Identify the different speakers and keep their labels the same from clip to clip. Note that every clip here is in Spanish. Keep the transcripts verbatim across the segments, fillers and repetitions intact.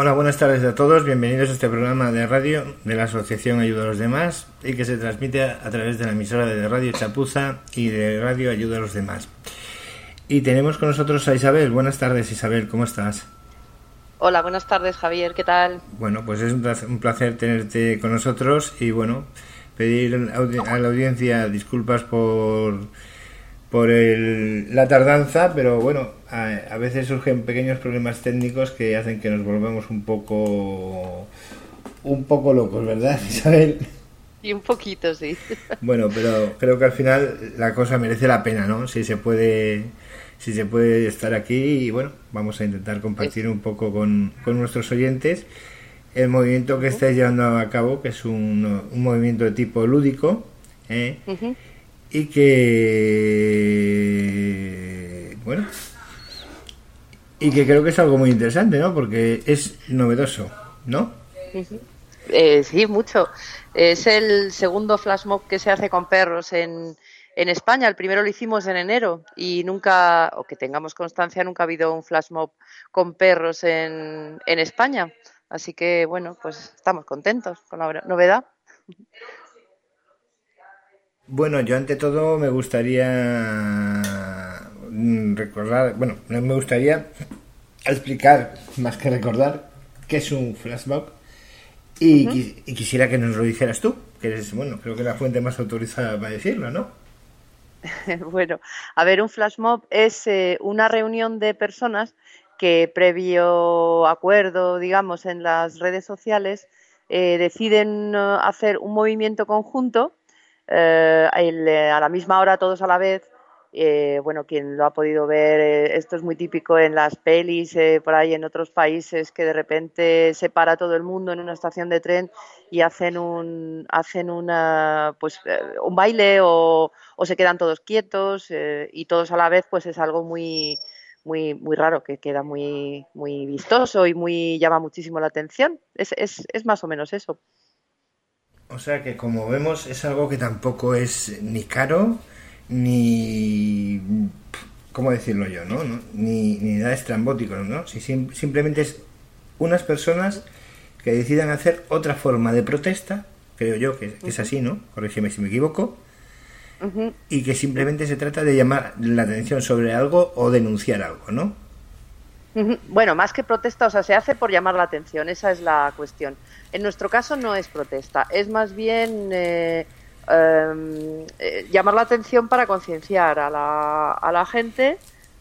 Speaker 1: Hola, buenas tardes a todos. Bienvenidos a este programa de radio de la Asociación Ayuda a los Demás y que se transmite a través de la emisora de Radio Chapuza y de Radio Ayuda a los Demás. Y tenemos con nosotros a Isabel. Buenas tardes, Isabel. ¿Cómo estás?
Speaker 2: Hola, buenas tardes, Javier. ¿Qué tal?
Speaker 1: Bueno, pues es un placer, un placer tenerte con nosotros y, bueno, pedir a la audiencia disculpas por... por el, la tardanza, pero bueno, a, a veces surgen pequeños problemas técnicos que hacen que nos volvamos un poco un poco locos, ¿verdad, Isabel?
Speaker 2: Y un poquito, sí.
Speaker 1: Bueno, pero creo que al final la cosa merece la pena, ¿no? Si se puede si se puede estar aquí y bueno, vamos a intentar compartir un poco con, con nuestros oyentes el movimiento que estáis llevando a cabo, que es un, un movimiento de tipo lúdico, ¿eh? Uh-huh. Y que bueno y que creo que es algo muy interesante, ¿no? Porque es novedoso, ¿no?
Speaker 2: Eh, sí, mucho. Es el segundo flash mob que se hace con perros en, en España. El primero lo hicimos en enero y nunca, o que tengamos constancia, nunca ha habido un flash mob con perros en, en España. Así que, bueno, pues estamos contentos con la novedad.
Speaker 1: Bueno, yo ante todo me gustaría recordar, bueno, me gustaría explicar, más que recordar, qué es un flash mob y, uh-huh. y quisiera que nos lo dijeras tú, que eres, bueno, creo que la fuente más autorizada para decirlo, ¿no?
Speaker 2: Bueno, a ver, un flash mob es eh, una reunión de personas que previo acuerdo, digamos, en las redes sociales, eh, deciden uh, hacer un movimiento conjunto. Eh, el, eh, a la misma hora, todos a la vez. Eh, bueno, quien lo ha podido ver, eh, esto es muy típico en las pelis, eh, por ahí en otros países, que de repente se para todo el mundo en una estación de tren y hacen un hacen una pues eh, un baile o, o se quedan todos quietos eh, y todos a la vez, pues es algo muy muy muy raro, que queda muy muy vistoso y muy llama muchísimo la atención. Es, es, es más o menos eso.
Speaker 1: O sea que, como vemos, es algo que tampoco es ni caro, ni... ¿cómo decirlo yo? ¿no? ¿No? Ni, ni nada estrambótico, ¿no? Si sim- simplemente es unas personas que decidan hacer otra forma de protesta, creo yo que, que es así, ¿no? Corrígeme si me equivoco, uh-huh. Y que simplemente se trata de llamar la atención sobre algo o denunciar algo, ¿no?
Speaker 2: Bueno, más que protesta, o sea, se hace por llamar la atención, esa es la cuestión. En nuestro caso no es protesta, es más bien eh, eh, eh, llamar la atención para concienciar a la, a la gente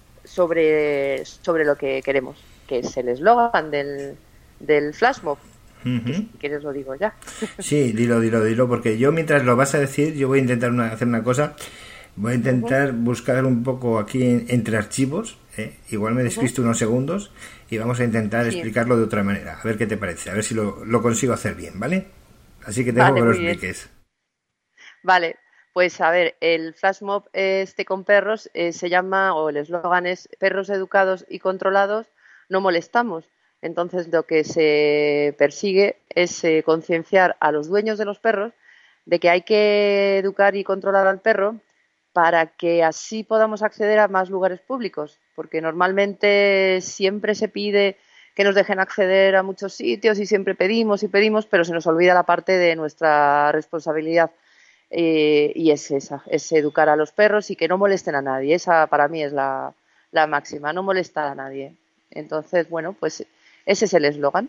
Speaker 2: sobre, sobre lo que queremos, que es el eslogan del, del flash mob. Uh-huh. Que si quieres lo digo ya.
Speaker 1: Sí, dilo, dilo, dilo, porque yo mientras lo vas a decir, yo voy a intentar una, hacer una cosa. Voy a intentar uh-huh. buscar un poco aquí en, entre archivos, ¿eh? Igual me despisto uh-huh. unos segundos y vamos a intentar sí. explicarlo de otra manera, a ver qué te parece, a ver si lo, lo consigo hacer bien, ¿vale? Así que te dejo vale, que lo expliques.
Speaker 2: Bien. Vale, pues a ver, el flash mob este con perros eh, se llama, o el eslogan es: perros educados y controlados, no molestamos. Entonces lo que se persigue es eh, concienciar a los dueños de los perros de que hay que educar y controlar al perro para que así podamos acceder a más lugares públicos, porque normalmente siempre se pide que nos dejen acceder a muchos sitios y siempre pedimos y pedimos, pero se nos olvida la parte de nuestra responsabilidad eh, y es esa, es educar a los perros y que no molesten a nadie. Esa para mí es la, la máxima, no molestar a nadie. Entonces, bueno, pues ese es el eslogan.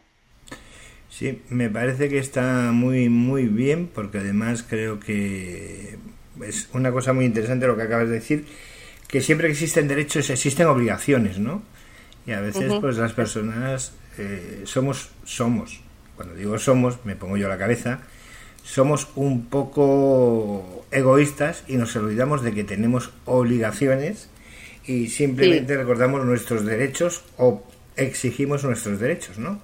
Speaker 1: Sí, me parece que está muy muy bien, porque además creo que es una cosa muy interesante lo que acabas de decir, que siempre que existen derechos existen obligaciones, ¿no? Y a veces uh-huh. pues las personas eh, somos, somos, cuando digo somos, me pongo yo a la cabeza, somos un poco egoístas y nos olvidamos de que tenemos obligaciones y simplemente sí. recordamos nuestros derechos o exigimos nuestros derechos, ¿no?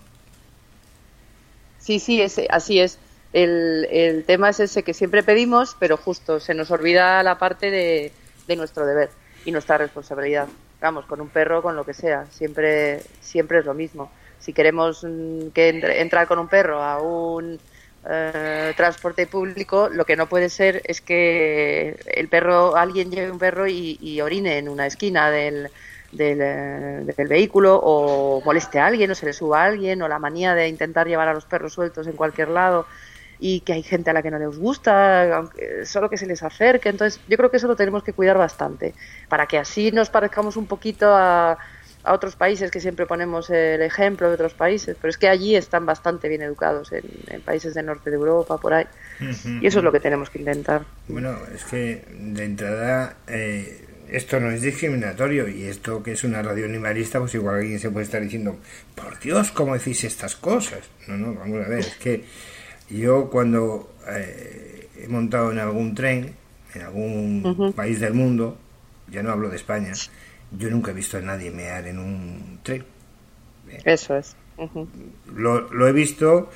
Speaker 2: Sí, sí, es, así es. El, el tema es ese, que siempre pedimos, pero justo se nos olvida la parte de, de nuestro deber y nuestra responsabilidad. Vamos, con un perro, con lo que sea, siempre siempre es lo mismo. Si queremos que entre, entrar con un perro a un eh, transporte público, lo que no puede ser es que el perro, alguien lleve un perro y, y orine en una esquina del, del, del vehículo, o moleste a alguien, o se le suba a alguien, o la manía de intentar llevar a los perros sueltos en cualquier lado, y que hay gente a la que no les gusta, aunque solo que se les acerque. Entonces yo creo que eso lo tenemos que cuidar bastante, para que así nos parezcamos un poquito a, a otros países, que siempre ponemos el ejemplo de otros países, pero es que allí están bastante bien educados, en, en países del norte de Europa, por ahí, y eso es lo que tenemos que intentar.
Speaker 1: Bueno, es que de entrada eh, esto no es discriminatorio, y esto que es una radio animalista, pues igual alguien se puede estar diciendo, por Dios, ¿cómo decís estas cosas? No, no, vamos a ver, es que yo cuando eh, he montado en algún tren, en algún uh-huh. país del mundo, ya no hablo de España, yo nunca he visto a nadie mear en un tren.
Speaker 2: Eso es. Uh-huh.
Speaker 1: Lo, lo he visto,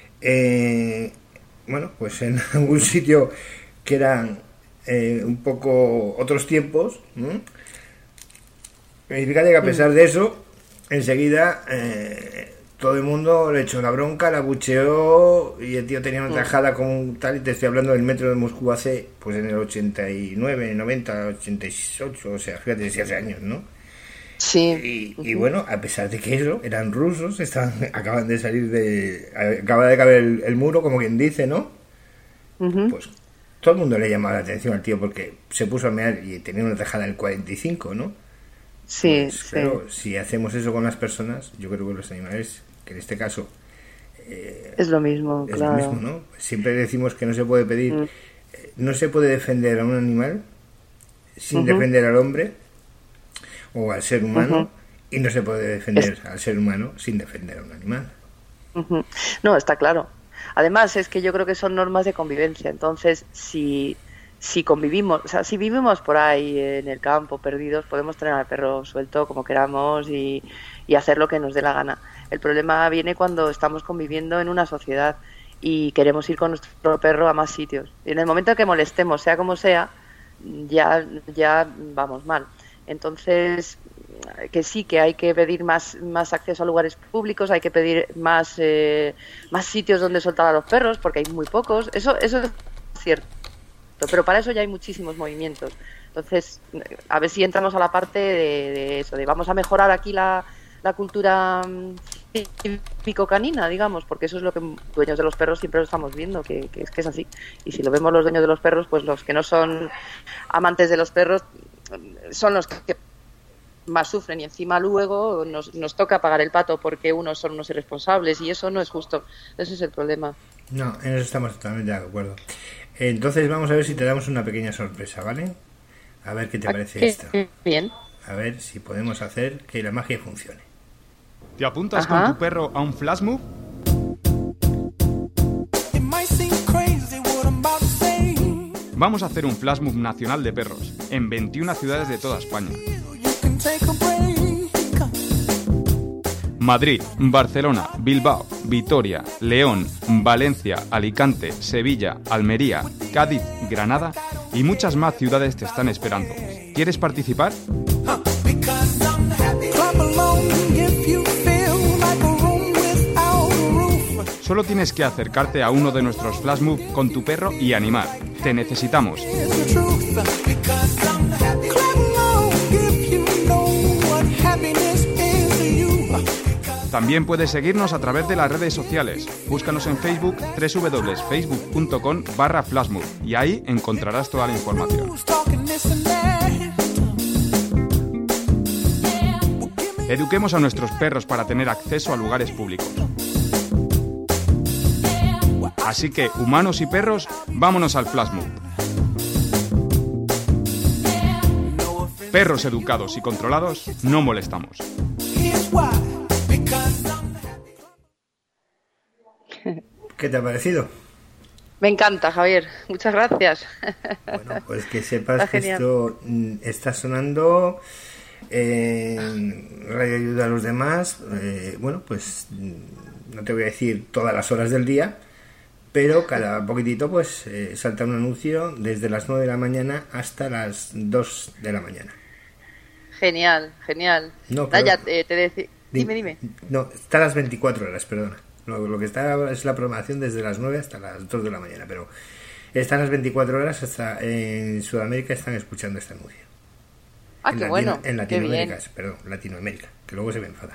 Speaker 1: eh, bueno, pues en algún sitio que eran eh, un poco otros tiempos. ¿eh? Y fíjate que a pesar uh-huh. de eso, enseguida eh, todo el mundo le echó la bronca, la bucheó, y el tío tenía una tajada como tal, y te estoy hablando del metro de Moscú hace, pues en el ochenta y nueve, noventa, ochenta y ocho, o sea, fíjate, si hace años, ¿no?
Speaker 2: Sí.
Speaker 1: Y, y bueno, a pesar de que eso, eran rusos, estaban, acaban de salir de, acaba de caber el, el muro, como quien dice, ¿no? Uh-huh. Pues todo el mundo le llamaba la atención al tío porque se puso a mear y tenía una tajada del cuarenta y cinco, ¿no?
Speaker 2: Sí,
Speaker 1: pues,
Speaker 2: sí.
Speaker 1: Pero si hacemos eso con las personas, yo creo que los animales, que en este caso
Speaker 2: eh, es lo mismo,
Speaker 1: es
Speaker 2: claro.
Speaker 1: lo mismo, ¿no? Siempre decimos que no se puede pedir, mm. eh, no se puede defender a un animal sin uh-huh. defender al hombre o al ser humano, uh-huh. y no se puede defender es... al ser humano sin defender a un animal.
Speaker 2: Uh-huh. No, está claro. Además, es que yo creo que son normas de convivencia. Entonces, si si convivimos, o sea, si vivimos por ahí en el campo perdidos, podemos tener al perro suelto como queramos y, y hacer lo que nos dé la gana. El problema viene cuando estamos conviviendo en una sociedad y queremos ir con nuestro perro a más sitios. Y en el momento que molestemos, sea como sea, ya, ya vamos mal. Entonces, que sí, que hay que pedir más, más acceso a lugares públicos, hay que pedir más, eh, más sitios donde soltar a los perros, porque hay muy pocos. Eso, eso es cierto. Pero para eso ya hay muchísimos movimientos. Entonces, a ver si entramos a la parte de, de eso, de vamos a mejorar aquí la, la cultura cívico-canina, digamos, porque eso es lo que dueños de los perros siempre lo estamos viendo, que, que es que es así. Y si lo vemos los dueños de los perros, pues los que no son amantes de los perros son los que más sufren, y encima luego nos, nos toca pagar el pato porque unos son unos irresponsables, y eso no es justo. Ese es el problema.
Speaker 1: No, en eso estamos totalmente de acuerdo. Entonces vamos a ver si te damos una pequeña sorpresa, ¿vale? A ver qué te parece
Speaker 2: ¿Qué?
Speaker 1: esto.
Speaker 2: Bien.
Speaker 1: A ver si podemos hacer que la magia funcione.
Speaker 3: ¿Te apuntas
Speaker 2: Ajá.
Speaker 3: con tu perro a un flash move? Vamos a hacer un flash move nacional de perros en veintiuna ciudades de toda España. Madrid, Barcelona, Bilbao, Vitoria, León, Valencia, Alicante, Sevilla, Almería, Cádiz, Granada y muchas más ciudades te están esperando. ¿Quieres participar? Solo tienes que acercarte a uno de nuestros flash move con tu perro y animar. Te necesitamos. También puedes seguirnos a través de las redes sociales. Búscanos en Facebook, doble u doble u doble u punto facebook punto com barra flashmove, y ahí encontrarás toda la información. Eduquemos a nuestros perros para tener acceso a lugares públicos. Así que, humanos y perros, vámonos al flashmove. Perros educados y controlados, no molestamos.
Speaker 1: ¿Qué te ha parecido?
Speaker 2: Me encanta, Javier. Muchas gracias.
Speaker 1: Bueno, pues que sepas que esto está sonando en Radio Ayuda a los Demás. Eh, bueno, pues no te voy a decir todas las horas del día, pero cada poquitito pues eh, salta un anuncio desde las nueve de la mañana hasta las dos de la mañana.
Speaker 2: Genial, genial.
Speaker 1: No, pero,
Speaker 2: Naya, eh, te deci- dime, dime.
Speaker 1: No, está a las veinticuatro horas, perdona. Lo, lo que está es la programación desde las nueve hasta las dos de la mañana, pero están las veinticuatro horas hasta en Sudamérica están escuchando este anuncio.
Speaker 2: Ah,
Speaker 1: en
Speaker 2: qué
Speaker 1: Latino,
Speaker 2: bueno.
Speaker 1: en
Speaker 2: qué
Speaker 1: Latinoamérica,
Speaker 2: bien.
Speaker 1: perdón, Latinoamérica, que luego se me enfada.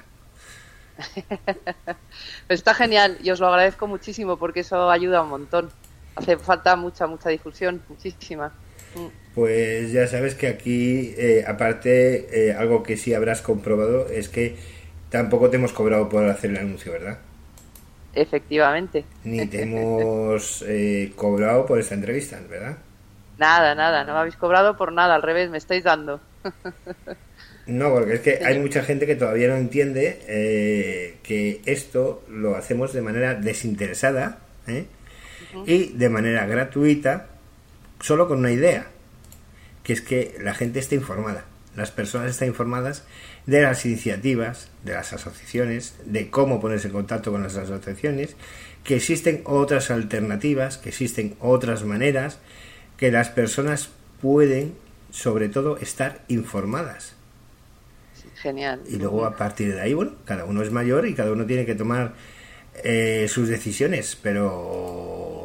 Speaker 2: Está genial y os lo agradezco muchísimo porque eso ayuda un montón. Hace falta mucha, mucha difusión, muchísima. Mm.
Speaker 1: Pues ya sabes que aquí, eh, aparte, eh, algo que sí habrás comprobado es que tampoco te hemos cobrado por hacer el anuncio, ¿verdad?
Speaker 2: Efectivamente.
Speaker 1: Ni te hemos eh, cobrado por esta entrevista, ¿verdad?
Speaker 2: Nada, nada, no me habéis cobrado por nada, al revés, me estáis dando.
Speaker 1: No, porque es que hay
Speaker 2: Señor.
Speaker 1: mucha gente que todavía no entiende eh, que esto lo hacemos de manera desinteresada, ¿eh?
Speaker 2: Ujú.
Speaker 1: Y de manera gratuita, solo con una idea, que es que la gente esté informada, las personas estén informadas de las iniciativas, de las asociaciones, de cómo ponerse en contacto con las asociaciones, que existen otras alternativas, que existen otras maneras, que las personas pueden, sobre todo, estar informadas.
Speaker 2: Sí, genial.
Speaker 1: Y luego a partir de ahí, bueno, cada uno es mayor y cada uno tiene que tomar eh, sus decisiones, pero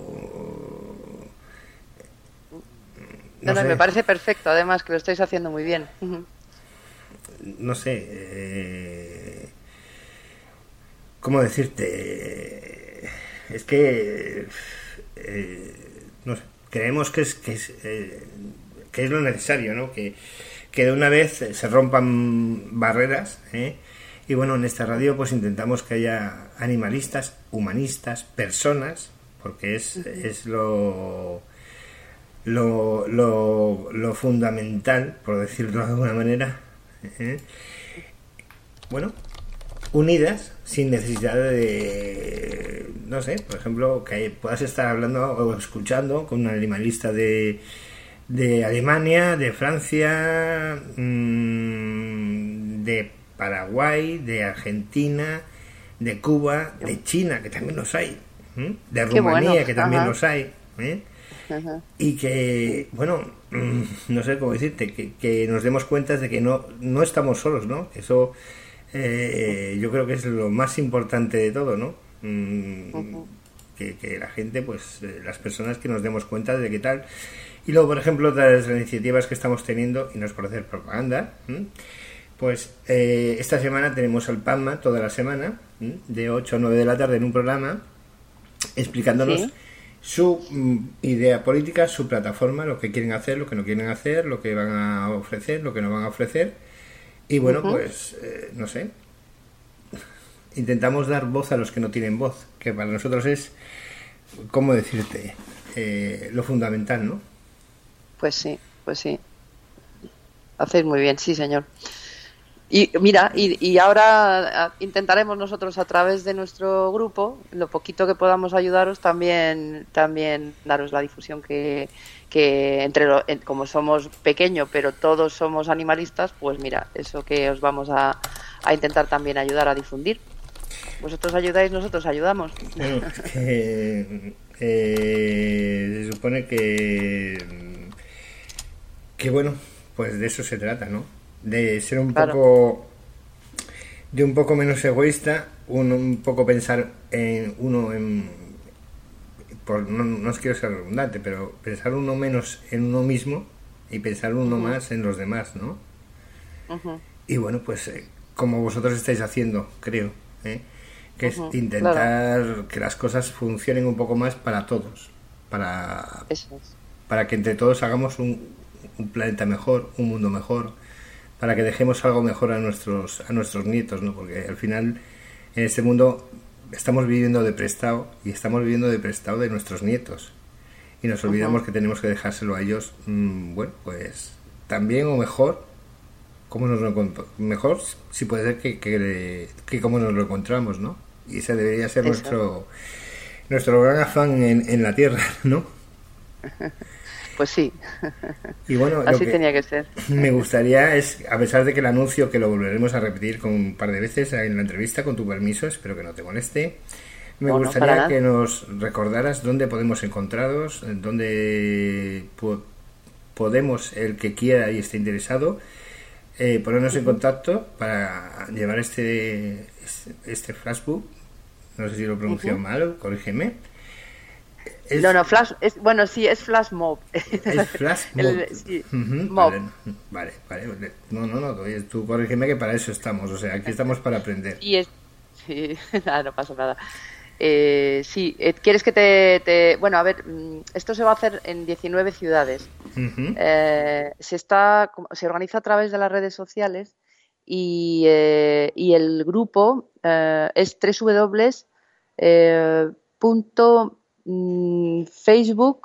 Speaker 2: No,
Speaker 1: no
Speaker 2: no, me
Speaker 1: sé,
Speaker 2: parece perfecto, además, que lo estáis haciendo muy bien. Ujú.
Speaker 1: no sé, eh, ¿cómo decirte? Es que, eh, no sé, creemos que es que es, eh, que es lo necesario, ¿no? Que, que de una vez se rompan barreras, ¿eh? Y bueno, en esta radio pues intentamos que haya animalistas, humanistas, personas, porque es, es lo, lo, lo, lo fundamental, por decirlo de alguna manera, ¿eh? Bueno, unidas sin necesidad de, no sé, por ejemplo, que puedas estar hablando o escuchando con un animalista de, de Alemania, de Francia, mmm, de Paraguay, de Argentina, de Cuba, de China, que también los hay, ¿eh? De
Speaker 2: Qué
Speaker 1: Rumanía,
Speaker 2: bueno.
Speaker 1: que también
Speaker 2: Ajá.
Speaker 1: los hay, ¿eh?
Speaker 2: Ajá.
Speaker 1: Y que, bueno, mm, no sé cómo decirte, que, que nos demos cuenta de que no, no estamos solos, ¿no? Eso eh, yo creo que es lo más importante de todo, ¿no? Mm,
Speaker 2: Ujú.
Speaker 1: que, que la gente, pues, eh, las personas que nos demos cuenta de qué tal. Y luego, por ejemplo, otra de las iniciativas que estamos teniendo, y no es por hacer propaganda, ¿m? Pues eh, esta semana tenemos al PAMA toda la semana, ¿m? De ocho a nueve de la tarde en un programa, explicándonos
Speaker 2: Sí.
Speaker 1: su mm, idea política, su plataforma, lo que quieren hacer, lo que no quieren hacer, lo que van a ofrecer, lo que no van a ofrecer. Y bueno,
Speaker 2: Ujú.
Speaker 1: pues, eh, no sé, intentamos dar voz a los que no tienen voz, que para nosotros es, ¿cómo decirte? Eh, lo fundamental, ¿no?
Speaker 2: Pues sí, pues sí. Hacéis muy bien, sí, señor. Y mira, y, y ahora a- intentaremos nosotros a través de nuestro grupo, lo poquito que podamos ayudaros, también también daros la difusión que, que entre lo- en- como somos pequeños, pero todos somos animalistas, pues mira, eso que os vamos a, a intentar también ayudar a difundir. Vosotros ayudáis, nosotros ayudamos.
Speaker 1: Bueno, es que eh, se supone que, que, bueno, pues de eso se trata, ¿no? De ser un
Speaker 2: Claro.
Speaker 1: poco, de un poco menos egoísta, un, un poco pensar en uno, en, por, no, no os quiero ser redundante, pero pensar uno menos en uno mismo y pensar uno
Speaker 2: Ujú,
Speaker 1: más en los demás, ¿no?
Speaker 2: ujú,
Speaker 1: Y bueno, pues eh, como vosotros estáis haciendo, creo, ¿eh? Que es
Speaker 2: ujú, claro,
Speaker 1: intentar que las cosas funcionen un poco más para todos, para,
Speaker 2: eso es.
Speaker 1: para que entre todos hagamos un, un planeta mejor, un mundo mejor, para que dejemos algo mejor a nuestros a nuestros nietos, ¿no? Porque al final en este mundo estamos viviendo de prestado y estamos viviendo de prestado de nuestros nietos y nos olvidamos
Speaker 2: Ujú,
Speaker 1: que tenemos que dejárselo a ellos, mmm, bueno, pues también o mejor como nos lo encont- mejor si puede ser que, que, que como nos lo encontramos, ¿no? Y ese debería ser
Speaker 2: eso.
Speaker 1: nuestro nuestro gran afán en, en la tierra, ¿no?
Speaker 2: Pues sí,
Speaker 1: Y bueno, lo
Speaker 2: así
Speaker 1: que
Speaker 2: tenía que ser.
Speaker 1: me gustaría es, a pesar de que el anuncio, que lo volveremos a repetir con un par de veces en la entrevista, con tu permiso, espero que no te moleste, me
Speaker 2: No, no, para
Speaker 1: gustaría
Speaker 2: nada.
Speaker 1: que nos recordaras dónde podemos encontraros, dónde po- podemos, el que quiera y esté interesado, eh, ponernos en
Speaker 2: Ujú,
Speaker 1: contacto para llevar este, este, este flashbook, no sé si lo he pronunciado
Speaker 2: ujú.
Speaker 1: mal, corrígeme, Es...
Speaker 2: No, no, Flash, es, bueno, sí, es Flash Mob.
Speaker 1: Es Flash Mob.
Speaker 2: El, sí,
Speaker 1: uh-huh,
Speaker 2: Mob.
Speaker 1: Vale, vale, vale. No, no, no, tú corrígeme que para eso estamos, o sea, aquí estamos para aprender.
Speaker 2: Y es... Sí, nada, no pasa nada. Eh, sí, eh, ¿quieres que te, te...? Bueno, a ver, esto se va a hacer en diecinueve ciudades. Uh-huh. Eh, se está, se organiza a través de las redes sociales y, eh, y el grupo eh, es doble u doble u doble u punto facebook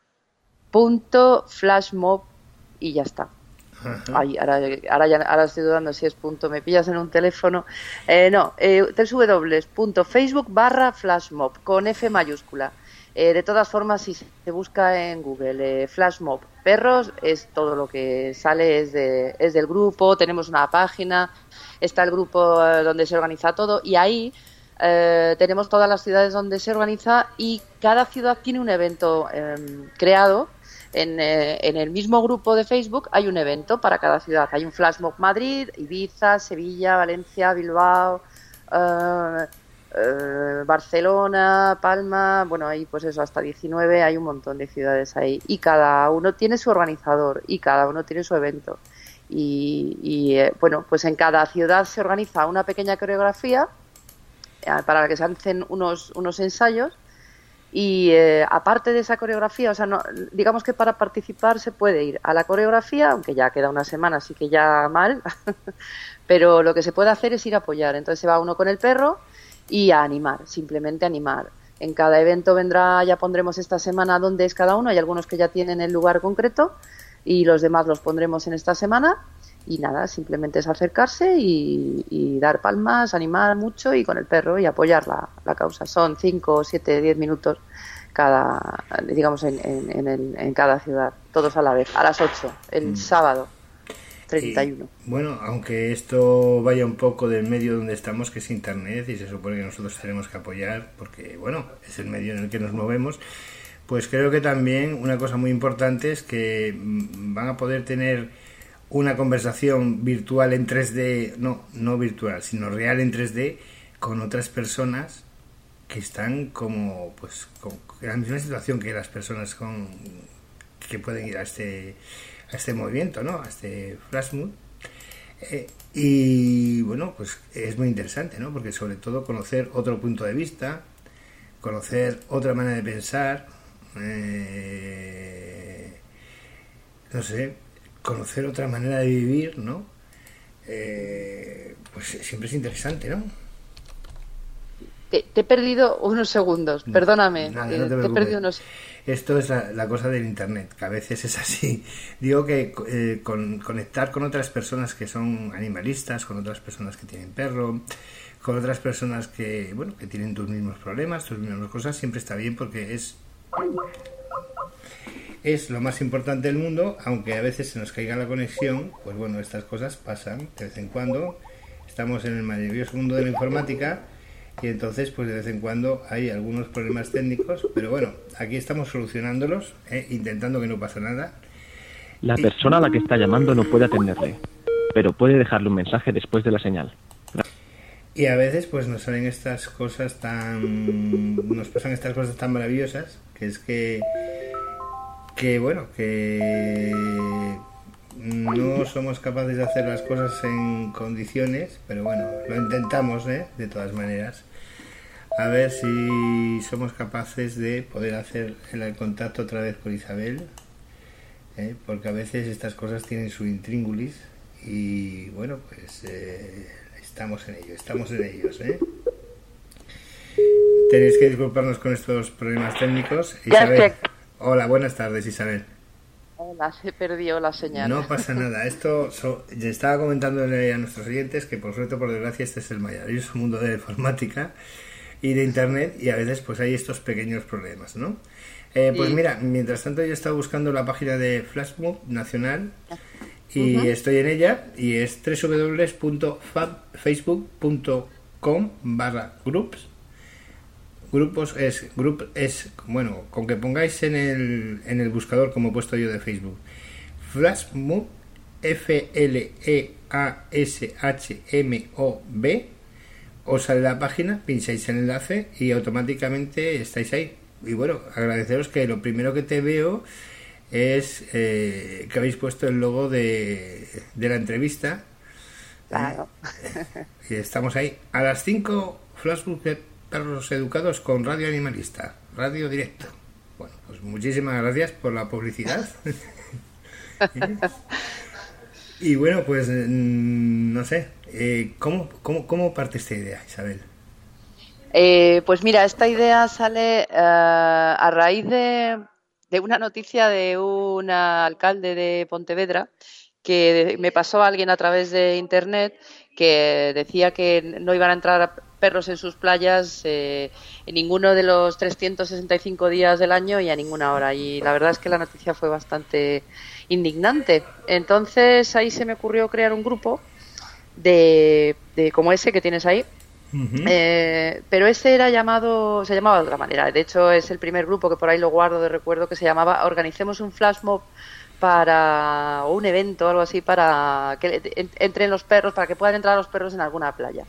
Speaker 2: punto flashmob y ya está. Uh-huh. Ay, ahora, ahora, ya, ahora estoy dudando si es punto, me pillas en un teléfono. Eh, no, eh, doble u doble u doble u punto facebook barra flashmob con F mayúscula. Eh, de todas formas, si se busca en Google eh, flashmob perros, es todo lo que sale, es, de, es del grupo. Tenemos una página, está el grupo eh, donde se organiza todo y ahí eh, tenemos todas las ciudades donde se organiza y cada ciudad tiene un evento eh, creado. En, eh, en el mismo grupo de Facebook hay un evento para cada ciudad. Hay un Flash Mob Madrid, Ibiza, Sevilla, Valencia, Bilbao, eh, eh, Barcelona, Palma. Bueno, ahí pues eso, hasta diecinueve hay un montón de ciudades ahí. Y cada uno tiene su organizador y cada uno tiene su evento. Y, y eh, bueno, pues en cada ciudad se organiza una pequeña coreografía eh, para la que se hacen unos, unos ensayos. Y eh, aparte de esa coreografía, o sea, no, digamos que para participar se puede ir a la coreografía, aunque ya queda una semana, así que ya mal, pero lo que se puede hacer es ir a apoyar. Entonces se va uno con el perro y a animar, simplemente animar. En cada evento vendrá, ya pondremos esta semana dónde es cada uno, hay algunos que ya tienen el lugar concreto y los demás los pondremos en esta semana. Y nada, simplemente es acercarse y, y dar palmas, animar mucho y con el perro y apoyar la, la causa. Son cinco, siete, diez minutos cada, digamos, en, en, en, el, en cada ciudad, todos a la vez, a las ocho, el mm. sábado treinta y uno.
Speaker 1: Y, bueno, aunque esto vaya un poco del medio donde estamos, que es Internet, y se supone que nosotros tenemos que apoyar, porque, bueno, es el medio en el que nos movemos, pues creo que también una cosa muy importante es que van a poder tener una conversación virtual en tres D, no, no virtual, sino real en tres D, con otras personas que están como, pues, con la misma situación que las personas con que pueden ir a este a este movimiento, ¿no? A este flash mob. Eh, y bueno, pues es muy interesante, ¿no? Porque sobre todo conocer otro punto de vista, conocer otra manera de pensar, eh, no sé, conocer otra manera de vivir, ¿no? Eh, pues siempre es interesante, ¿no?
Speaker 2: Te, te he perdido unos segundos, perdóname.
Speaker 1: No, nada,
Speaker 2: te,
Speaker 1: no te
Speaker 2: te he perdido unos...
Speaker 1: Esto es la, la cosa del Internet, que a veces es así. Digo que eh, con, conectar con otras personas que son animalistas, con otras personas que tienen perro, con otras personas que, bueno, que tienen tus mismos problemas, tus mismas cosas, siempre está bien porque es... es lo más importante del mundo, aunque a veces se nos caiga la conexión, pues bueno, estas cosas pasan de vez en cuando. Estamos en el maravilloso mundo de la informática y entonces pues de vez en cuando hay algunos problemas técnicos, pero bueno, aquí estamos solucionándolos, ¿eh? Intentando que no pase nada.
Speaker 4: La persona a la que está llamando no puede atenderle, pero puede dejarle un mensaje después de la señal.
Speaker 1: Y a veces pues nos salen estas cosas tan... nos pasan estas cosas tan maravillosas, que es que que bueno, que no somos capaces de hacer las cosas en condiciones, pero bueno, lo intentamos, ¿eh? De todas maneras, a ver si somos capaces de poder hacer el contacto otra vez con Isabel, ¿eh? Porque a veces estas cosas tienen su intríngulis y bueno, pues eh, estamos en ello, estamos en ellos, ¿eh? Tenéis que disculparnos con estos problemas técnicos. Isabel. Hola, buenas tardes, Isabel.
Speaker 2: Hola, se perdió la señal.
Speaker 1: No pasa nada. Esto so, ya estaba comentándole a nuestros oyentes que por suerte, por desgracia, este es el maravilloso mundo de la informática y de Internet y a veces pues hay estos pequeños problemas, ¿no? Eh, pues sí. Mira, mientras tanto yo he estado buscando la página de Flashmob Nacional y uh-huh. estoy en ella y es doble u doble u doble u punto facebook punto com barra groups. Grupos es, group es, bueno, con que pongáis en el, en el buscador, como he puesto yo de Facebook, Flashmob, F L E A S H M O B, os sale la página, pincháis el enlace y automáticamente estáis ahí. y bueno, agradeceros que lo primero que te veo es eh, que habéis puesto el logo de, de la entrevista.
Speaker 2: Claro.
Speaker 1: ¿Eh? Y estamos ahí a las cinco, Flashbook de Perros Educados con Radio Animalista, radio directo. Bueno, pues muchísimas gracias por la publicidad. ¿Eh? Y bueno, pues no sé, eh, ¿cómo, cómo, ¿cómo parte esta idea, Isabel?
Speaker 2: Eh, pues mira, esta idea sale uh, a raíz de, de una noticia de un alcalde de Pontevedra que me pasó a alguien a través de internet que decía que no iban a entrar perros en sus playas eh, en ninguno de los trescientos sesenta y cinco días del año y a ninguna hora. Y la verdad es que la noticia fue bastante indignante. Entonces ahí se me ocurrió crear un grupo de, de como ese que tienes ahí. Uh-huh. Eh, pero ese era llamado, se llamaba de otra manera. De hecho, es el primer grupo que por ahí lo guardo de recuerdo, que se llamaba Organicemos un Flash Mob para, o un evento o algo así, para que entren los perros, para que puedan entrar los perros en alguna playa.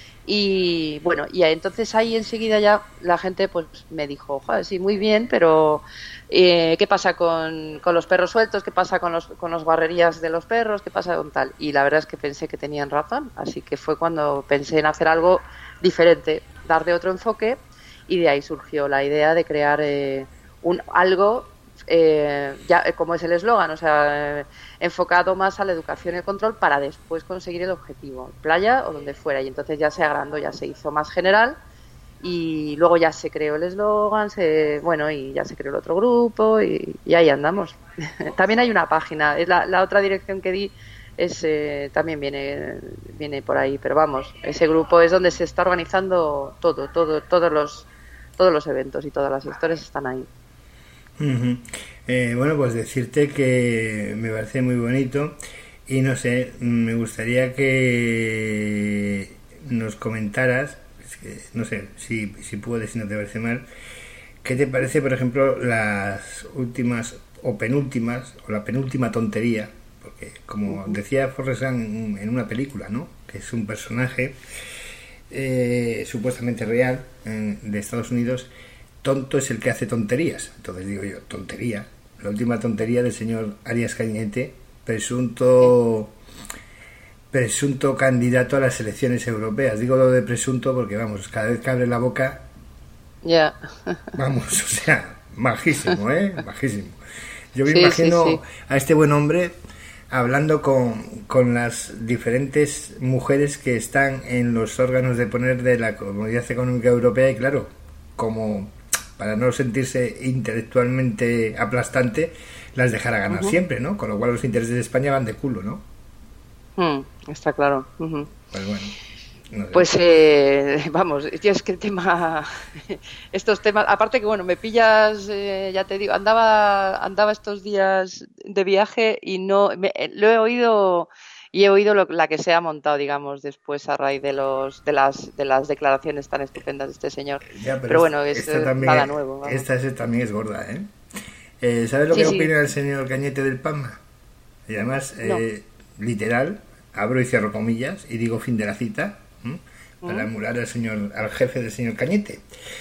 Speaker 2: Y bueno, y entonces ahí enseguida ya la gente pues me dijo, joder, sí, muy bien, pero eh, ¿qué pasa con, con los perros sueltos? ¿Qué pasa con los con los guarrerías de los perros? ¿Qué pasa con tal? Y la verdad es que pensé que tenían razón, así que fue cuando pensé en hacer algo diferente, darle otro enfoque, y de ahí surgió la idea de crear eh, un algo eh, ya como es el eslogan, o sea, eh, enfocado más a la educación y el control para después conseguir el objetivo, playa o donde fuera, y entonces ya se agrandó, ya se hizo más general y luego ya se creó el eslogan, se, bueno, y ya se creó el otro grupo y, y ahí andamos. También hay una página, es la, la otra dirección que di es eh, también viene viene por ahí, pero vamos, ese grupo es donde se está organizando todo, todo, todos los todos los eventos y todas las historias están ahí.
Speaker 1: Uh-huh. Eh, bueno, pues decirte que me parece muy bonito y no sé, me gustaría que nos comentaras, es que no sé si, si puedes, si no te parece mal, ¿qué te parece, por ejemplo, las últimas o penúltimas o la penúltima tontería? Porque como decía Forrest Gump en una película, ¿no?, que es un personaje eh, supuestamente real eh, de Estados Unidos. Tonto es el que hace tonterías. Entonces digo yo, tontería. La última tontería del señor Arias Cañete, presunto presunto candidato a las elecciones europeas. Digo lo de presunto porque, vamos, cada vez que abre la boca...
Speaker 2: Ya.
Speaker 1: Yeah. Vamos, o sea, majísimo, ¿eh? Majísimo. Yo me
Speaker 2: sí,
Speaker 1: imagino
Speaker 2: sí, sí.
Speaker 1: a este buen hombre hablando con, con las diferentes mujeres que están en los órganos de poder de la Comunidad Económica Europea y, claro, como... para no sentirse intelectualmente aplastante, las dejara ganar uh-huh. siempre, ¿no? Con lo cual los intereses de España van de culo, ¿no?
Speaker 2: Mm, está claro. Uh-huh.
Speaker 1: Pues bueno. No sé.
Speaker 2: Pues eh, vamos, yo es que el tema, estos temas, aparte que bueno, me pillas, eh, ya te digo, andaba andaba estos días de viaje y no, me, lo he oído... Y he oído lo, la que se ha montado, digamos, después a raíz de los de las de las declaraciones tan estupendas de este señor.
Speaker 1: Ya, pero
Speaker 2: pero bueno, es
Speaker 1: también,
Speaker 2: nada nuevo. Vamos.
Speaker 1: Esta es, también es gorda, ¿eh? eh ¿Sabes lo
Speaker 2: sí,
Speaker 1: que
Speaker 2: sí.
Speaker 1: opina el señor Cañete del Palma? Y además, no. eh, literal, abro y cierro comillas y digo fin de la cita, ¿m? para emular al señor al jefe del señor Cañete.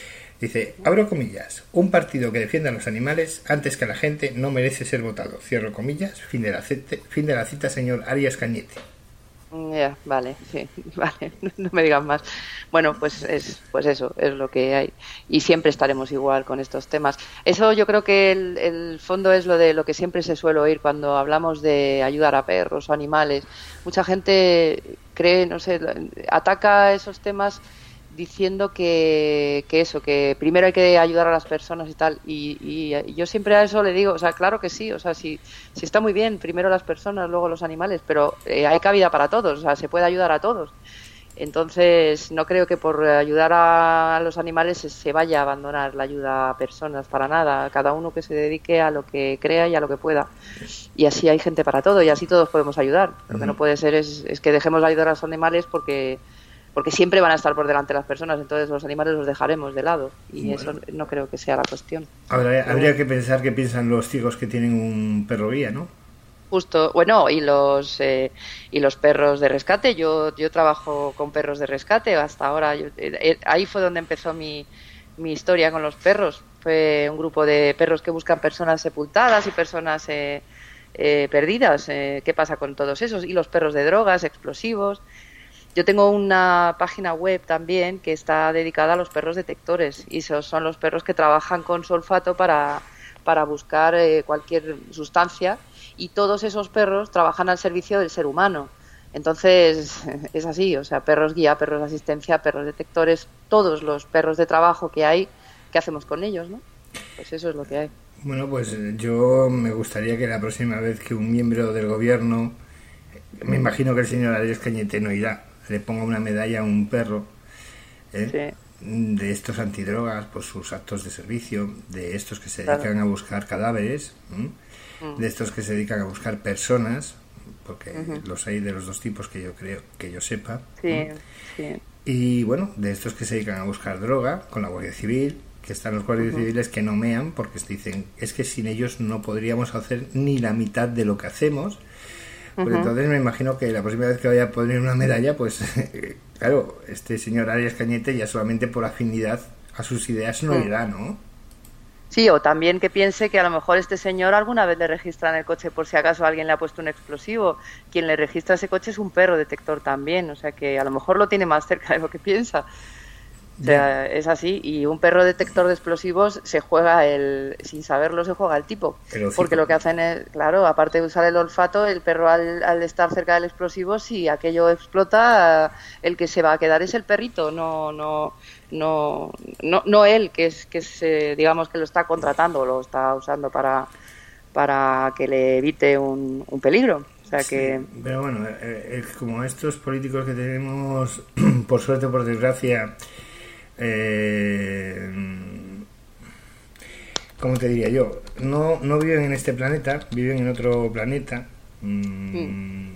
Speaker 1: Dice, abro comillas, un partido que defienda a los animales antes que a la gente no merece ser votado. Cierro comillas, fin de la cita, fin de la cita señor Arias Cañete.
Speaker 2: Ya, yeah, vale, sí, vale, no me digas más. Bueno, pues es, pues eso, es lo que hay. Y siempre estaremos igual con estos temas. Eso yo creo que el, el fondo es lo de lo que siempre se suele oír cuando hablamos de ayudar a perros o animales. Mucha gente cree, no sé, ataca esos temas diciendo que, que eso, que primero hay que ayudar a las personas y tal, y, y yo siempre a eso le digo, o sea, claro que sí, o sea, si, si está muy bien, primero las personas, luego los animales, pero eh, hay cabida para todos, o sea, se puede ayudar a todos. Entonces, no creo que por ayudar a los animales se, se vaya a abandonar la ayuda a personas, para nada, cada uno que se dedique a lo que crea y a lo que pueda. Y así hay gente para todo, y así todos podemos ayudar. Lo que no puede ser es, es que dejemos de ayudar a los animales porque... porque siempre van a estar por delante las personas, entonces los animales los dejaremos de lado y bueno, eso no creo que sea la cuestión.
Speaker 1: Ahora habría que pensar qué piensan los ciegos que tienen un perro guía, ¿no?
Speaker 2: Justo, bueno, y los eh, y los perros de rescate. Yo yo trabajo con perros de rescate hasta ahora. Yo, eh, ahí fue donde empezó mi mi historia con los perros. fue un grupo de perros que buscan personas sepultadas y personas eh, eh, perdidas. Eh, ¿Qué pasa con todos esos? Y los perros de drogas, explosivos. Yo tengo una página web también que está dedicada a los perros detectores, y esos son los perros que trabajan con su olfato para, para buscar eh, cualquier sustancia, y todos esos perros trabajan al servicio del ser humano. Entonces es así, o sea, perros guía, perros de asistencia, perros detectores, todos los perros de trabajo que hay, ¿qué hacemos con ellos, no? Pues eso es lo que hay.
Speaker 1: Bueno, pues yo me gustaría que la próxima vez que un miembro del gobierno, me imagino que el señor Arias Cañete no irá, le ponga una medalla a un perro ¿eh? sí. de estos antidrogas por sus actos de servicio, de estos que se dedican claro. a buscar cadáveres, ¿eh? uh-huh. de estos que se dedican a buscar personas, porque uh-huh. los hay de los dos tipos que yo creo, que yo sepa,
Speaker 2: sí,
Speaker 1: ¿eh?
Speaker 2: sí.
Speaker 1: y bueno, de estos que se dedican a buscar droga con la Guardia Civil, que están los guardias uh-huh. civiles que no mean porque dicen, es que sin ellos no podríamos hacer ni la mitad de lo que hacemos. Pues uh-huh. entonces me imagino que la próxima vez que vaya a poner una medalla, pues claro, este señor Arias Cañete ya solamente por afinidad a sus ideas no irá, ¿no?
Speaker 2: Sí, o también que piense que a lo mejor este señor alguna vez le registran el coche por si acaso alguien le ha puesto un explosivo. Quien le registra ese coche es un perro detector también, o sea que a lo mejor lo tiene más cerca de lo que piensa. O sea, es así, y un perro detector de explosivos se juega el, sin saberlo se juega el tipo, porque lo que hacen es, claro, aparte de usar el olfato, el perro al, al estar cerca del explosivo, si aquello explota, el que se va a quedar es el perrito, no, no, no, no, no él, que es, que es, eh, digamos que lo está contratando, o lo está usando para, para que le evite un, un peligro. O sea que...
Speaker 1: Sí, pero bueno, eh, como estos políticos que tenemos, por suerte o por desgracia, Eh, ¿cómo te diría yo? No, no viven en este planeta, viven en otro planeta. Mm, mm.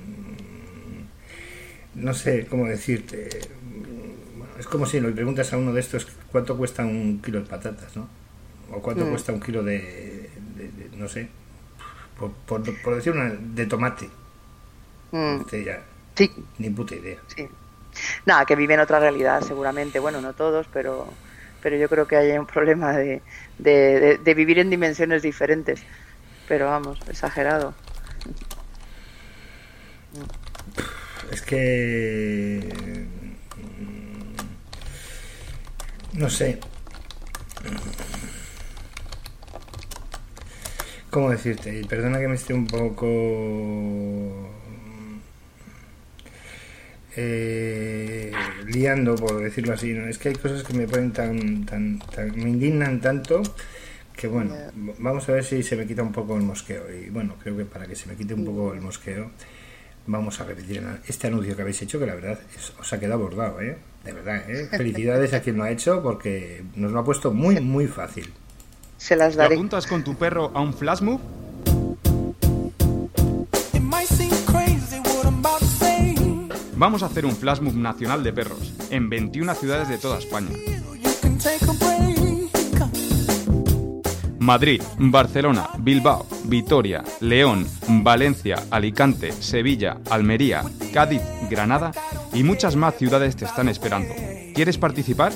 Speaker 1: No sé cómo decirte. Bueno, es como si le preguntas a uno de estos cuánto cuesta un kilo de patatas, ¿no? O cuánto mm. cuesta un kilo de, de, de no sé, por, por, por decir una, de tomate. Mm. Este ya,
Speaker 2: sí.
Speaker 1: Ni puta idea.
Speaker 2: Sí. Nada, que viven otra realidad seguramente, bueno, no todos, pero pero yo creo que hay un problema de, de, de, de vivir en dimensiones diferentes, pero vamos, exagerado.
Speaker 1: Es que no sé cómo decirte, y perdona que me esté un poco Eh, liando, por decirlo así, ¿no? Es que hay cosas que me ponen tan, tan, tan, me indignan tanto que bueno, yeah. vamos a ver si se me quita un poco el mosqueo, y bueno, creo que para que se me quite un poco el mosqueo vamos a repetir este anuncio que habéis hecho, que la verdad es, os ha quedado bordado, ¿eh? De verdad, ¿eh? Felicidades a quien lo ha hecho, porque nos lo ha puesto muy, muy fácil.
Speaker 2: Se las daré.
Speaker 3: ¿Te apuntas con tu perro a un flash mob? Vamos a hacer un flash mob nacional de perros en veintiuna ciudades de toda España. Madrid, Barcelona, Bilbao, Vitoria, León, Valencia, Alicante, Sevilla, Almería, Cádiz, Granada y muchas más ciudades te están esperando. ¿Quieres participar?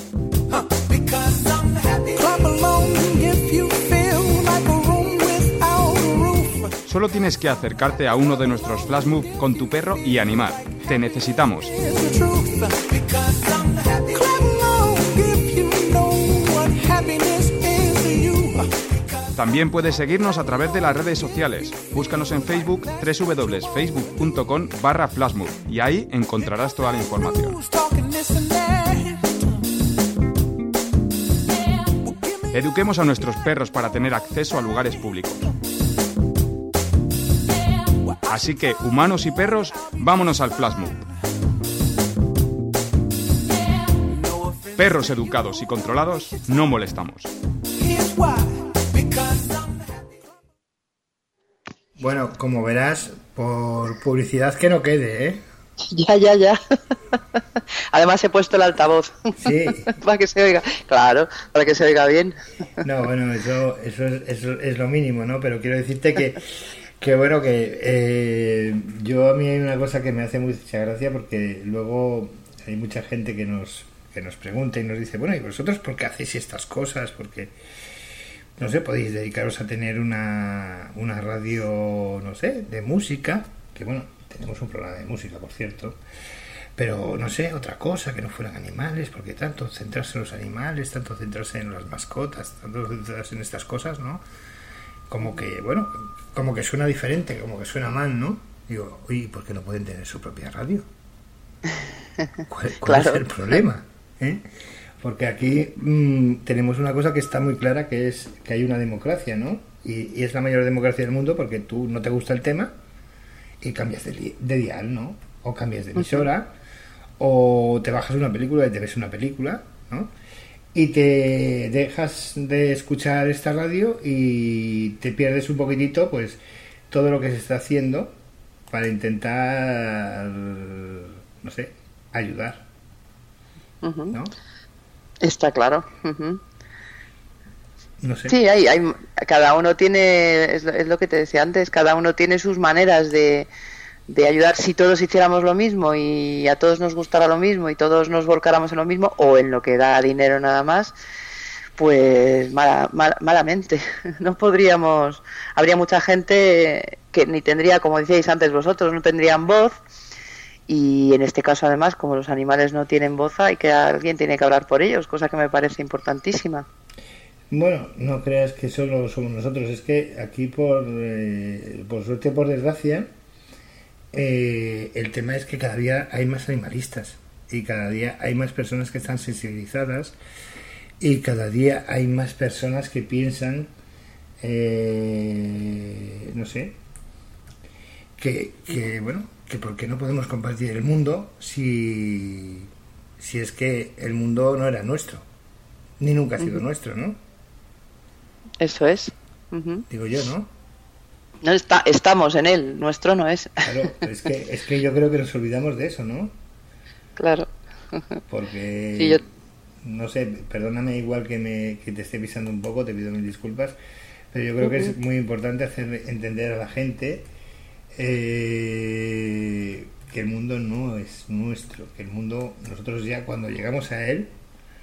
Speaker 3: Solo tienes que acercarte a uno de nuestros flash mob con tu perro y animar. Te necesitamos. También puedes seguirnos a través de las redes sociales. Búscanos en Facebook, doble u doble u doble u punto facebook punto com barra flashmob, y ahí encontrarás toda la información. Eduquemos a nuestros perros para tener acceso a lugares públicos. Así que, humanos y perros, vámonos al flash mob. Perros educados y controlados, no molestamos.
Speaker 1: Bueno, como verás, por publicidad que no quede, ¿eh?
Speaker 2: Ya, ya, ya. Además he puesto el altavoz.
Speaker 1: Sí.
Speaker 2: Para que se oiga. Claro, para que se oiga bien.
Speaker 1: No, bueno, eso, eso, es, eso es lo mínimo, ¿no? Pero quiero decirte que, que bueno, que eh, yo a mí hay una cosa que me hace mucha gracia, porque luego hay mucha gente que nos, que nos pregunta y nos dice, bueno, ¿y vosotros por qué hacéis estas cosas? Porque no sé, podéis dedicaros a tener una, una radio, no sé, de música, que bueno, tenemos un programa de música, por cierto, pero no sé, otra cosa, que no fueran animales, porque tanto centrarse en los animales, tanto centrarse en las mascotas, tanto centrarse en estas cosas, ¿no? Como que, bueno, como que suena diferente, como que suena mal, ¿no? Digo, oye, ¿por qué no pueden tener su propia radio? ¿Cuál, cuál claro. es el problema? ¿Eh? Porque aquí mmm, tenemos una cosa que está muy clara, que es que hay una democracia, ¿no? Y, y es la mayor democracia del mundo porque tú no te gusta el tema y cambias de, de dial, ¿no? O cambias de emisora, uh-huh. o te bajas una película y te ves una película, ¿no? Y te dejas de escuchar esta radio y te pierdes un poquitito, pues, todo lo que se está haciendo para intentar, no sé, ayudar,
Speaker 2: uh-huh.
Speaker 1: ¿no?
Speaker 2: Está claro. Uh-huh.
Speaker 1: No sé.
Speaker 2: Sí, hay, hay, cada uno tiene, es lo, es lo que te decía antes, cada uno tiene sus maneras de, de ayudar. Si todos hiciéramos lo mismo y a todos nos gustara lo mismo y todos nos volcáramos en lo mismo o en lo que da dinero nada más, pues mala, mal, malamente. No podríamos, habría mucha gente que ni tendría, como decíais antes vosotros, no tendrían voz. Y en este caso, además, como los animales no tienen voz, hay que alguien tiene que hablar por ellos, cosa que me parece importantísima.
Speaker 1: Bueno, no creas que solo somos nosotros, es que aquí, por, eh, por suerte o por desgracia, eh, el tema es que cada día hay más animalistas y cada día hay más personas que están sensibilizadas y cada día hay más personas que piensan, eh, no sé, que, que bueno... que por qué no podemos compartir el mundo si, si es que el mundo no era nuestro, ni nunca ha sido uh-huh. nuestro, ¿no?
Speaker 2: Eso es. Uh-huh.
Speaker 1: Digo yo, ¿no?
Speaker 2: No está, estamos en él, nuestro no es.
Speaker 1: Claro, es que, es que yo creo que nos olvidamos de eso, ¿no?
Speaker 2: Claro.
Speaker 1: Porque,
Speaker 2: sí, yo...
Speaker 1: no sé, perdóname igual que, me, que te esté pisando un poco, te pido mil disculpas, pero yo creo uh-huh. que es muy importante hacer entender a la gente Eh, que el mundo no es nuestro, que el mundo, nosotros ya cuando llegamos a él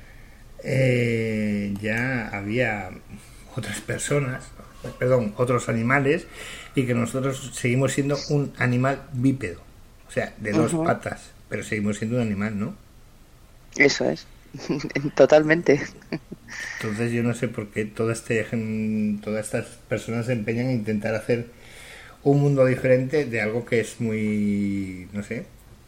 Speaker 1: eh, ya había otras personas, perdón, otros animales, y que nosotros seguimos siendo un animal bípedo, o sea, de dos uh-huh. patas, pero seguimos siendo un animal, ¿no?
Speaker 2: Eso es, totalmente.
Speaker 1: Entonces yo no sé por qué toda este, todas estas personas se empeñan en intentar hacer un mundo diferente de algo que es muy, no sé,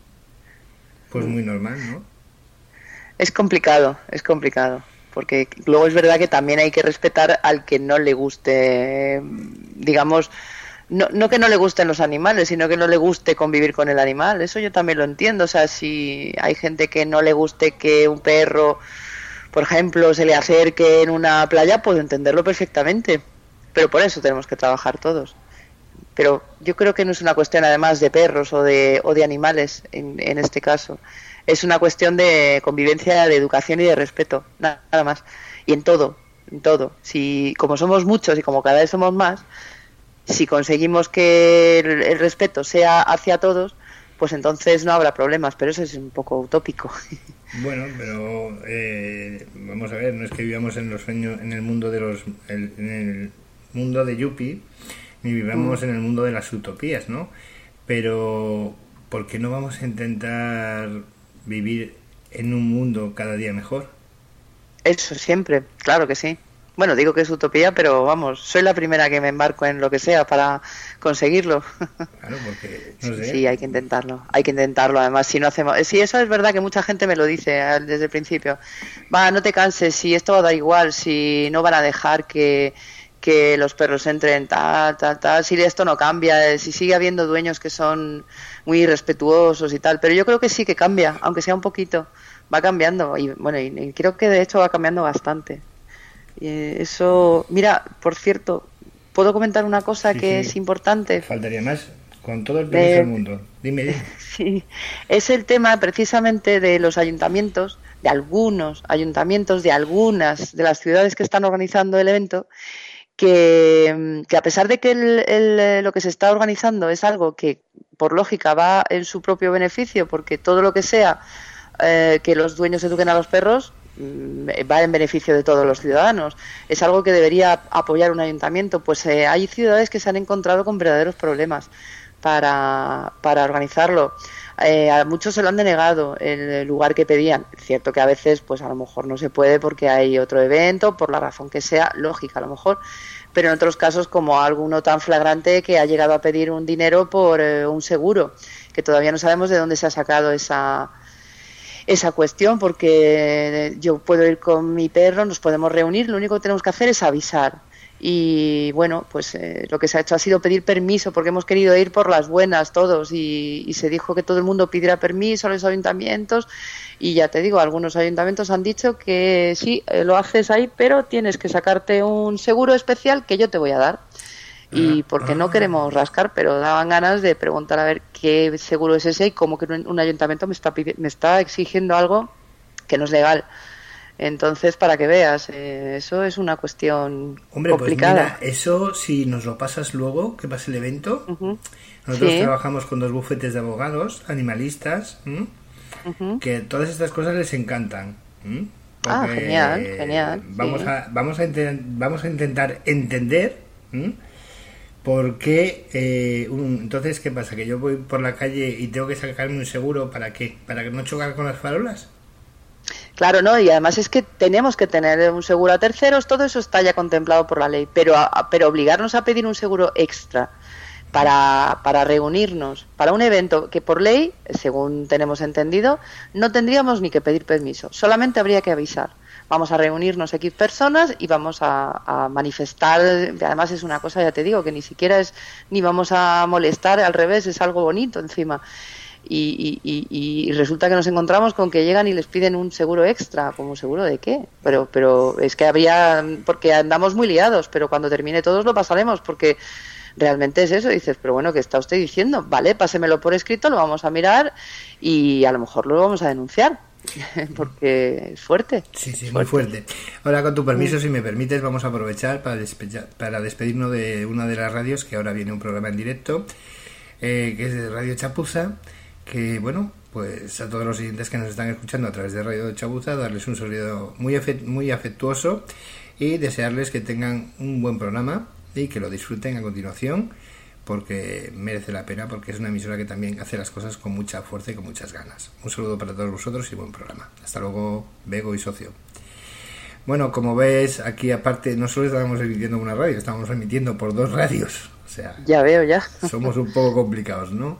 Speaker 1: pues muy normal, ¿no?
Speaker 2: Es complicado, es complicado, porque luego es verdad que también hay que respetar al que no le guste, digamos, no, no que no le gusten los animales, sino que no le guste convivir con el animal. Eso yo también lo entiendo. O sea, si hay gente que no le guste que un perro, por ejemplo, se le acerque en una playa, puedo entenderlo perfectamente, pero por eso tenemos que trabajar todos. Pero yo creo que no es una cuestión además de perros o de, o de animales en, en este caso. Es una cuestión de convivencia, de educación y de respeto, nada, nada más. Y en todo, en todo. Si, como somos muchos y como cada vez somos más, si conseguimos que el, el respeto sea hacia todos, pues entonces no habrá problemas, pero eso es un poco utópico.
Speaker 1: Bueno, pero eh, vamos a ver, no es que vivamos en los sueños, en el mundo de los, el, en el mundo de Yuppie, ni vivamos mm. en el mundo de las utopías, ¿no? Pero ¿por qué no vamos a intentar vivir en un mundo cada día mejor?
Speaker 2: Eso siempre, claro que sí. Bueno, digo que es utopía, pero vamos, soy la primera que me embarco en lo que sea para conseguirlo.
Speaker 1: Claro, porque no sé.
Speaker 2: Sí, sí, hay que intentarlo, hay que intentarlo. Además, si no hacemos, sí, eso es verdad que mucha gente me lo dice desde el principio. Va, no te canses, si esto va a dar igual, si no van a dejar que que los perros entren, tal, tal, tal, si esto no cambia, si sigue habiendo dueños que son muy irrespetuosos y tal, pero yo creo que sí que cambia, aunque sea un poquito, va cambiando, y bueno, y, y creo que de hecho va cambiando bastante. Y eso, mira, por cierto, ¿puedo comentar una cosa
Speaker 1: sí,
Speaker 2: que
Speaker 1: sí.
Speaker 2: es importante?
Speaker 1: Faltaría más, con todo el permiso del mundo. Dime, dime.
Speaker 2: Sí, es el tema precisamente de los ayuntamientos, de algunos ayuntamientos, de algunas de las ciudades que están organizando el evento, Que, que a pesar de que el, el, lo que se está organizando es algo que por lógica va en su propio beneficio, porque todo lo que sea eh, que los dueños eduquen a los perros va en beneficio de todos los ciudadanos. Es algo que debería apoyar un ayuntamiento. Pues eh, hay ciudades que se han encontrado con verdaderos problemas para, para organizarlo. Eh, a muchos se lo han denegado el lugar que pedían. Es cierto que a veces pues a lo mejor no se puede porque hay otro evento, por la razón que sea, lógica a lo mejor, pero en otros casos, como alguno tan flagrante que ha llegado a pedir un dinero por eh, un seguro, que todavía no sabemos de dónde se ha sacado esa esa cuestión, porque yo puedo ir con mi perro, nos podemos reunir, lo único que tenemos que hacer es avisar. Y bueno, pues eh, lo que se ha hecho ha sido pedir permiso, porque hemos querido ir por las buenas todos, y, y se dijo que todo el mundo pidiera permiso a los ayuntamientos, y ya te digo, algunos ayuntamientos han dicho que sí, eh, lo haces ahí, pero tienes que sacarte un seguro especial que yo te voy a dar. Y porque no queremos rascar, pero daban ganas de preguntar a ver qué seguro es ese y cómo que un, un ayuntamiento me está, me está exigiendo algo que no es legal. Entonces, para que veas, eh, eso es una cuestión
Speaker 1: Hombre, complicada. Pues mira, eso si nos lo pasas luego, que pase el evento. Uh-huh. Nosotros sí. trabajamos con dos bufetes de abogados, animalistas, uh-huh. que todas estas cosas les encantan.
Speaker 2: Ah, genial, genial.
Speaker 1: Vamos,
Speaker 2: sí.
Speaker 1: a, vamos, a, intent, vamos a intentar entender ¿m? por qué... Eh, un, entonces, ¿qué pasa? ¿Que yo voy por la calle y tengo que sacarme un seguro para qué? ¿Para que no chocar con las farolas?
Speaker 2: Claro, no, y además es que tenemos que tener un seguro a terceros, todo eso está ya contemplado por la ley, pero, a, pero obligarnos a pedir un seguro extra para, para reunirnos, para un evento que por ley, según tenemos entendido, no tendríamos ni que pedir permiso, solamente habría que avisar. Vamos a reunirnos X personas y vamos a, a manifestar, además es una cosa, ya te digo, que ni siquiera es, ni vamos a molestar, al revés, es algo bonito encima. Y, y, y, y resulta que nos encontramos con que llegan y les piden un seguro extra. ¿Como seguro de qué? Pero pero es que habría, porque andamos muy liados, pero cuando termine todos lo pasaremos, porque realmente es eso. Dices, pero bueno, ¿qué está usted diciendo? Vale, pásemelo por escrito, lo vamos a mirar y a lo mejor lo vamos a denunciar, porque es fuerte.
Speaker 1: Sí, sí,
Speaker 2: es
Speaker 1: muy
Speaker 2: fuerte.
Speaker 1: fuerte. Ahora, con tu permiso, si me permites, vamos a aprovechar para, despe- para despedirnos de una de las radios, que ahora viene un programa en directo, eh, que es de Radio Chapuza. Que bueno, pues a todos los oyentes que nos están escuchando a través de Radio Chapuza, darles un saludo muy afect- muy afectuoso y desearles que tengan un buen programa y que lo disfruten a continuación, porque merece la pena, porque es una emisora que también hace las cosas con mucha fuerza y con muchas ganas. Un saludo para todos vosotros y buen programa. Hasta luego, Bego y socio. Bueno, como ves, aquí aparte no solo estamos emitiendo una radio, estamos emitiendo por dos radios. O sea,
Speaker 2: ya veo, ya.
Speaker 1: Somos un poco complicados, ¿no?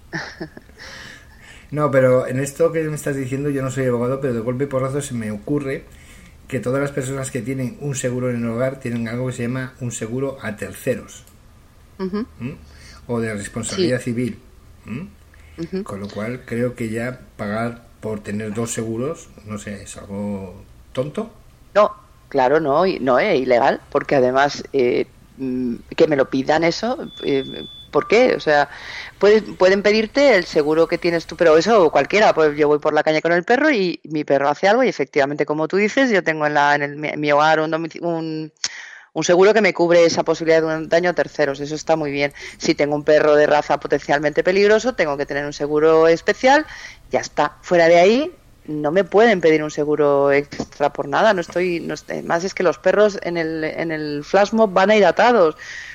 Speaker 1: No, pero en esto que me estás diciendo, yo no soy abogado, pero de golpe y porrazo se me ocurre que todas las personas que tienen un seguro en el hogar tienen algo que se llama un seguro a terceros. Uh-huh. ¿Mm? O de responsabilidad sí. civil. ¿Mm? Uh-huh. Con lo cual creo que ya pagar por tener dos seguros, no sé, es algo tonto.
Speaker 2: No, claro, no, no es ilegal, porque además eh, que me lo pidan eso... Eh, ¿por qué? O sea, pueden, pueden pedirte el seguro que tienes tú, pero eso cualquiera, pues yo voy por la calle con el perro y mi perro hace algo y efectivamente, como tú dices, yo tengo en, la, en, el, en mi hogar un, un, un seguro que me cubre esa posibilidad de un daño a terceros, eso está muy bien. Si tengo un perro de raza potencialmente peligroso, tengo que tener un seguro especial, ya está. Fuera de ahí, no me pueden pedir un seguro extra por nada, no estoy, no estoy más es que los perros en el, en el flash mob van a ir atados.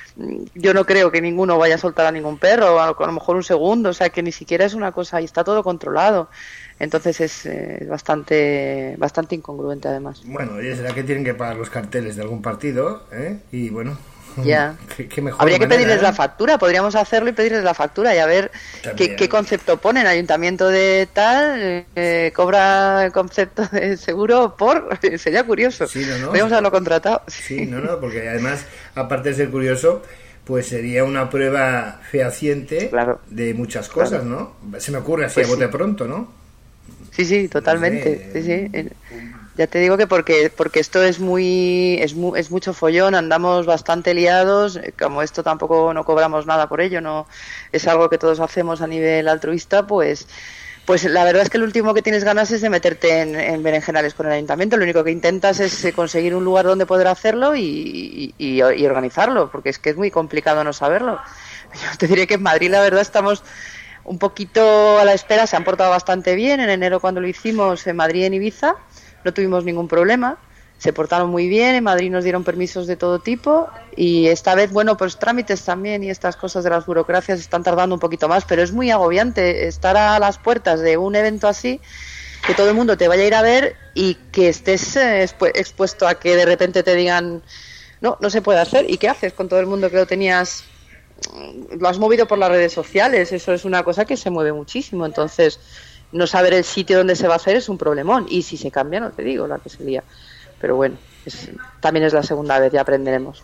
Speaker 2: Yo no creo que ninguno vaya a soltar a ningún perro, a lo mejor un segundo, o sea que ni siquiera es una cosa, y está todo controlado. Entonces es eh, bastante bastante incongruente además.
Speaker 1: Bueno, y será que tienen que pagar los carteles de algún partido, ¿eh? Y bueno,
Speaker 2: ya.
Speaker 1: ¿Qué, qué mejor
Speaker 2: habría que
Speaker 1: manera,
Speaker 2: pedirles
Speaker 1: ¿eh?
Speaker 2: la factura, podríamos hacerlo y pedirles la factura y a ver qué, qué concepto ponen. Ayuntamiento de tal, eh, cobra el concepto de seguro por... Sería curioso.
Speaker 1: Sí, no, no.
Speaker 2: Podríamos haberlo contratado.
Speaker 1: Sí, no, no, porque además, aparte de ser curioso, pues sería una prueba fehaciente
Speaker 2: claro.
Speaker 1: de muchas cosas, claro. ¿no? Se me ocurre así
Speaker 2: pues
Speaker 1: a bote
Speaker 2: sí.
Speaker 1: pronto, ¿no?
Speaker 2: Sí, sí, totalmente. No sé, sí, sí. Ya te digo que porque porque esto es muy es mu, es mucho follón, andamos bastante liados, como esto tampoco no cobramos nada por ello, no es algo que todos hacemos a nivel altruista, pues pues la verdad es que lo último que tienes ganas es de meterte en, en berenjenales con el ayuntamiento. Lo único que intentas es conseguir un lugar donde poder hacerlo y, y, y organizarlo, porque es que es muy complicado no saberlo. Yo te diré que en Madrid la verdad estamos un poquito a la espera, se han portado bastante bien en enero cuando lo hicimos en Madrid y en Ibiza, no tuvimos ningún problema. Se portaron muy bien, en Madrid nos dieron permisos de todo tipo y esta vez, bueno, pues trámites también y estas cosas de las burocracias están tardando un poquito más, pero es muy agobiante estar a las puertas de un evento así, que todo el mundo te vaya a ir a ver y que estés eh, expuesto a que de repente te digan, no, no se puede hacer. ¿Y qué haces con todo el mundo que lo tenías, lo has movido por las redes sociales? Eso es una cosa que se mueve muchísimo, entonces no saber el sitio donde se va a hacer es un problemón y si se cambia, no te digo, la que se lía. Pero bueno, es, también es la segunda vez, ya aprenderemos.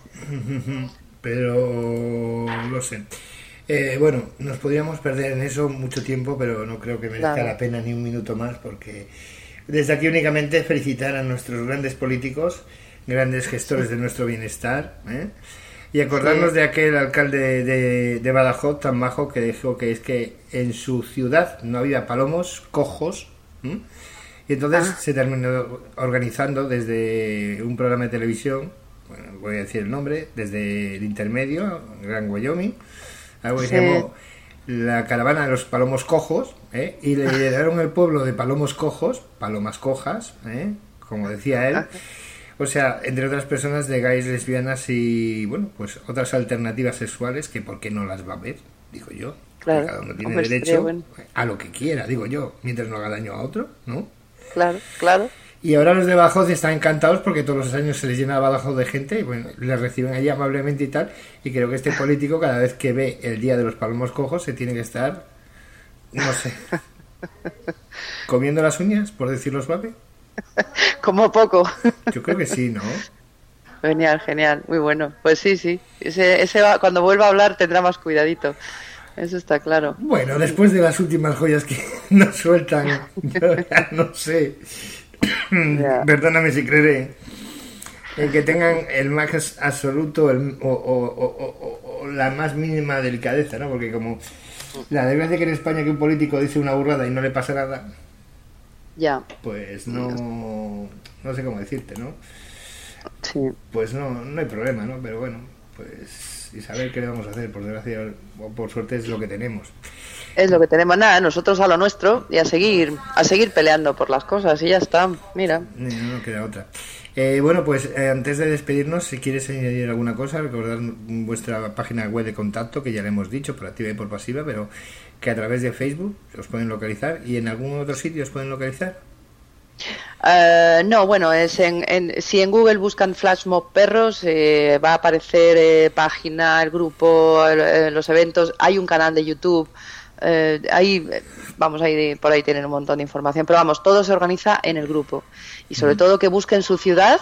Speaker 1: Pero no sé. Eh, bueno, nos podríamos perder en eso mucho tiempo, pero no creo que merezca claro. la pena ni un minuto más, porque desde aquí únicamente felicitar a nuestros grandes políticos, grandes gestores de nuestro bienestar, ¿eh? Y acordarnos sí. de aquel alcalde de, de Badajoz tan majo que dijo que es que en su ciudad no había palomos cojos, ¿eh? Y entonces ah. se terminó organizando desde un programa de televisión, bueno, voy a decir el nombre, desde el intermedio, Gran Wyoming, algo que sí. se llamó la caravana de los palomos cojos, ¿eh? Y le lideraron el pueblo de palomos cojos, palomas cojas, ¿eh? Como decía él, o sea, entre otras personas de gays, lesbianas y, bueno, pues otras alternativas sexuales que por qué no las va a ver, digo yo. Claro. Cada uno tiene Hombre, derecho bueno. a lo que quiera, digo yo, mientras no haga daño a otro, ¿no?
Speaker 2: Claro, claro.
Speaker 1: Y ahora los de Badajoz están encantados porque todos los años se les llena Badajoz de gente y bueno, les reciben allí amablemente y tal. Y creo que este político, cada vez que ve el Día de los Palomos Cojos, se tiene que estar, no sé, comiendo las uñas, por decirlo suave.
Speaker 2: Como poco.
Speaker 1: Yo creo que sí, ¿no?
Speaker 2: Genial, genial, muy bueno. Pues sí, sí. Ese, ese va, cuando vuelva a hablar tendrá más cuidadito. Eso está claro.
Speaker 1: Bueno, después de las últimas joyas que nos sueltan, yo ya no sé, yeah. perdóname si creeré, el que tengan el más absoluto el, o, o, o, o, o la más mínima delicadeza, ¿no? Porque como la desgracia que en España que un político dice una burrada y no le pasa nada,
Speaker 2: ya,
Speaker 1: pues no, no sé cómo decirte, ¿no?
Speaker 2: Sí.
Speaker 1: Pues no, no hay problema, ¿no? Pero bueno, pues... y saber qué le vamos a hacer, por desgracia o por suerte es lo que tenemos.
Speaker 2: Es lo que tenemos, nada, nosotros a lo nuestro y a seguir a seguir peleando por las cosas y ya está, mira.
Speaker 1: No, no queda otra. Eh, bueno, pues eh, antes de despedirnos, si quieres añadir alguna cosa, recordar vuestra página web de contacto, que ya le hemos dicho, por activa y por pasiva, pero que a través de Facebook os pueden localizar y en algún otro sitio os pueden localizar.
Speaker 2: Uh, no, bueno, es en, en, si en Google buscan Flashmob Perros, eh, va a aparecer eh, página, el grupo, eh, los eventos, hay un canal de YouTube, eh, ahí, vamos, ahí, por ahí tienen un montón de información, pero vamos, todo se organiza en el grupo y sobre mm. todo que busquen su ciudad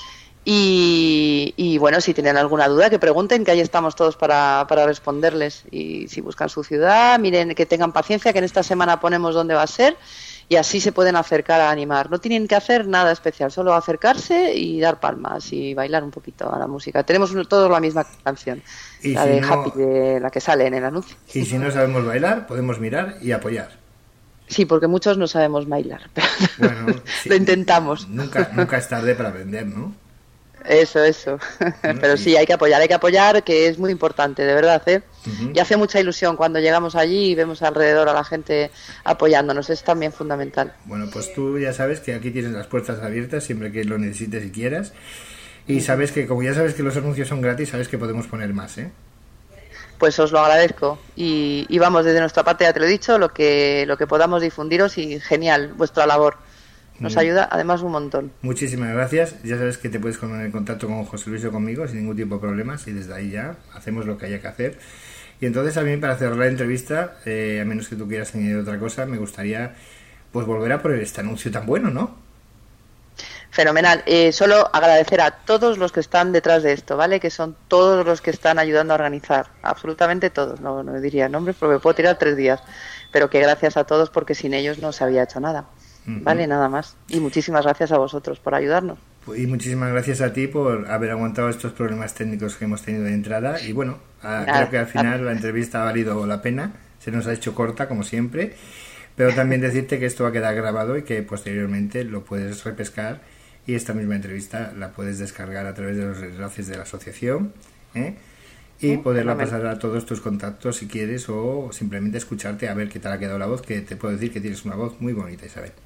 Speaker 2: y, y bueno, si tienen alguna duda que pregunten, que ahí estamos todos para, para responderles y si buscan su ciudad, miren, que tengan paciencia, que en esta semana ponemos dónde va a ser. Y así se pueden acercar a animar. No tienen que hacer nada especial, solo acercarse y dar palmas y bailar un poquito a la música. Tenemos todos la misma canción,
Speaker 1: y
Speaker 2: la
Speaker 1: si
Speaker 2: de
Speaker 1: no,
Speaker 2: Happy, de la que sale en el anuncio.
Speaker 1: Y si no sabemos bailar, podemos mirar y apoyar.
Speaker 2: Sí, porque muchos no sabemos bailar, pero
Speaker 1: bueno, sí,
Speaker 2: lo intentamos.
Speaker 1: Nunca, nunca es tarde para aprender, ¿no?
Speaker 2: Eso, eso. Bueno, pero sí, hay que apoyar, hay que apoyar, que es muy importante, de verdad, ¿eh? Uh-huh. Y hace mucha ilusión cuando llegamos allí y vemos alrededor a la gente apoyándonos, es también fundamental.
Speaker 1: Bueno, pues tú ya sabes que aquí tienes las puertas abiertas siempre que lo necesites y quieras. Y sabes que, como ya sabes que los anuncios son gratis, sabes que podemos poner más, ¿eh?
Speaker 2: Pues os lo agradezco. Y, y vamos, desde nuestra parte, ya te lo he dicho, lo que, lo que podamos difundiros y genial, vuestra labor. Nos ayuda además un montón.
Speaker 1: Muchísimas gracias. Ya sabes que te puedes poner en contacto con José Luis o conmigo sin ningún tipo de problemas y desde ahí ya hacemos lo que haya que hacer. Y entonces a mí, para cerrar la entrevista, eh, a menos que tú quieras añadir otra cosa, me gustaría pues volver a poner este anuncio tan bueno, ¿no?
Speaker 2: Fenomenal. Eh, solo agradecer a todos los que están detrás de esto, ¿vale? Que son todos los que están ayudando a organizar. Absolutamente todos. No, no diría nombres porque me puedo tirar tres días. Pero que gracias a todos porque sin ellos no se había hecho nada. Vale, nada más. Y muchísimas gracias a vosotros por ayudarnos.
Speaker 1: Y muchísimas gracias a ti por haber aguantado estos problemas técnicos que hemos tenido de entrada. Y bueno, a, creo que al final la entrevista ha valido la pena. Se nos ha hecho corta, como siempre. Pero también decirte que esto va a quedar grabado y que posteriormente lo puedes repescar. Y esta misma entrevista la puedes descargar a través de los enlaces de la asociación, ¿eh? Y poderla pasar a todos tus contactos si quieres, o simplemente escucharte a ver qué tal ha quedado la voz, que te puedo decir que tienes una voz muy bonita, Isabel.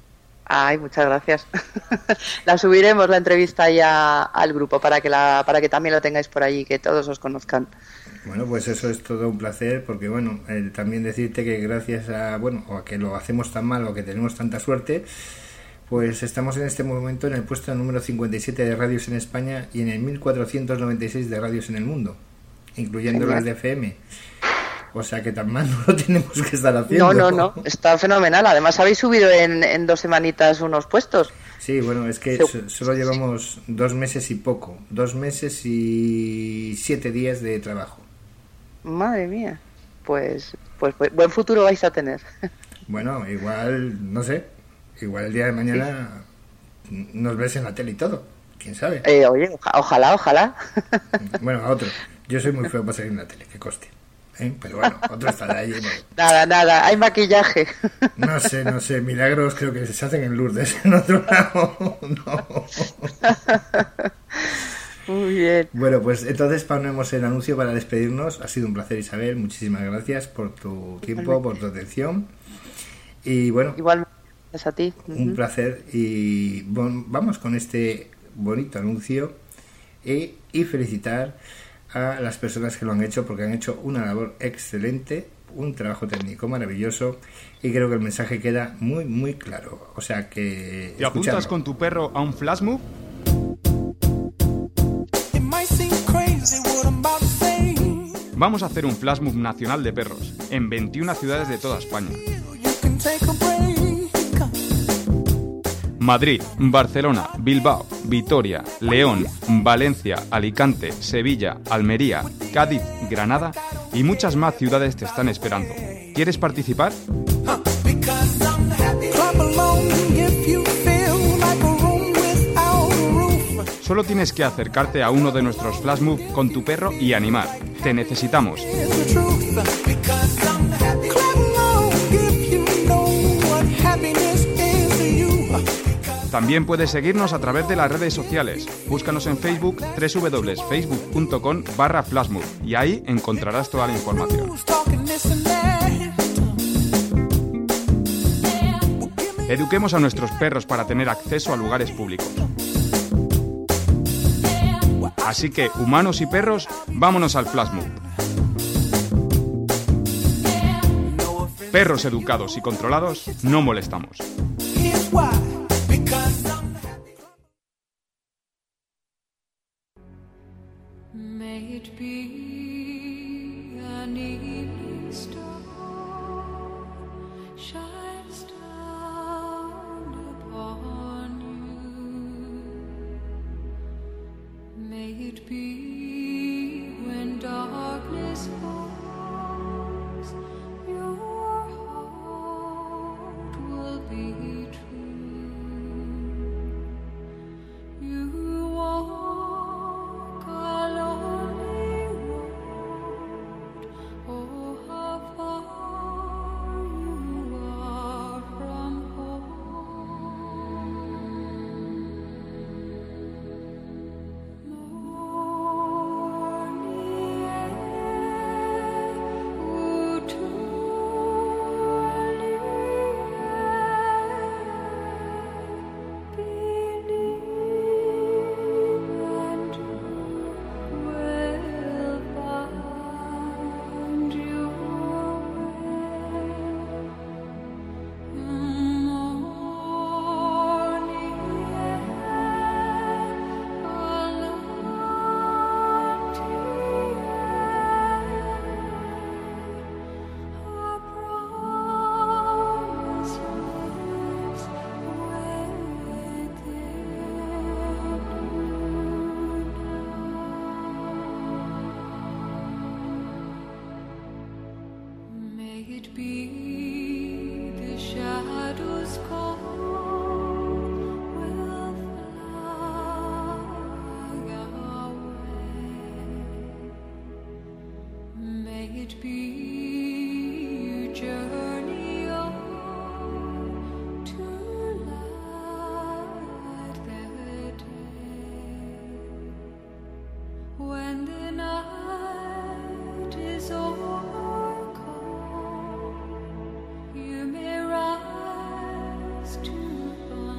Speaker 2: Ay, muchas gracias. La subiremos la entrevista ya al grupo para que la para que también la tengáis por allí, que todos os conozcan.
Speaker 1: Bueno, pues eso es todo un placer, porque bueno, eh, también decirte que gracias a, bueno, o a que lo hacemos tan mal o que tenemos tanta suerte, pues estamos en este momento en el puesto número cincuenta y siete de radios en España y en el mil cuatrocientos noventa y seis de radios en el mundo, incluyendo Genial. Las de F M. O sea que tan mal no lo tenemos que estar haciendo.
Speaker 2: No, no, no, está fenomenal. Además habéis subido en, en dos semanitas unos puestos.
Speaker 1: Sí, bueno, es que so, solo llevamos dos meses y poco. Dos meses y siete días de trabajo.
Speaker 2: Madre mía. Pues, pues, pues buen futuro vais a tener.
Speaker 1: Bueno, igual, no sé, igual el día de mañana sí. nos ves en la tele y todo. ¿Quién sabe?
Speaker 2: Eh, oye, ojalá, ojalá.
Speaker 1: Bueno, a otro. Yo soy muy feo para salir en la tele, que coste. ¿Eh? Pero bueno, otro estará ahí. Bueno.
Speaker 2: Nada, nada, hay maquillaje.
Speaker 1: No sé, no sé, milagros creo que se hacen en Lourdes, en otro lado. No.
Speaker 2: Muy bien.
Speaker 1: Bueno, pues entonces ponemos el anuncio para despedirnos. Ha sido un placer, Isabel. Muchísimas gracias por tu tiempo, por tu atención. Y bueno,
Speaker 2: igual gracias a ti.
Speaker 1: Un uh-huh. placer. Y bon, vamos con este bonito anuncio y, y felicitar a las personas que lo han hecho, porque han hecho una labor excelente, un trabajo técnico maravilloso, y creo que el mensaje queda muy muy claro. O sea que
Speaker 3: ¿te apuntas con tu perro a un flash mob? Vamos a hacer un flash mob nacional de perros en veintiuna ciudades de toda España. Madrid, Barcelona, Bilbao, Vitoria, León, Valencia, Alicante, Sevilla, Almería, Cádiz, Granada y muchas más ciudades te están esperando. ¿Quieres participar? Solo tienes que acercarte a uno de nuestros flash mob con tu perro y animar. Te necesitamos. También puedes seguirnos a través de las redes sociales. Búscanos en Facebook, doble u doble u doble u punto facebook punto com barra flashmob, y ahí encontrarás toda la información. Eduquemos a nuestros perros para tener acceso a lugares públicos. Así que, humanos y perros, vámonos al flashmob. Perros educados y controlados, no molestamos.
Speaker 5: May it be an evening star shines down upon you. May it be when darkness falls, your heart will be true. You walk alone. Oh, how far you are from home. Morning air, oh, truly believe and you will find your May it be the shadows call will fly away. May it be you journey on to light the day. When the night is overcome, you may rise to find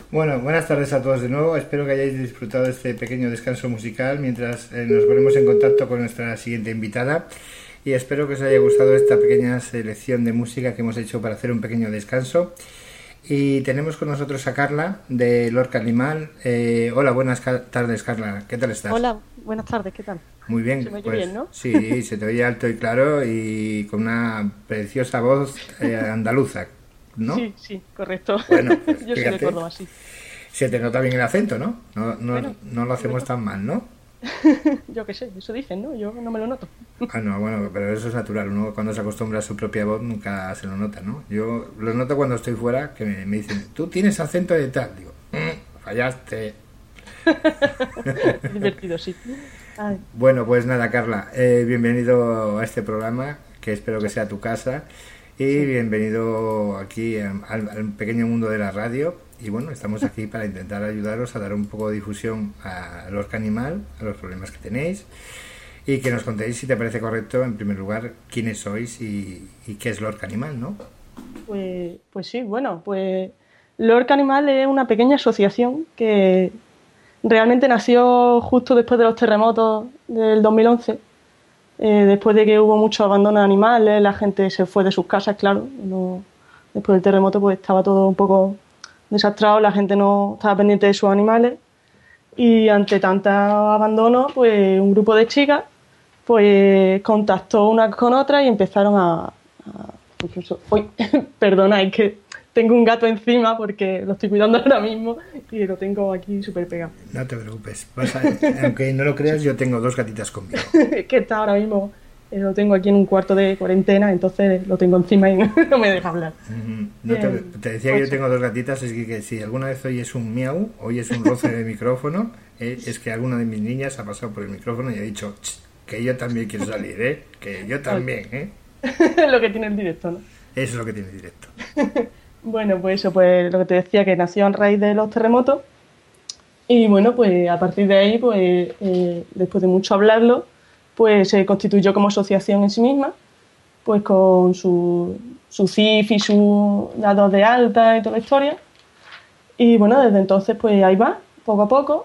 Speaker 1: Bueno, buenas tardes a todos de nuevo. Espero que hayáis disfrutado de este pequeño descanso musical mientras eh, nos ponemos en contacto con nuestra siguiente invitada. Y espero que os haya gustado esta pequeña selección de música que hemos hecho para hacer un pequeño descanso. Y tenemos con nosotros a Carla de Lorca Animal. Eh, hola, buenas ca- tardes, Carla. ¿Qué tal estás?
Speaker 6: Hola, buenas tardes, ¿qué tal?
Speaker 1: Muy bien.
Speaker 6: Se me oye
Speaker 1: pues,
Speaker 6: bien, ¿no?
Speaker 1: Sí, se te oye alto y claro y con una preciosa voz eh, andaluza, ¿no?
Speaker 6: Sí, sí, correcto.
Speaker 1: Bueno, pues,
Speaker 6: Yo soy de
Speaker 1: fíjate.
Speaker 6: Córdoba, sí.
Speaker 1: Se te nota bien el acento, ¿no? No, no,
Speaker 6: Bueno,
Speaker 1: no lo hacemos tan mal, ¿no?
Speaker 6: Yo qué sé, eso dicen, ¿no? Yo no me lo noto.
Speaker 1: Ah, no, bueno, pero eso es natural. Uno cuando se acostumbra a su propia voz nunca se lo nota, ¿no? Yo lo noto cuando estoy fuera, que me, me dicen, tú tienes acento de tal. Digo, "Mm, fallaste".
Speaker 6: Divertido, sí. Ay,
Speaker 1: Bueno, pues nada, Carla, eh, bienvenido a este programa, que espero que sea tu casa. Y bienvenido aquí eh, al, al pequeño mundo de la radio. Y bueno, estamos aquí para intentar ayudaros a dar un poco de difusión a Lorca Animal, a los problemas que tenéis. Y que nos contéis, si te parece correcto, en primer lugar, quiénes sois y, y qué es Lorca Animal, ¿no?
Speaker 6: pues, pues sí, bueno, pues Lorca Animal es una pequeña asociación que realmente nació justo después de los terremotos del dos mil once. Eh, después de que hubo mucho abandono de animales, la gente se fue de sus casas, claro. No, después del terremoto pues estaba todo un poco desastrado, la gente no estaba pendiente de sus animales y ante tanto abandono, pues un grupo de chicas pues contactó unas con otras y empezaron a... a pues eso, uy, perdona, es que tengo un gato encima porque lo estoy cuidando ahora mismo y lo tengo aquí súper pegado.
Speaker 1: No te preocupes. Vas a- aunque no lo creas, yo tengo dos gatitas conmigo.
Speaker 6: Es que está ahora mismo, eh, lo tengo aquí en un cuarto de cuarentena, entonces lo tengo encima y no me deja hablar.
Speaker 1: Ujú. No te,
Speaker 6: Bien.
Speaker 1: te decía que yo
Speaker 6: Pues-
Speaker 1: tengo dos gatitas, es que, que si alguna vez oyes un miau, oyes un roce de micrófono, eh, es que alguna de mis niñas ha pasado por el micrófono y ha dicho, "Ch, que yo también quiero salir, ¿eh? Que yo también, ¿eh?".
Speaker 6: Lo que tiene el directo, ¿no?
Speaker 1: Eso es lo que tiene directo.
Speaker 6: Bueno, pues eso, pues lo que te decía, que nació a raíz de los terremotos. Y bueno, pues a partir de ahí, pues eh, después de mucho hablarlo, pues se constituyó como asociación en sí misma, pues con su, su C I F y sus dados de alta y toda la historia. Y bueno, desde entonces, pues ahí va, poco a poco.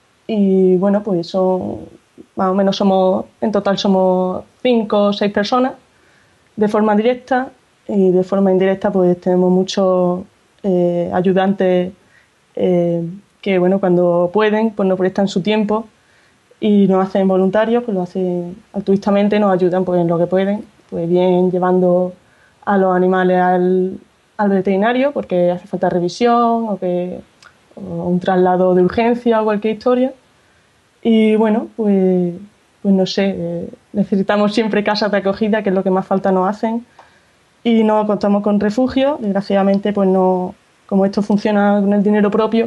Speaker 6: Y bueno, pues son, más o menos somos, en total somos cinco o seis personas de forma directa, y de forma indirecta pues tenemos muchos eh, ayudantes eh, que bueno, cuando pueden pues nos prestan su tiempo y nos hacen voluntarios, pues lo hacen altruistamente, nos ayudan pues en lo que pueden, pues bien llevando a los animales al, al veterinario porque hace falta revisión o que o un traslado de urgencia o cualquier historia. Y bueno, pues, pues no sé, eh, necesitamos siempre casas de acogida, que es lo que más falta nos hacen. Y no contamos con refugio, desgraciadamente, pues no, como esto funciona con el dinero propio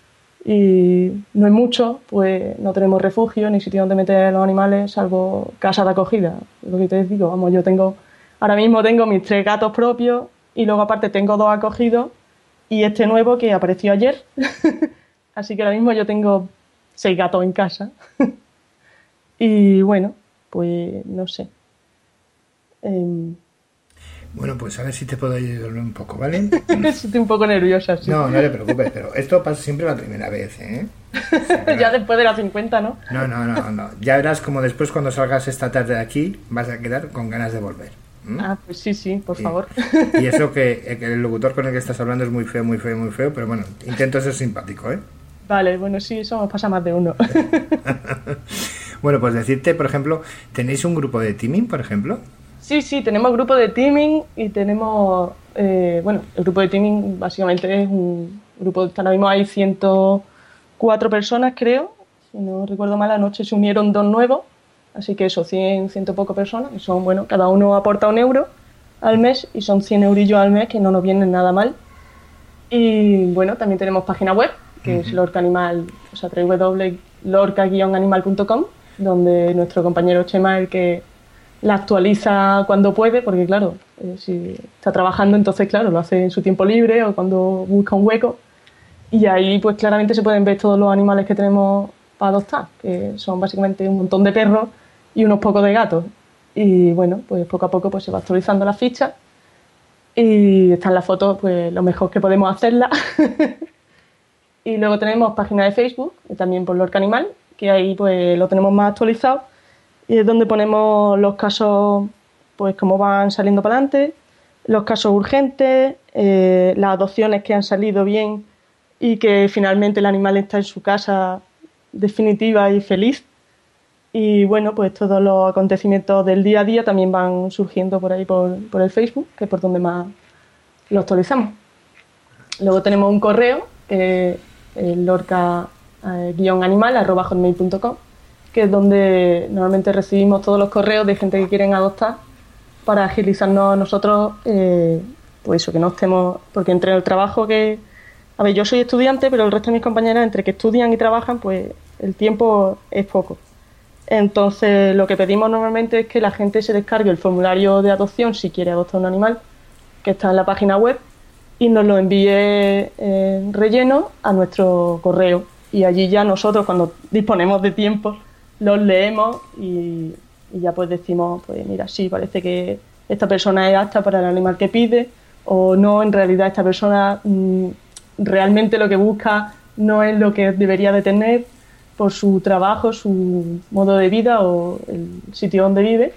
Speaker 6: y no es mucho, pues no tenemos refugio ni sitio donde meter a los animales, salvo casa de acogida. Lo que te digo, vamos, yo tengo, ahora mismo tengo mis tres gatos propios y luego aparte tengo dos acogidos y este nuevo que apareció ayer. Así que ahora mismo yo tengo seis gatos en casa. Y bueno, pues no sé. Em,
Speaker 1: Bueno, pues a ver si te puedo ayudar un poco, ¿vale?
Speaker 6: Estoy un poco nerviosa, sí.
Speaker 1: No, no te preocupes, pero esto pasa siempre la primera vez, ¿eh? Siempre
Speaker 6: Ya
Speaker 1: la-
Speaker 6: después de las cincuenta, ¿no?
Speaker 1: No, no, no, no. Ya verás como después cuando salgas esta tarde de aquí vas a quedar con ganas de volver. ¿m?
Speaker 6: Ah, pues sí, sí, por
Speaker 1: Sí.
Speaker 6: favor.
Speaker 1: Y eso que, eh, que el locutor con el que estás hablando es muy feo, muy feo, muy feo, pero bueno, intento ser simpático, ¿eh?
Speaker 6: Vale, bueno, sí, eso nos pasa más de uno.
Speaker 1: Bueno, pues decirte, por ejemplo, ¿tenéis un grupo de teaming, por ejemplo?
Speaker 6: Sí, sí, tenemos grupo de teaming y tenemos, eh, bueno, el grupo de teaming básicamente es un grupo, ahora mismo hay ciento cuatro personas, creo, si no recuerdo mal, anoche se unieron dos nuevos, así que eso, cien, ciento poco personas, y son, bueno, cada uno aporta un euro al mes y son cien eurillos al mes que no nos vienen nada mal. Y bueno, también tenemos página web, que es Lorca Animal, o sea, w w w punto lorca guion animal punto com, donde nuestro compañero Chema es el que la actualiza cuando puede, porque claro, eh, si está trabajando, entonces claro, lo hace en su tiempo libre o cuando busca un hueco. Y ahí pues claramente se pueden ver todos los animales que tenemos para adoptar, que son básicamente un montón de perros y unos pocos de gatos. Y bueno, pues poco a poco pues se va actualizando la ficha y están las fotos pues lo mejor que podemos hacerla. Y luego tenemos página de Facebook, y también por Lorca Animal, que ahí pues lo tenemos más actualizado y es donde ponemos los casos, pues cómo van saliendo para adelante, los casos urgentes, eh, las adopciones que han salido bien y que finalmente el animal está en su casa definitiva y feliz. Y bueno, pues todos los acontecimientos del día a día también van surgiendo por ahí por, por el Facebook, que es por donde más lo actualizamos. Luego tenemos un correo, que es lorca guion animal arroba hotmail punto com, que es donde normalmente recibimos todos los correos de gente que quieren adoptar para agilizarnos a nosotros, eh, pues eso, que no estemos, porque entre el trabajo que, a ver, yo soy estudiante, pero el resto de mis compañeras, entre que estudian y trabajan, pues el tiempo es poco. Entonces, lo que pedimos normalmente es que la gente se descargue el formulario de adopción si quiere adoptar un animal, que está en la página web, y nos lo envíe eh, relleno a nuestro correo. Y allí ya nosotros, cuando disponemos de tiempo, los leemos y, y ya pues decimos, pues mira, sí, parece que esta persona es apta para el animal que pide, o no, en realidad esta persona mmm, realmente lo que busca no es lo que debería de tener por su trabajo, su modo de vida o el sitio donde vive.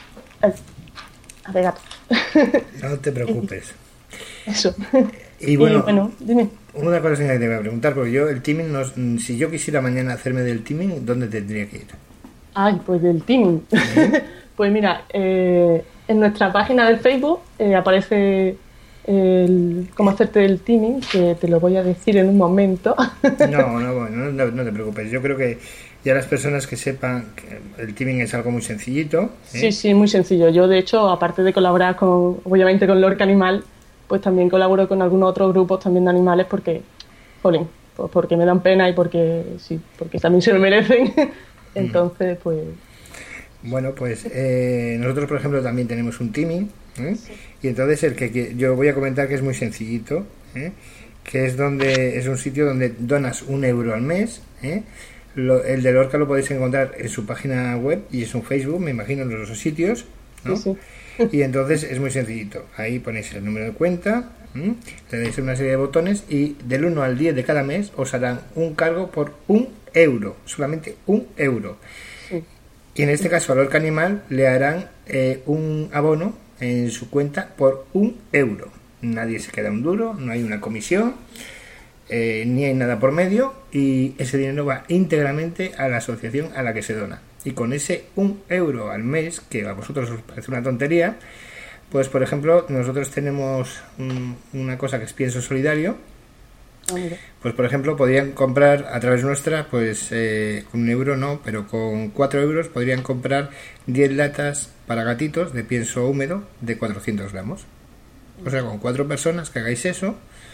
Speaker 6: A ver, gato.
Speaker 1: No te preocupes.
Speaker 6: Eso.
Speaker 1: Y bueno,
Speaker 6: y bueno, dime.
Speaker 1: Una cosa que te voy a preguntar, porque yo el teaming, no, si yo quisiera mañana hacerme del teaming, ¿dónde tendría que ir?
Speaker 6: Ay, pues del teaming. Pues mira, eh, en nuestra página del Facebook eh, aparece el cómo hacerte el teaming, que te lo voy a decir en un momento.
Speaker 1: No, no, bueno, no, no te preocupes. Yo creo que ya las personas que sepan que el teaming es algo muy sencillito. ¿eh?
Speaker 6: Sí, sí, muy sencillo. Yo, de hecho, aparte de colaborar con, obviamente, con Lorca Animal, pues también colaboro con algunos otros grupos también de animales porque, jolín, pues porque me dan pena y porque sí, porque también se lo merecen. Entonces, pues...
Speaker 1: Bueno, pues eh, nosotros, por ejemplo, también tenemos un teaming, ¿eh? Sí. Y entonces el que, que yo voy a comentar que es muy sencillito, ¿eh? Que es donde es un sitio donde donas un euro al mes, ¿eh? Lo, el de Lorca lo podéis encontrar en su página web y en su Facebook, me imagino, en los dos sitios, ¿no? Sí, sí. Y entonces es muy sencillito. Ahí ponéis el número de cuenta, ¿eh? Le dais una serie de botones y del uno al diez de cada mes os harán un cargo por un euro, solamente un euro. Sí. Y en este caso a Lorca Animal le harán eh, un abono en su cuenta por un euro. Nadie se queda un duro, no hay una comisión, eh, ni hay nada por medio, y ese dinero va íntegramente a la asociación a la que se dona. Y con ese un euro al mes, que a vosotros os parece una tontería, pues por ejemplo nosotros tenemos un, una cosa que es Pienso Solidario. Pues por ejemplo podrían comprar a través nuestra, pues eh, con un euro no, pero con cuatro euros podrían comprar diez latas para gatitos de pienso húmedo de cuatrocientos gramos. O sea, con cuatro personas que hagáis eso,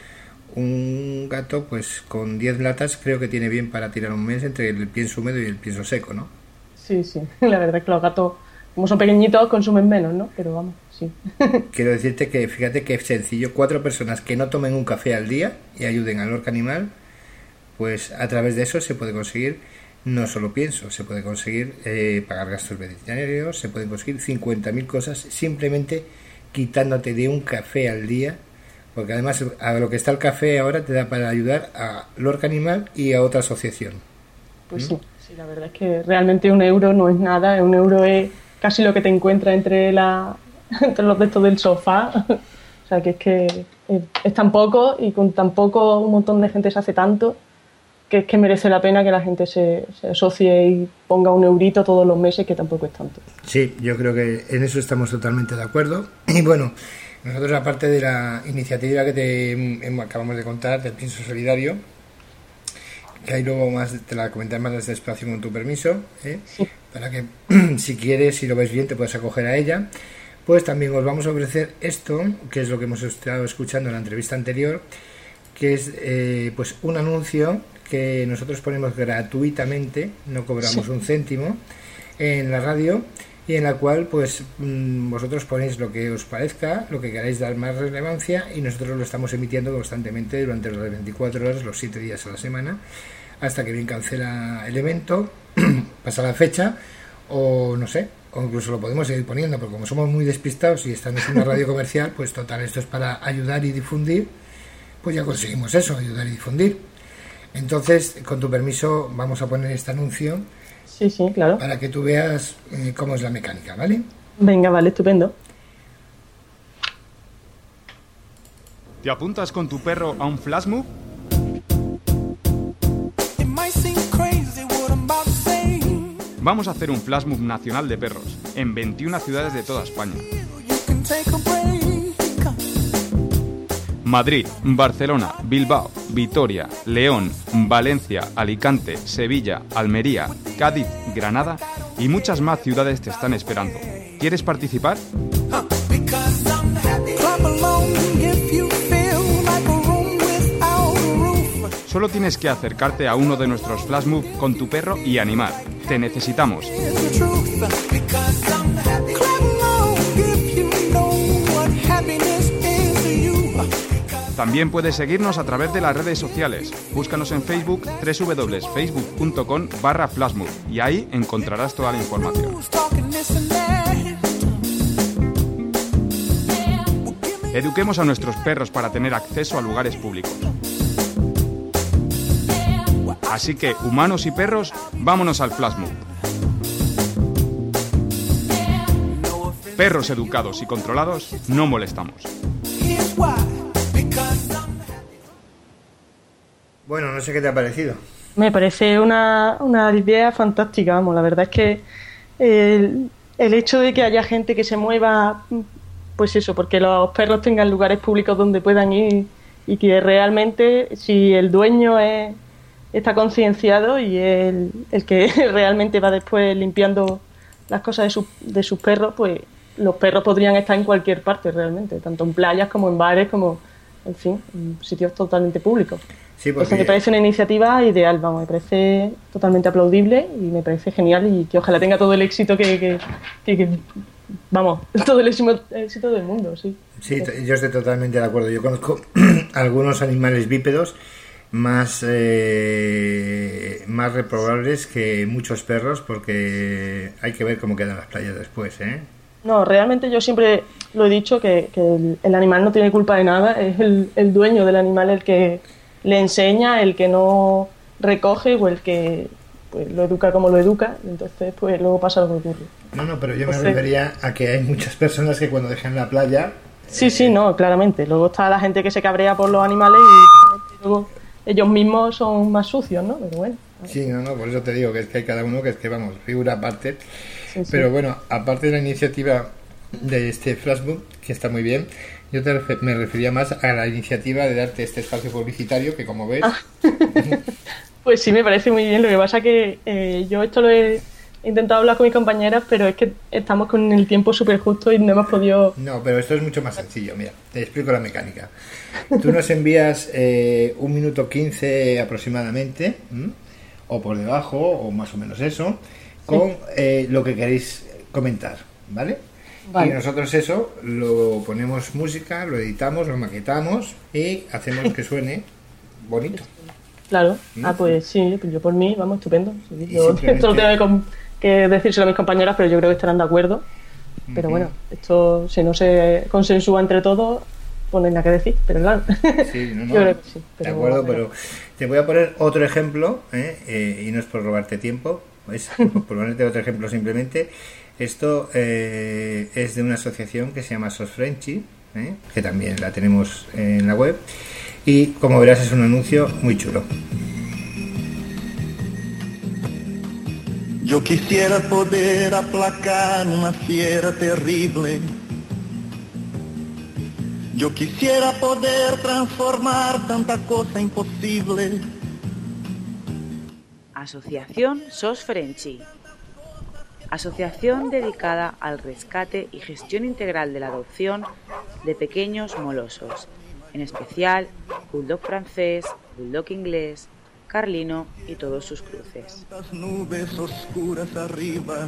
Speaker 1: un gato pues con diez latas creo que tiene bien para tirar un mes entre el pienso húmedo y el pienso seco, ¿no?
Speaker 6: Sí, sí, la verdad es que los gatos, como son pequeñitos, consumen menos, ¿no? Pero vamos, sí.
Speaker 1: Quiero decirte que, fíjate que es sencillo, cuatro personas que no tomen un café al día y ayuden a Lorca Animal, pues a través de eso se puede conseguir no solo pienso, se puede conseguir eh, pagar gastos veterinarios, se pueden conseguir cincuenta mil cosas simplemente quitándote de un café al día, porque además a lo que está el café ahora te da para ayudar a Lorca Animal y a otra asociación.
Speaker 6: Pues
Speaker 1: ¿Mm?
Speaker 6: sí. Sí, la verdad es que realmente un euro no es nada, un euro es casi lo que te encuentras entre, la, entre los restos del sofá, o sea que es que es, es tan poco y con tan poco un montón de gente se hace tanto que es que merece la pena que la gente se, se asocie y ponga un eurito todos los meses, que tampoco es tanto.
Speaker 1: Sí, yo creo que en eso estamos totalmente de acuerdo. Y bueno, nosotros aparte de la iniciativa que te acabamos de contar del Pienso Solidario, que ahí luego más te la comentaré más desde espacio con tu permiso, ¿eh? Sí. Para que si quieres, si lo ves bien, te puedes acoger a ella. Pues también os vamos a ofrecer esto, que es lo que hemos estado escuchando en la entrevista anterior, que es eh, pues un anuncio que nosotros ponemos gratuitamente, no cobramos sí. un céntimo, en la radio, y en la cual pues vosotros ponéis lo que os parezca, lo que queráis dar más relevancia, y nosotros lo estamos emitiendo constantemente durante las veinticuatro horas, los siete días a la semana, hasta que bien cancela el evento, pasa la fecha, o no sé, o incluso lo podemos seguir poniendo, porque como somos muy despistados y estamos en una radio comercial, pues total, esto es para ayudar y difundir, pues ya conseguimos eso, ayudar y difundir. Entonces, con tu permiso, vamos a poner este anuncio
Speaker 6: Sí, sí, claro.
Speaker 1: para que tú veas eh, cómo es la mecánica, ¿vale?
Speaker 6: Venga, vale, estupendo.
Speaker 3: ¿Te apuntas con tu perro a un flash mob? Vamos a hacer un flash mob nacional de perros en veintiuna ciudades de toda España. Madrid, Barcelona, Bilbao, Vitoria, León, Valencia, Alicante, Sevilla, Almería, Cádiz, Granada y muchas más ciudades te están esperando. ¿Quieres participar? Solo tienes que acercarte a uno de nuestros flash mob con tu perro y animar. Te necesitamos. También puedes seguirnos a través de las redes sociales. Búscanos en Facebook, doble u doble u doble u punto facebook punto com barra flashmob, y ahí encontrarás toda la información. Eduquemos a nuestros perros para tener acceso a lugares públicos. Así que, humanos y perros, vámonos al flashmob. Perros educados y controlados, no molestamos.
Speaker 1: Bueno, no sé qué te ha parecido.
Speaker 6: Me parece una, una idea fantástica, vamos, la verdad es que el, el hecho de que haya gente que se mueva, pues eso, porque los perros tengan lugares públicos donde puedan ir y que realmente, si el dueño es, está concienciado y el, el que realmente va después limpiando las cosas de, su, de sus perros, pues los perros podrían estar en cualquier parte realmente, tanto en playas como en bares, como, en fin, en sitios totalmente públicos.
Speaker 1: Sí, porque...
Speaker 6: Eso me parece una iniciativa ideal, vamos, me parece totalmente aplaudible y me parece genial y que ojalá tenga todo el éxito que, que, que, que vamos, todo el éxito, éxito del mundo, sí.
Speaker 1: Sí, yo estoy totalmente de acuerdo. Yo conozco algunos animales bípedos más eh, más reprobables que muchos perros, porque hay que ver cómo quedan las playas después, ¿eh?
Speaker 6: No, realmente yo siempre lo he dicho que, que el, el animal no tiene culpa de nada, es el, el dueño del animal el que le enseña, el que no recoge o el que pues, lo educa como lo educa, entonces pues luego pasa lo que ocurre.
Speaker 1: No, no, pero yo me
Speaker 6: Entonces,
Speaker 1: refería a que hay muchas personas que cuando dejan la playa...
Speaker 6: Sí, sí, no, claramente. Luego está la gente que se cabrea por los animales y luego ellos mismos son más sucios, ¿no? Pero bueno.
Speaker 1: Sí, no, no, por eso te digo que es que hay cada uno que es que, vamos, figura aparte.
Speaker 6: Sí, sí.
Speaker 1: Pero bueno, aparte de la iniciativa de este flashmob, que está muy bien, yo te refer- me refería más a la iniciativa de darte este espacio publicitario que, como ves...
Speaker 6: Ah. Pues sí, me parece muy bien. Lo que pasa que eh, yo esto lo he intentado hablar con mis compañeras, pero es que estamos con el tiempo súper justo y no hemos podido...
Speaker 1: No, pero esto es mucho más sencillo. Mira, te explico la mecánica. Tú nos envías eh, un minuto quince aproximadamente, ¿m? o por debajo, o más o menos eso, con eh, lo que queréis comentar, ¿vale?
Speaker 6: Vale.
Speaker 1: Y nosotros eso lo ponemos música, lo editamos, lo maquetamos y hacemos que suene bonito.
Speaker 6: Claro.
Speaker 1: ¿Mm?
Speaker 6: Ah, pues sí, pues yo por mí, vamos, estupendo. Sí,
Speaker 1: Y
Speaker 6: yo
Speaker 1: simplemente-
Speaker 6: esto lo tengo que, com- que decírselo a mis compañeras, pero yo creo que estarán de acuerdo. Pero
Speaker 1: Ujú.
Speaker 6: bueno, esto si no se consensúa entre todos, pues no hay nada que decir, pero claro.
Speaker 1: Sí, no, no,
Speaker 6: Yo creo que sí.
Speaker 1: de
Speaker 6: pero
Speaker 1: acuerdo,
Speaker 6: bueno.
Speaker 1: pero te voy a poner otro ejemplo, ¿eh? Eh, y no es por robarte tiempo, es por ponerte otro ejemplo simplemente. Esto eh, es de una asociación que se llama Sos Frenchy, ¿eh? que también la tenemos en la web, y como verás es un anuncio muy chulo.
Speaker 7: Yo quisiera poder aplacar una fiera terrible. Yo quisiera poder transformar tanta cosa imposible.
Speaker 8: Asociación Sos Frenchy. Asociación dedicada al rescate y gestión integral de la adopción de pequeños molosos, en especial bulldog francés, bulldog inglés, carlino y todos sus cruces.
Speaker 7: Las nubes oscuras arriba.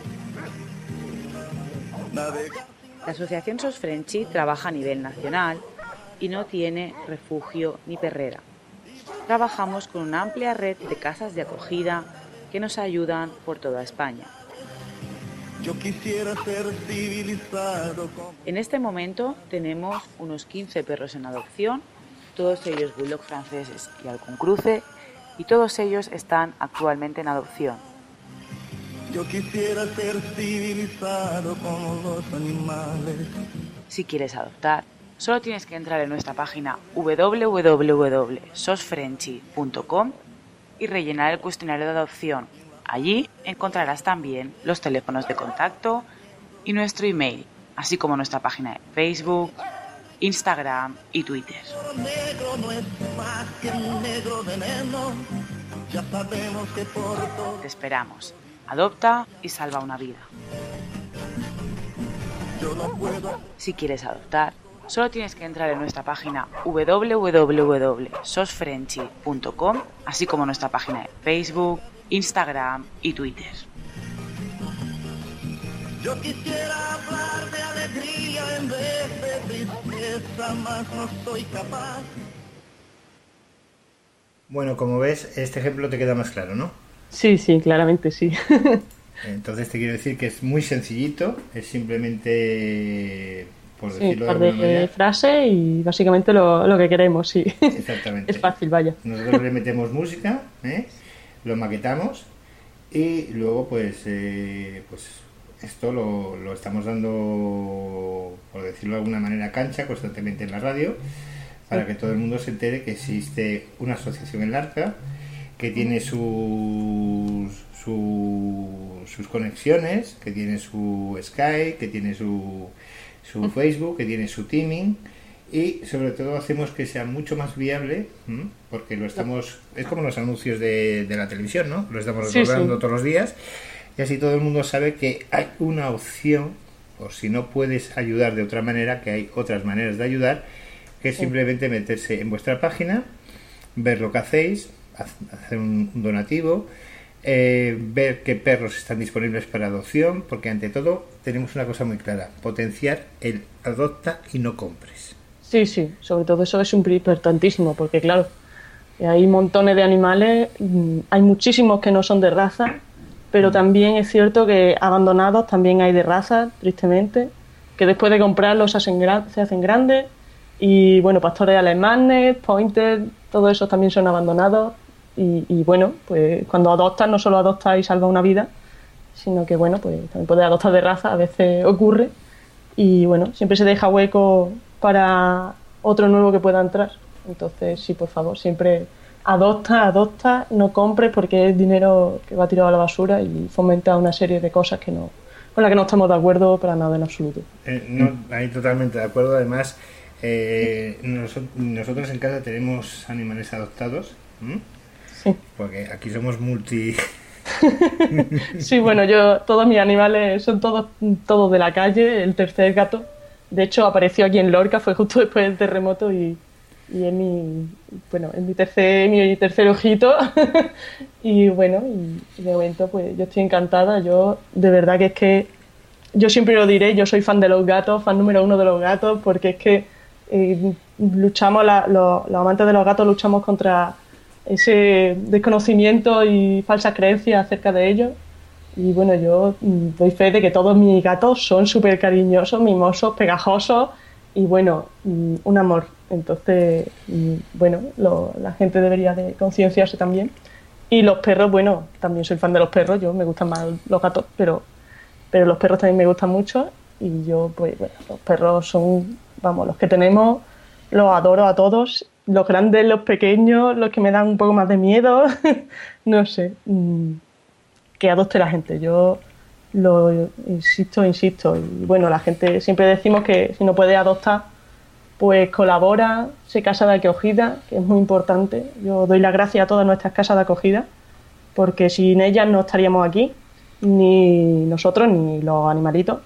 Speaker 7: Navega-
Speaker 8: La Asociación Sos Frenchy trabaja a nivel nacional y no tiene refugio ni perrera. Trabajamos con una amplia red de casas de acogida que nos ayudan por toda España.
Speaker 7: Yo quisiera ser civilizado como...
Speaker 8: En este momento tenemos unos quince perros en adopción, todos ellos bulldog franceses y algún cruce, y todos ellos están actualmente en adopción.
Speaker 7: Yo quisiera ser civilizado como los animales.
Speaker 8: Si quieres adoptar, solo tienes que entrar en nuestra página doble u doble u doble u punto sos frenchy punto com y rellenar el cuestionario de adopción. Allí encontrarás también los teléfonos de contacto y nuestro email, así como nuestra página de Facebook, Instagram y Twitter.
Speaker 7: Negro no es más que un negro veneno. Ya sabemos que por todo
Speaker 8: Te esperamos. Adopta y salva una vida.
Speaker 7: yo no puedo.
Speaker 8: Si quieres adoptar, solo tienes que entrar en nuestra página doble u doble u doble u punto sos frenchy punto com, así como nuestra página de Facebook, Instagram y Twitter.
Speaker 7: Yo quisiera hablar de alegría en vez de tristeza, mas no soy capaz.
Speaker 1: Bueno, como ves, este ejemplo te queda más claro, ¿no?
Speaker 6: Sí, sí, claramente sí.
Speaker 1: Entonces te quiero decir que es muy sencillito, es simplemente, por
Speaker 6: Sí,
Speaker 1: decirlo
Speaker 6: un par
Speaker 1: de alguna
Speaker 6: de
Speaker 1: manera,
Speaker 6: frases y básicamente lo, lo que queremos, sí.
Speaker 1: exactamente.
Speaker 6: Es fácil, vaya.
Speaker 1: Nosotros le metemos música, ¿eh? Lo maquetamos y luego pues, eh, pues esto lo, lo estamos dando, por decirlo de alguna manera, cancha constantemente en la radio, para que todo el mundo se entere que existe una asociación en Larca que tiene sus, su- sus conexiones, que tiene su Skype, que tiene su, su Facebook, que tiene su teaming, y sobre todo hacemos que sea mucho más viable, ¿m? Porque lo estamos, es como los anuncios de, de la televisión, ¿no? Lo estamos
Speaker 6: Sí,
Speaker 1: recordando
Speaker 6: sí.
Speaker 1: todos los días, y así todo el mundo sabe que hay una opción, o si no puedes ayudar de otra manera, que hay otras maneras de ayudar, que es simplemente meterse en vuestra página, ver lo que hacéis, haz- hacer un, un donativo, eh, ver qué perros están disponibles para adopción, porque ante todo tenemos una cosa muy clara: potenciar el adopta y no compres.
Speaker 6: Sí, sí, sobre todo eso es un importantísimo, porque claro, hay montones de animales, mm, hay muchísimos que no son de raza, pero también es cierto que abandonados también hay de raza, tristemente, que después de comprarlos se hacen, gran- se hacen grandes, y bueno, pastores alemanes, pointers, todo eso también son abandonados, y, y bueno, pues cuando adoptas no solo adoptas y salvas una vida, sino que bueno, pues también puedes adoptar de raza, a veces ocurre, y bueno, siempre se deja hueco para otro nuevo que pueda entrar. Entonces, sí, por favor, siempre adopta, adopta, no compres, porque es dinero que va tirado a la basura y fomenta una serie de cosas que no, con las que no estamos de acuerdo para nada en absoluto.
Speaker 1: Eh, no, ahí totalmente de acuerdo. Además, eh, noso- nosotros en casa tenemos animales adoptados, ¿m?
Speaker 6: Sí.
Speaker 1: Porque aquí somos multi...
Speaker 6: Sí, bueno, yo, todos mis animales son todos, todos de la calle. El tercer gato, de hecho, apareció aquí en Lorca, fue justo después del terremoto y, y es mi, bueno, es mi tercer, mi tercer ojito. Y bueno, y, y de momento pues yo estoy encantada. Yo, de verdad que es que, yo siempre lo diré, yo soy fan de los gatos, fan número uno de los gatos, porque es que eh, luchamos, la- los, los amantes de los gatos luchamos contra ese desconocimiento y falsas creencias acerca de ellos. Y bueno, yo mm, doy fe de que todos mis gatos son súper cariñosos, mimosos, pegajosos y bueno, mm, un amor. Entonces, mm, bueno, lo- la gente debería de concienciarse también. Y los perros, bueno, también soy fan de los perros, yo me gustan más los gatos, pero, pero los perros también me gustan mucho. Y yo, pues bueno, los perros son, vamos, los que tenemos, los adoro a todos. Los grandes, los pequeños, los que me dan un poco más de miedo, no sé, mm, que adopte la gente. Yo lo insisto, insisto. Y bueno, la gente siempre decimos que si no puede adoptar, pues colabora, se casa de acogida, que es muy importante. Yo doy las gracias a todas nuestras casas de acogida, porque sin ellas no estaríamos aquí, ni nosotros, ni los animalitos.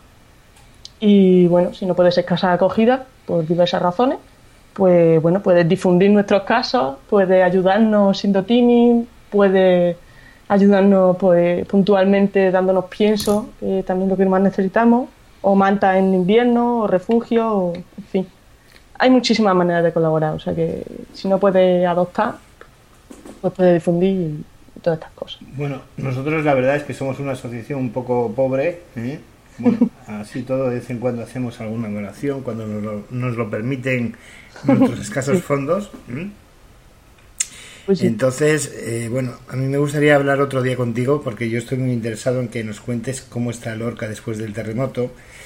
Speaker 6: Y bueno, si no puedes ser casa de acogida, por diversas razones, pues bueno, puedes difundir nuestros casos, puedes ayudarnos siendo teaming, puedes ayudarnos pues puntualmente dándonos pienso, que es también lo que más necesitamos, o mantas en invierno, o refugio, o, en fin. Hay muchísimas maneras de colaborar, o sea que si no puedes adoptar, pues puedes difundir y, y todas estas cosas.
Speaker 1: Bueno, nosotros la verdad es que somos una asociación un poco pobre, ¿eh? Bueno, así todo, de vez en cuando hacemos alguna donación, cuando nos lo, nos lo permiten nuestros escasos
Speaker 6: Sí.
Speaker 1: fondos. ¿Mm?
Speaker 6: Pues sí.
Speaker 1: Entonces, eh, bueno, a mí me gustaría hablar otro día contigo porque yo estoy muy interesado en que nos cuentes cómo está Lorca después del terremoto.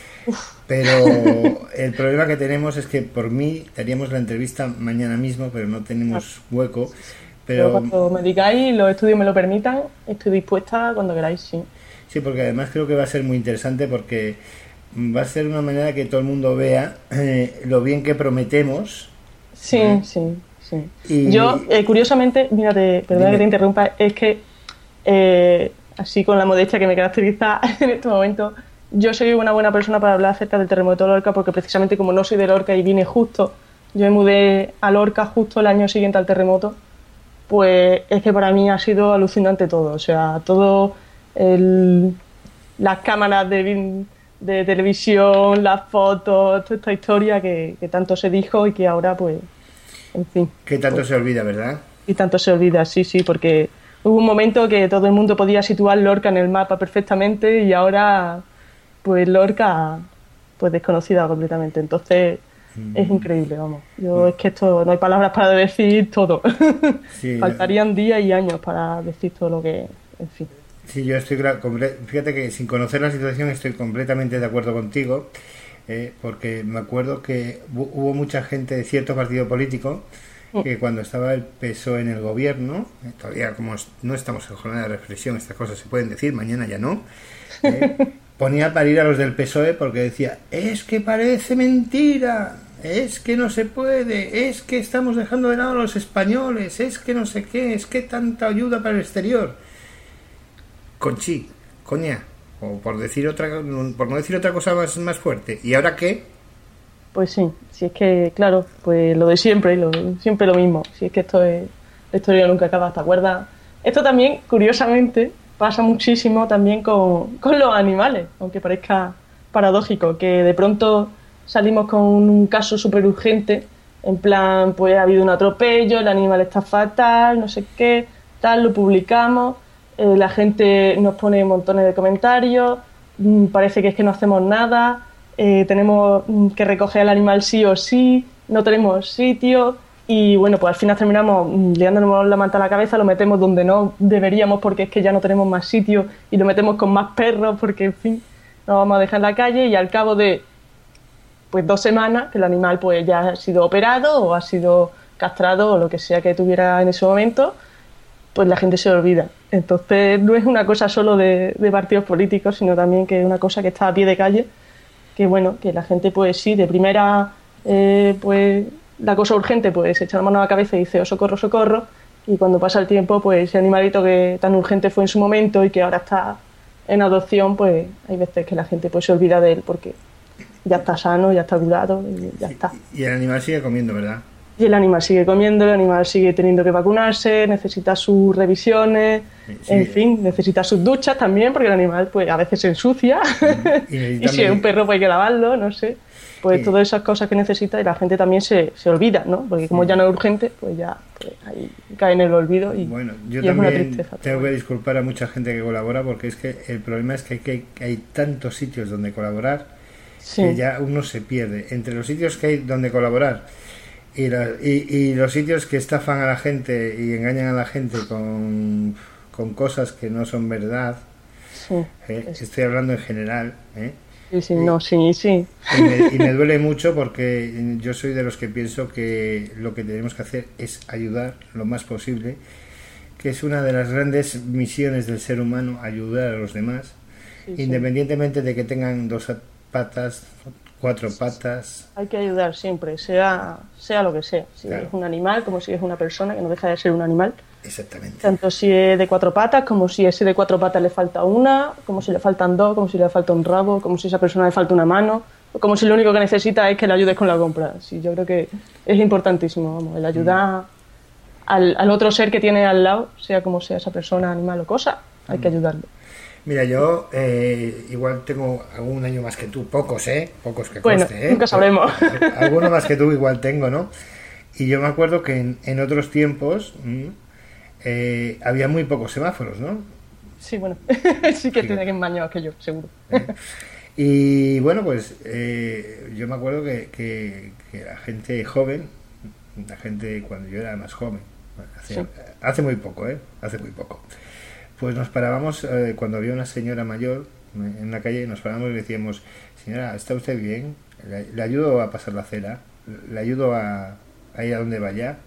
Speaker 1: Pero el problema que tenemos es que por mí haríamos la entrevista mañana mismo, pero no tenemos hueco.
Speaker 6: Pero
Speaker 1: Pero
Speaker 6: cuando me digáis y los estudios me lo permitan, estoy dispuesta cuando queráis, sí.
Speaker 1: sí, porque además creo que va a ser muy interesante porque va a ser una manera que todo el mundo vea eh, lo bien que prometemos.
Speaker 6: Sí,
Speaker 1: ¿Eh?
Speaker 6: sí, sí.
Speaker 1: Y-
Speaker 6: Yo, eh, curiosamente, mírate, perdona
Speaker 1: Dime.
Speaker 6: que te interrumpa, es que, eh, así con la modestia que me caracteriza en este momento, yo soy una buena persona para hablar acerca del terremoto de Lorca porque precisamente como no soy de Lorca y vine justo, yo me mudé a Lorca justo el año siguiente al terremoto, pues es que para mí ha sido alucinante todo, o sea, todo el, las cámaras de, vi- de televisión, las fotos, toda esta historia que, que tanto se dijo y que ahora pues, en fin,
Speaker 1: Que tanto se olvida, ¿verdad?
Speaker 6: y tanto se olvida, sí, sí, porque hubo un momento que todo el mundo podía situar Lorca en el mapa perfectamente y ahora pues Lorca pues desconocida completamente, entonces es increíble, vamos. Yo es que esto no hay palabras para decir todo.
Speaker 1: Sí,
Speaker 6: Faltarían días y años para decir todo lo que, en fin.
Speaker 1: sí, yo estoy gra- comple- fíjate que sin conocer la situación estoy completamente de acuerdo contigo, eh, porque me acuerdo que hu- hubo mucha gente de cierto partido político que cuando estaba el P S O E en el gobierno, eh, todavía como es- no estamos en jornada de reflexión, estas cosas se pueden decir, mañana ya no, eh, ponía a parir a los del P S O E porque decía, es que parece mentira, es que no se puede, es que estamos dejando de lado a los españoles, es que no sé qué, es que tanta ayuda para el exterior. Conchi, coña, o por decir otra, por no decir otra cosa más, más fuerte. ¿Y ahora qué?
Speaker 6: Pues sí, si es que, claro, pues lo de siempre, lo, siempre lo mismo. Si es que esto es, la historia nunca acaba, ¿te acuerdas? Esto también, curiosamente, pasa muchísimo también con, con los animales, aunque parezca paradójico, que de pronto salimos con un caso súper urgente, en plan, pues ha habido un atropello, el animal está fatal, no sé qué, tal, lo publicamos, eh, la gente nos pone montones de comentarios, mm, parece que es que no hacemos nada, eh, tenemos mm, que recoger al animal sí o sí, no tenemos sitio y bueno, pues al final terminamos mm, liándonos la manta a la cabeza, lo metemos donde no deberíamos porque es que ya no tenemos más sitio y lo metemos con más perros porque en fin, nos vamos a dejar en la calle y al cabo de pues dos semanas que el animal pues ya ha sido operado o ha sido castrado o lo que sea que tuviera en ese momento, pues la gente se olvida. Entonces no es una cosa solo de, de partidos políticos, sino también que es una cosa que está a pie de calle, que bueno, que la gente pues sí, de primera eh, pues la cosa urgente pues se echa la mano a la cabeza y dice oh, socorro, socorro, y cuando pasa el tiempo pues ese animalito que tan urgente fue en su momento y que ahora está en adopción, pues hay veces que la gente pues se olvida de él porque ya está sano, ya está curado y ya está.
Speaker 1: Y el animal sigue comiendo, ¿verdad?
Speaker 6: Y el animal sigue comiendo, el animal sigue teniendo que vacunarse, necesita sus revisiones,
Speaker 1: Sí.
Speaker 6: en fin, necesita sus duchas también, porque el animal pues a veces se ensucia,
Speaker 1: Y
Speaker 6: y
Speaker 1: necesita
Speaker 6: si es un
Speaker 1: medi-
Speaker 6: perro pues hay que lavarlo, no sé. Pues
Speaker 1: Sí.
Speaker 6: todas esas cosas que necesita y la gente también se, se olvida, ¿no? Porque como ya no es urgente, pues ya pues, ahí cae en el olvido y,
Speaker 1: Bueno, yo
Speaker 6: y es una
Speaker 1: también
Speaker 6: tristeza.
Speaker 1: tengo que disculpar a mucha gente que colabora porque es que el problema es que hay, que hay tantos sitios donde colaborar
Speaker 6: Sí.
Speaker 1: que ya uno se pierde. Entre los sitios que hay donde colaborar y, la- y, y los sitios que estafan a la gente y engañan a la gente con, con cosas que no son verdad,
Speaker 6: Sí,
Speaker 1: ¿eh?
Speaker 6: es-
Speaker 1: Estoy hablando en general, ¿eh?
Speaker 6: sí, sí, no, sí, sí.
Speaker 1: Y me, y me duele mucho porque yo soy de los que pienso que lo que tenemos que hacer es ayudar lo más posible, que es una de las grandes misiones del ser humano, ayudar a los demás,
Speaker 6: Sí, sí.
Speaker 1: independientemente de que tengan dos patas, cuatro patas.
Speaker 6: Hay que ayudar siempre, sea, sea lo que sea. Si
Speaker 1: Claro.
Speaker 6: es un animal, como si es una persona, que no deja de ser un animal.
Speaker 1: Exactamente.
Speaker 6: Tanto si es de cuatro patas, como si ese de cuatro patas le falta una, como si le faltan dos, como si le falta un rabo, como si a esa persona le falta una mano, o como si lo único que necesita es que le ayudes con la compra. Sí, yo creo que es importantísimo, vamos, el ayudar al, al otro ser que tiene al lado, sea como sea esa persona, animal o cosa, hay que ayudarlo.
Speaker 1: Mira, yo eh, igual tengo algún año más que tú, pocos, ¿eh? Pocos que
Speaker 6: Bueno,
Speaker 1: conste, ¿eh?
Speaker 6: nunca sabremos.
Speaker 1: Alguno más que tú igual tengo, ¿no? Y yo me acuerdo que en, en otros tiempos mm, eh, había muy pocos semáforos, ¿no?
Speaker 6: Sí, bueno, sí que tiene que enmañar que yo, seguro.
Speaker 1: Y bueno, pues eh, yo me acuerdo que, que, que la gente joven, la gente cuando yo era más joven, hace, sí. hace muy poco, ¿eh? Hace muy poco, pues nos parábamos eh, cuando había una señora mayor en la calle, nos parábamos y le decíamos, señora, ¿está usted bien? Le, le ayudo a pasar la acera, le ayudo a, a ir a donde vaya.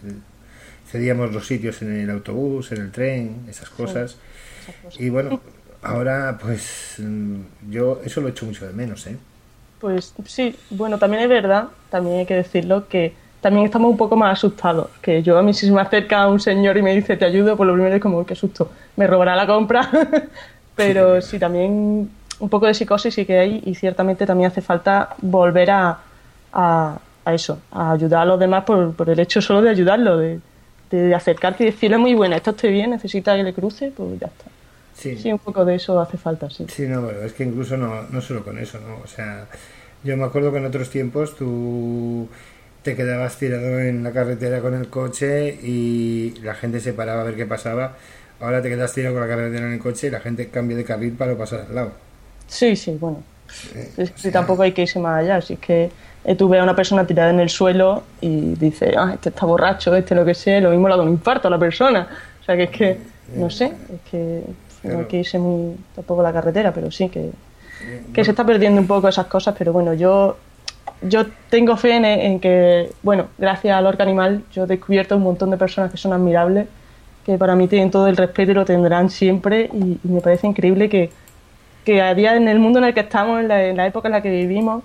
Speaker 1: Cedíamos los sitios en el autobús, en el tren, esas cosas. Sí, esas cosas. Y bueno, ahora pues yo eso lo echo mucho de menos, ¿eh?
Speaker 6: Pues sí, bueno, también es verdad, también hay que decirlo, que también estamos un poco más asustados. Que yo a mí si se me acerca un señor y me dice te ayudo, pues lo primero es como, qué susto, me robará la compra. Pero sí, sí, también un poco de psicosis sí que hay y ciertamente también hace falta volver a, a, a eso, a ayudar a los demás por, por el hecho solo de ayudarlo, de, de acercarte y decirle muy buena, esto estoy bien, necesita que le cruce, pues ya está. Sí. sí, un poco de eso hace falta, sí.
Speaker 1: Sí, no, pero es que incluso no, no solo con eso, ¿no? O sea, yo me acuerdo que en otros tiempos tú te quedabas tirado en la carretera con el coche y la gente se paraba a ver qué pasaba. Ahora te quedas tirado con la carretera en el coche y la gente cambia de carril para pasar al lado.
Speaker 6: Sí, sí, bueno. Eh, es que sea... tampoco hay que irse más allá. Si es que eh, tú ves a una persona tirada en el suelo y dices, ah, este está borracho, este lo que sea, lo mismo le da un infarto a la persona. O sea, que es que, no sé, es que no hay que irse muy tampoco a la carretera, pero sí que, que se está perdiendo un poco esas cosas, pero bueno, yo yo tengo fe en, en que, bueno, gracias al Lorca Animal yo he descubierto un montón de personas que son admirables, que para mí tienen todo el respeto y lo tendrán siempre, y, y me parece increíble que, que a día en el mundo en el que estamos, en la, en la época en la que vivimos,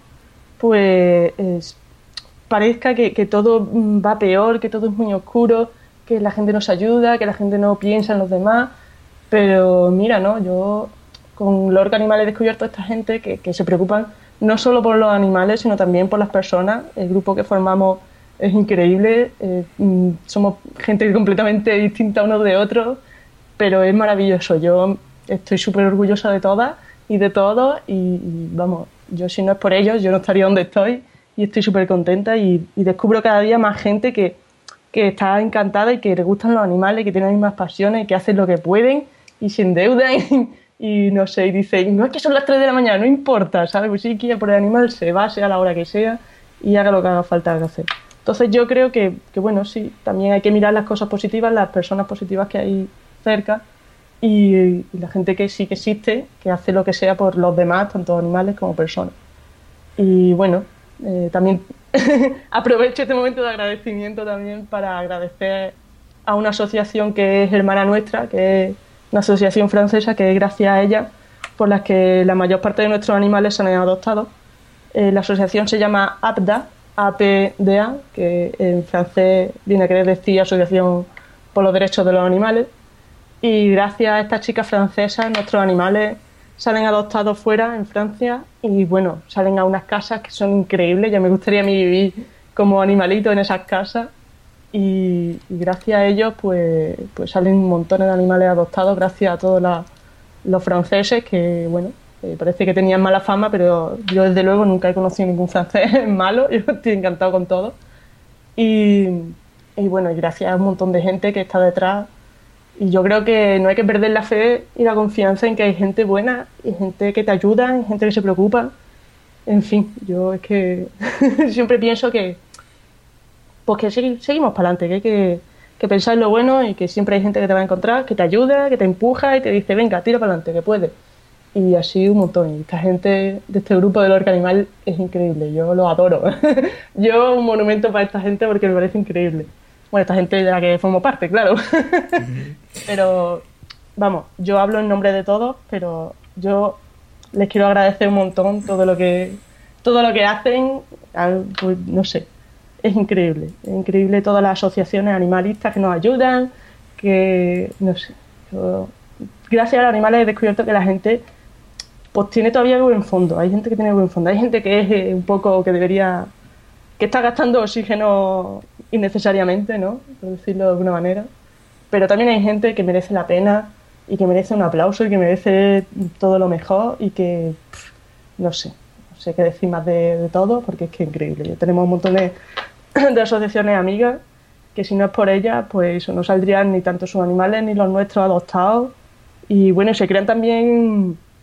Speaker 6: pues es, parezca que, que todo va peor, que todo es muy oscuro, que la gente no se ayuda, que la gente no piensa en los demás. Pero mira, ¿no? Yo con Lorca Animal he descubierto a esta gente que, que se preocupan no solo por los animales, sino también por las personas. El grupo que formamos es increíble, eh, somos gente completamente distinta unos de otros, pero es maravilloso. Yo estoy súper orgullosa de todas y de todos y, y vamos, yo si no es por ellos, yo no estaría donde estoy y estoy súper contenta y, y descubro cada día más gente que, que está encantada y que le gustan los animales, que tienen las mismas pasiones, que hacen lo que pueden y se endeudan y, y no sé, y dicen, no es que son las tres de la mañana, no importa, ¿sabes? Pues sí, quiere por el animal, se va, sea a la hora que sea y haga lo que haga falta hacer. Entonces yo creo que, que, bueno, sí, también hay que mirar las cosas positivas, las personas positivas que hay cerca y, y la gente que sí que existe, que hace lo que sea por los demás, tanto animales como personas. Y bueno, eh, también aprovecho este momento de agradecimiento también para agradecer a una asociación que es hermana nuestra, que es una asociación francesa, que es gracias a ella por las que la mayor parte de nuestros animales se han adoptado. Eh, la asociación se llama A P D A, A P D A, que en francés viene a querer decir Asociación por los Derechos de los Animales. Y gracias a estas chicas francesas, nuestros animales salen adoptados fuera, en Francia, y bueno, salen a unas casas que son increíbles. Ya me gustaría a mí vivir como animalito en esas casas. Y, y gracias a ellos pues, pues salen un montón de animales adoptados gracias a todos la, los franceses que, bueno, eh, parece que tenían mala fama, pero yo desde luego nunca he conocido ningún francés malo, yo estoy encantado con todo. Y, y bueno, y gracias a un montón de gente que está detrás. Y yo creo que no hay que perder la fe y la confianza en que hay gente buena y gente que te ayuda, y gente que se preocupa. En fin, yo es que siempre pienso que pues que seguimos para adelante, que hay que, que pensar en lo bueno y que siempre hay gente que te va a encontrar, que te ayuda, que te empuja y te dice, venga, tira para adelante, que puedes. Y así un montón. Y esta gente de este grupo de Lorca Animal es increíble, yo lo adoro. Yo un monumento para esta gente porque me parece increíble. Bueno, esta gente de la que formo parte, claro. Pero, vamos, yo hablo en nombre de todos, pero yo les quiero agradecer un montón todo lo que, todo lo que hacen, pues, no sé. Es increíble, es increíble todas las asociaciones animalistas que nos ayudan, que, no sé, yo, gracias a los animales he descubierto que la gente pues tiene todavía buen fondo, hay gente que tiene buen fondo, hay gente que es eh, un poco que debería, que está gastando oxígeno innecesariamente, ¿no? Por decirlo de alguna manera, pero también hay gente que merece la pena y que merece un aplauso y que merece todo lo mejor y que, pff, no sé, no sé qué decir más de, de todo porque es que es increíble. Ya tenemos un montón de de asociaciones amigas que si no es por ellas pues no saldrían ni tanto sus animales ni los nuestros adoptados y bueno, se crean también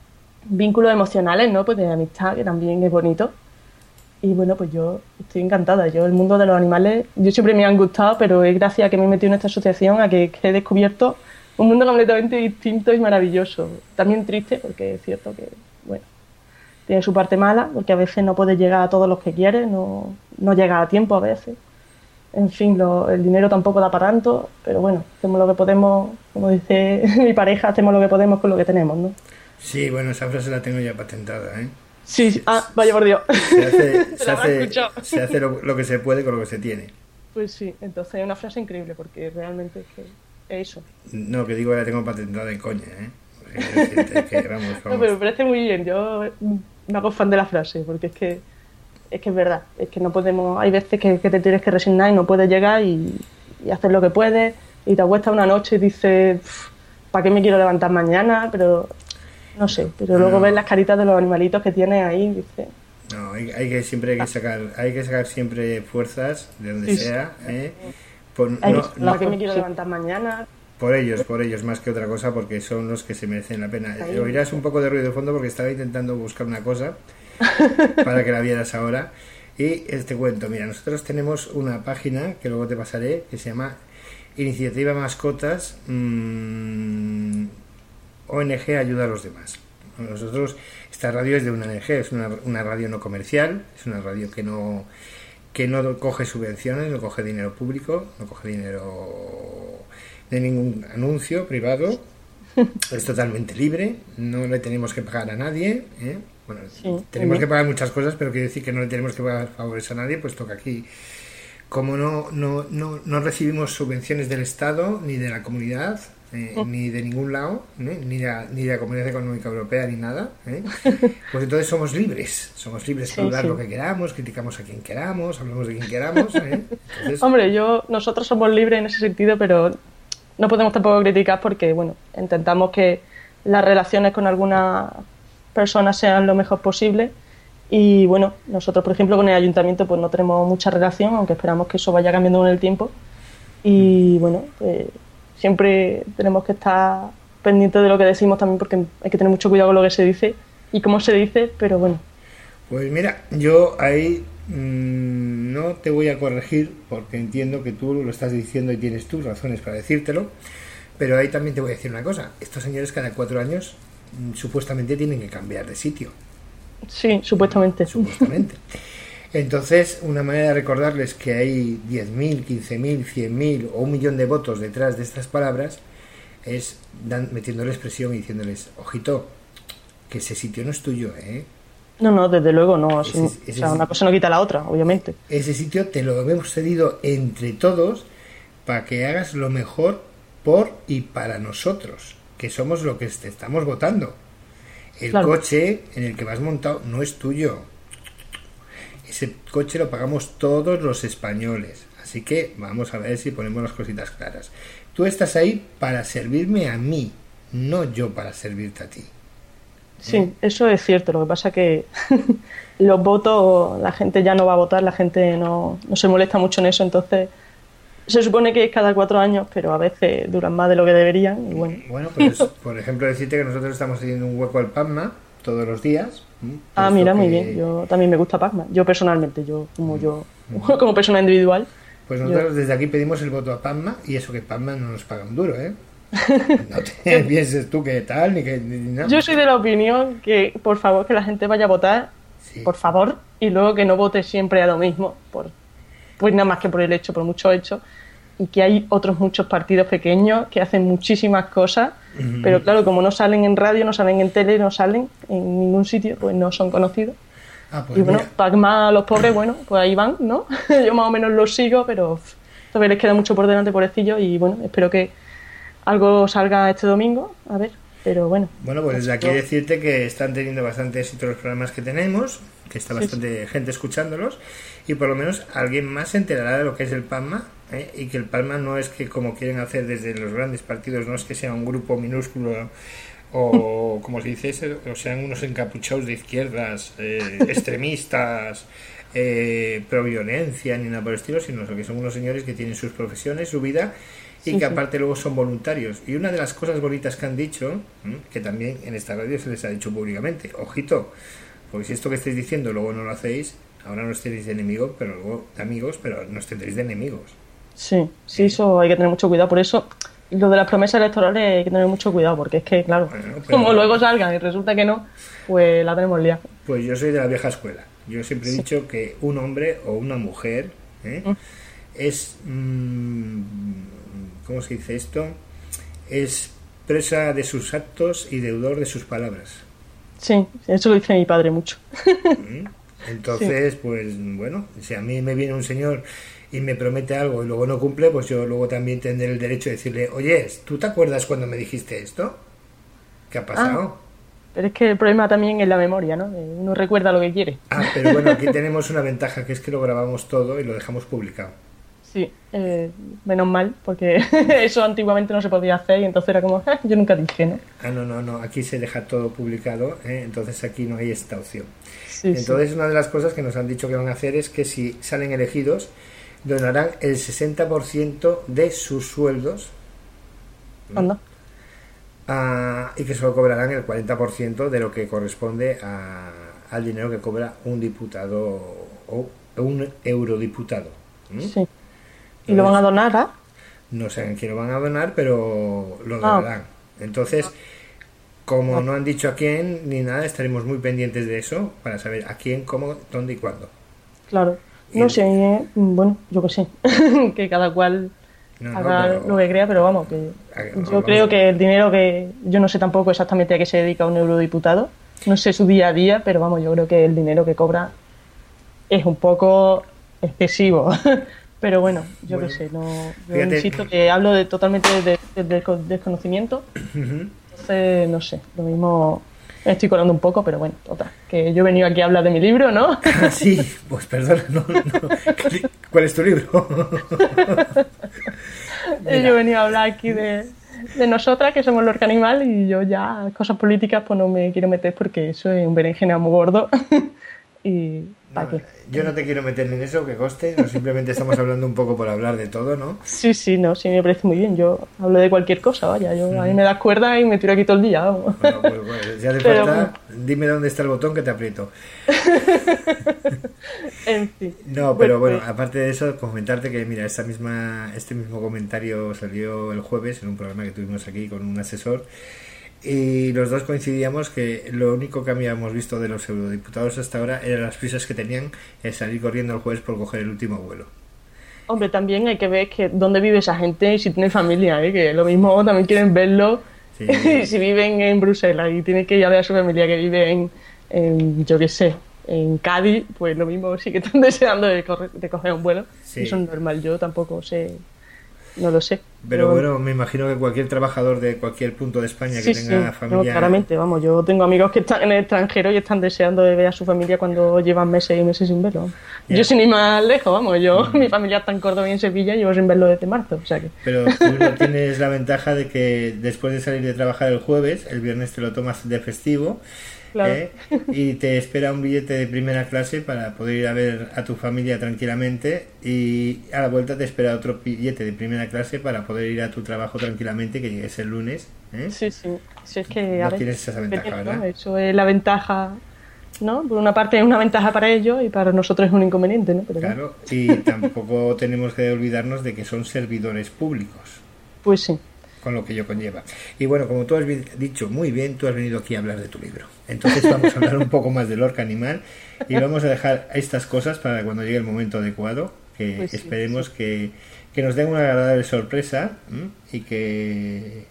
Speaker 6: vínculos emocionales, ¿no? Pues de amistad, que también es bonito. Y bueno, pues yo estoy encantada. Yo el mundo de los animales, yo siempre me han gustado, pero es gracias a que me he metido en esta asociación, a que, que he descubierto un mundo completamente distinto y maravilloso. También triste, porque es cierto que, bueno, tiene su parte mala, porque a veces no puedes llegar a todos los que quieres, no, no llegas a tiempo a veces. En fin, lo, el dinero tampoco da para tanto, pero bueno, hacemos lo que podemos, como dice mi pareja, hacemos lo que podemos con lo que tenemos, ¿no?
Speaker 1: Sí, bueno, esa frase la tengo ya patentada, ¿eh?
Speaker 6: Sí, sí. Ah, vaya por Dios.
Speaker 1: Se hace, se
Speaker 6: la habrá
Speaker 1: hace,
Speaker 6: escuchado.
Speaker 1: se hace lo, lo que se puede con lo que se tiene.
Speaker 6: Pues sí, entonces es una frase increíble, porque realmente es que es eso.
Speaker 1: No, que digo que la tengo patentada en coña, ¿eh? Es decirte que, vamos,
Speaker 6: No,
Speaker 1: vamos.
Speaker 6: pero me parece muy bien, yo me hago fan de la frase, porque es que es que es verdad, es que no podemos, hay veces que, que te tienes que resignar y no puedes llegar y, y hacer lo que puedes, y te acuestas una noche y dices, ¿para qué me quiero levantar mañana? Pero no sé, pero luego
Speaker 1: No.
Speaker 6: ves las caritas de los animalitos que tienes ahí y dices,
Speaker 1: No, hay, hay que siempre hay que sacar, hay que sacar siempre fuerzas de donde
Speaker 6: Sí, sí.
Speaker 1: sea, ¿eh? Por,
Speaker 6: "Ay,
Speaker 1: no-
Speaker 6: ¿para
Speaker 1: no-
Speaker 6: qué me quiero levantar mañana?
Speaker 1: por ellos, por ellos más que otra cosa, porque son los que se merecen la pena.
Speaker 6: Ahí.
Speaker 1: Oirás un poco de ruido de fondo porque estaba intentando buscar una cosa para que la vieras ahora. Y este cuento, mira, nosotros tenemos una página que luego te pasaré que se llama Iniciativa Mascotas mmm, O N G Ayuda a los Demás. Nosotros, esta radio es de una O N G, es una, una radio no comercial, es una radio que no que no coge subvenciones, no coge dinero público, no coge dinero de ningún anuncio privado, es totalmente libre, no le tenemos que pagar a nadie, ¿eh? Bueno,
Speaker 6: Sí,
Speaker 1: tenemos
Speaker 6: muy
Speaker 1: que
Speaker 6: bien.
Speaker 1: pagar muchas cosas, pero quiero decir que no le tenemos que pagar favores a nadie, puesto que aquí, como no, no, no, no recibimos subvenciones del Estado, ni de la comunidad, eh,
Speaker 6: Oh.
Speaker 1: ni de ningún lado, ¿eh? ni, de, la- ni de la Comunidad Económica Europea, ni nada, ¿eh? Pues entonces somos libres, somos libres
Speaker 6: Sí,
Speaker 1: para hablar
Speaker 6: sí.
Speaker 1: lo que queramos, criticamos a quien queramos, hablamos de quien queramos, ¿eh? Entonces,
Speaker 6: Hombre, yo, nosotros somos libres en ese sentido, pero no podemos tampoco criticar porque, bueno, intentamos que las relaciones con algunas personas sean lo mejor posible y, bueno, nosotros, por ejemplo, con el ayuntamiento pues no tenemos mucha relación, aunque esperamos que eso vaya cambiando con el tiempo y, bueno, pues siempre tenemos que estar pendientes de lo que decimos también porque hay que tener mucho cuidado con lo que se dice y cómo se dice, pero bueno,
Speaker 1: pues mira, yo ahí mm, no te voy a corregir porque entiendo que tú lo estás diciendo y tienes tus razones para decírtelo, pero ahí también te voy a decir una cosa. Estos señores cada cuatro años mm, supuestamente tienen que cambiar de sitio,
Speaker 6: sí, supuestamente.
Speaker 1: supuestamente. Entonces, una manera de recordarles que hay diez mil, quince mil, cien mil o un millón de votos detrás de estas palabras es dan, metiéndoles presión y diciéndoles, ojito, que ese sitio no es tuyo, ¿eh?
Speaker 6: No, no, desde luego no.
Speaker 1: Ese-
Speaker 6: sí,
Speaker 1: ese
Speaker 6: o sea,
Speaker 1: es-
Speaker 6: una cosa no quita la otra, obviamente.
Speaker 1: Ese sitio te lo hemos cedido entre todos para que hagas lo mejor por y para nosotros, que somos lo que te estamos votando. El
Speaker 6: Claro.
Speaker 1: coche en el que vas montado no es tuyo. Ese coche lo pagamos todos los españoles. Así que vamos a ver si ponemos las cositas claras. Tú estás ahí para servirme a mí, no yo para servirte a ti.
Speaker 6: Sí, eso es cierto. Lo que pasa que los votos, la gente ya no va a votar, la gente no, no se molesta mucho en eso, entonces se supone que es cada cuatro años, pero a veces duran más de lo que deberían y bueno.
Speaker 1: Bueno, pues por ejemplo decirte que nosotros estamos haciendo un hueco al PACMA todos los días. ¿m?
Speaker 6: Ah,
Speaker 1: Puesto
Speaker 6: mira, muy
Speaker 1: que-
Speaker 6: bien. Yo también me gusta Pac-Man. Yo personalmente, yo como yo, como persona individual.
Speaker 1: Pues nosotros desde aquí pedimos el voto a PACMA y eso que PACMA no nos paga un duro, ¿eh? No te pienses tú que tal, ni que ni nada.
Speaker 6: Yo soy de la opinión que, por favor, que la gente vaya a votar,
Speaker 1: Sí.
Speaker 6: por favor, y luego que no vote siempre a lo mismo, por, pues nada más que por el hecho, por muchos hechos, y que hay otros muchos partidos pequeños que hacen muchísimas cosas,
Speaker 1: Ujú.
Speaker 6: pero claro, como no salen en radio, no salen en tele, no salen en ningún sitio, pues no son conocidos.
Speaker 1: Ah, pues
Speaker 6: Y bueno,
Speaker 1: mira,
Speaker 6: Pac-Man, los pobres, bueno, pues ahí van, ¿no? Yo más o menos los sigo, pero pff, todavía les queda mucho por delante, pobrecillos, y bueno, espero que algo salga este domingo, a ver, pero bueno.
Speaker 1: bueno, pues desde aquí decirte que están teniendo bastante éxito los programas que tenemos, que está
Speaker 6: Sí,
Speaker 1: bastante gente escuchándolos y por lo menos alguien más se enterará de lo que es el PACMA, ¿eh? Y que el PACMA no es que como quieren hacer desde los grandes partidos, no es que sea un grupo minúsculo o como se dice, ese, o sean unos encapuchados de izquierdas, eh, extremistas, eh, pro violencia ni nada por el estilo, sino que son unos señores que tienen sus profesiones, su vida y
Speaker 6: Sí,
Speaker 1: que
Speaker 6: sí.
Speaker 1: aparte luego son voluntarios. Y una de las cosas bonitas que han dicho, ¿m? que también en esta radio se les ha dicho públicamente, ojito, porque si esto que estáis diciendo luego no lo hacéis, ahora no os tenéis de enemigos, pero luego de amigos, pero nos tendréis de enemigos.
Speaker 6: Sí, sí, eso hay que tener mucho cuidado. Por eso, lo de las promesas electorales hay que tener mucho cuidado, porque es que, claro,
Speaker 1: Bueno, pero-
Speaker 6: como luego salgan y resulta que no, pues la tenemos liada.
Speaker 1: Pues yo soy de la vieja escuela. Yo siempre he
Speaker 6: Sí.
Speaker 1: dicho que un hombre o una mujer ¿eh?
Speaker 6: Mm.
Speaker 1: es, mm, ¿cómo se dice esto? Es presa de sus actos y deudor de sus palabras.
Speaker 6: Sí, eso lo dice mi padre mucho.
Speaker 1: ¿Mm? Entonces, pues bueno, si a mí me viene un señor y me promete algo y luego no cumple, pues yo luego también tendré el derecho de decirle, oye, ¿tú te acuerdas cuando me dijiste esto? ¿Qué ha pasado?
Speaker 6: Pero es que el problema también es la memoria, ¿no? Eh, Uno recuerda lo que quiere.
Speaker 1: Ah, pero bueno, aquí tenemos una ventaja, que es que lo grabamos todo y lo dejamos publicado.
Speaker 6: Sí, eh, menos mal, porque eso antiguamente no se podía hacer y entonces era como, "Ah, yo nunca dije, ¿no?".
Speaker 1: Ah, no, no, no, aquí se deja todo publicado, ¿eh? Entonces aquí no hay esta opción.
Speaker 6: Sí, sí.
Speaker 1: Entonces una de las cosas que nos han dicho que van a hacer es que si salen elegidos, donarán el sesenta por ciento de sus sueldos
Speaker 6: Anda.
Speaker 1: a- y que solo cobrarán el cuarenta por ciento de lo que corresponde a- al dinero que cobra un diputado o un eurodiputado. ¿Mm?
Speaker 6: Sí. ¿Y lo van a donar a?
Speaker 1: No sé a quién lo van a donar, pero lo
Speaker 6: Ah.
Speaker 1: donarán. Entonces, como no han dicho a quién ni nada, estaremos muy pendientes de eso para saber a quién, cómo, dónde y cuándo.
Speaker 6: Claro.
Speaker 1: Y-
Speaker 6: No sé, eh, bueno, yo que sé, que cada cual
Speaker 1: No, no,
Speaker 6: haga
Speaker 1: pero-
Speaker 6: lo que crea, pero vamos, que
Speaker 1: Ah,
Speaker 6: yo
Speaker 1: vamos.
Speaker 6: creo que el dinero que, yo no sé tampoco exactamente a qué se dedica un eurodiputado, no sé su día a día, pero vamos, yo creo que el dinero que cobra es un poco excesivo. Pero bueno, yo
Speaker 1: Bueno,
Speaker 6: qué sé, no, yo
Speaker 1: fíjate-
Speaker 6: insisto que hablo de totalmente de, de- de desconocimiento,
Speaker 1: Ujú.
Speaker 6: entonces no sé, lo mismo me estoy colando un poco, pero bueno, total, que yo he venido aquí a hablar de mi libro, ¿no?
Speaker 1: Ah, sí, pues perdón, no, no. ¿Cuál es tu libro?
Speaker 6: Yo he venido a hablar aquí de, de nosotras, que somos los Animal, y yo ya cosas políticas pues no me quiero meter porque eso es un berenjena muy gordo. Y ¿para
Speaker 1: No,
Speaker 6: qué?
Speaker 1: yo no te quiero meter en eso, que coste, no, simplemente estamos hablando un poco por hablar de todo, ¿no?
Speaker 6: Sí, sí, no, sí, me parece muy bien. Yo hablo de cualquier cosa, vaya. Yo, a mí me das cuerda y me tiro aquí todo el día, vamos.
Speaker 1: Bueno, pues, pues, si hace
Speaker 6: Pero
Speaker 1: falta, dime dónde está el botón que te aprieto.
Speaker 6: En fin.
Speaker 1: No, pero bueno,
Speaker 6: pues,
Speaker 1: aparte de eso, comentarte que, mira, esta misma, este mismo comentario salió el jueves en un programa que tuvimos aquí con un asesor y los dos coincidíamos que lo único que habíamos visto de los eurodiputados hasta ahora eran las prisas que tenían en salir corriendo el jueves por coger el último vuelo.
Speaker 6: hombre, también hay que ver que dónde vive esa gente y si tiene familia, ¿eh? Que lo mismo también quieren verlo.
Speaker 1: Sí.
Speaker 6: Si viven en Bruselas y tienen que ir a ver a su familia que vive en, en yo qué sé, en Cádiz, pues lo mismo sí que están deseando de, correr- de coger un vuelo.
Speaker 1: Sí.
Speaker 6: Eso es normal, yo tampoco sé, no lo sé.
Speaker 1: Pero bueno, me imagino que cualquier trabajador de cualquier punto de España
Speaker 6: sí,
Speaker 1: que tenga
Speaker 6: sí, no,
Speaker 1: familia...
Speaker 6: claramente, vamos, yo tengo amigos que están en el extranjero y están deseando de ver a su familia cuando llevan meses y meses sin verlo.
Speaker 1: Ya.
Speaker 6: Yo sin ir más lejos, vamos, yo, mi familia está en Córdoba y en Sevilla y llevo sin verlo desde marzo, o sea que...
Speaker 1: Pero tú no tienes la ventaja de que después de salir de trabajar el jueves, el viernes te lo tomas de festivo,
Speaker 6: Claro.
Speaker 1: ¿eh? Y te espera un billete de primera clase para poder ir a ver a tu familia tranquilamente, y a la vuelta te espera otro billete de primera clase para poder ir a tu trabajo tranquilamente, que llegues el lunes, ¿eh?
Speaker 6: Sí, sí, sí, es que... a
Speaker 1: No
Speaker 6: ver,
Speaker 1: tienes esa ventaja,
Speaker 6: ¿no?
Speaker 1: ¿verdad?
Speaker 6: Eso es la ventaja, ¿no? Por una parte es una ventaja para ellos y para nosotros es un inconveniente, ¿no? Pero bueno,
Speaker 1: Claro, y tampoco tenemos que olvidarnos de que son servidores públicos,
Speaker 6: pues sí.
Speaker 1: con lo que ello conlleva. Y bueno, como tú has vi- dicho muy bien, tú has venido aquí a hablar de tu libro. Entonces vamos a hablar un poco más del Lorca Animal y vamos a dejar estas cosas para cuando llegue el momento adecuado, que
Speaker 6: Pues sí,
Speaker 1: esperemos Que, que nos den una agradable sorpresa, ¿m? y que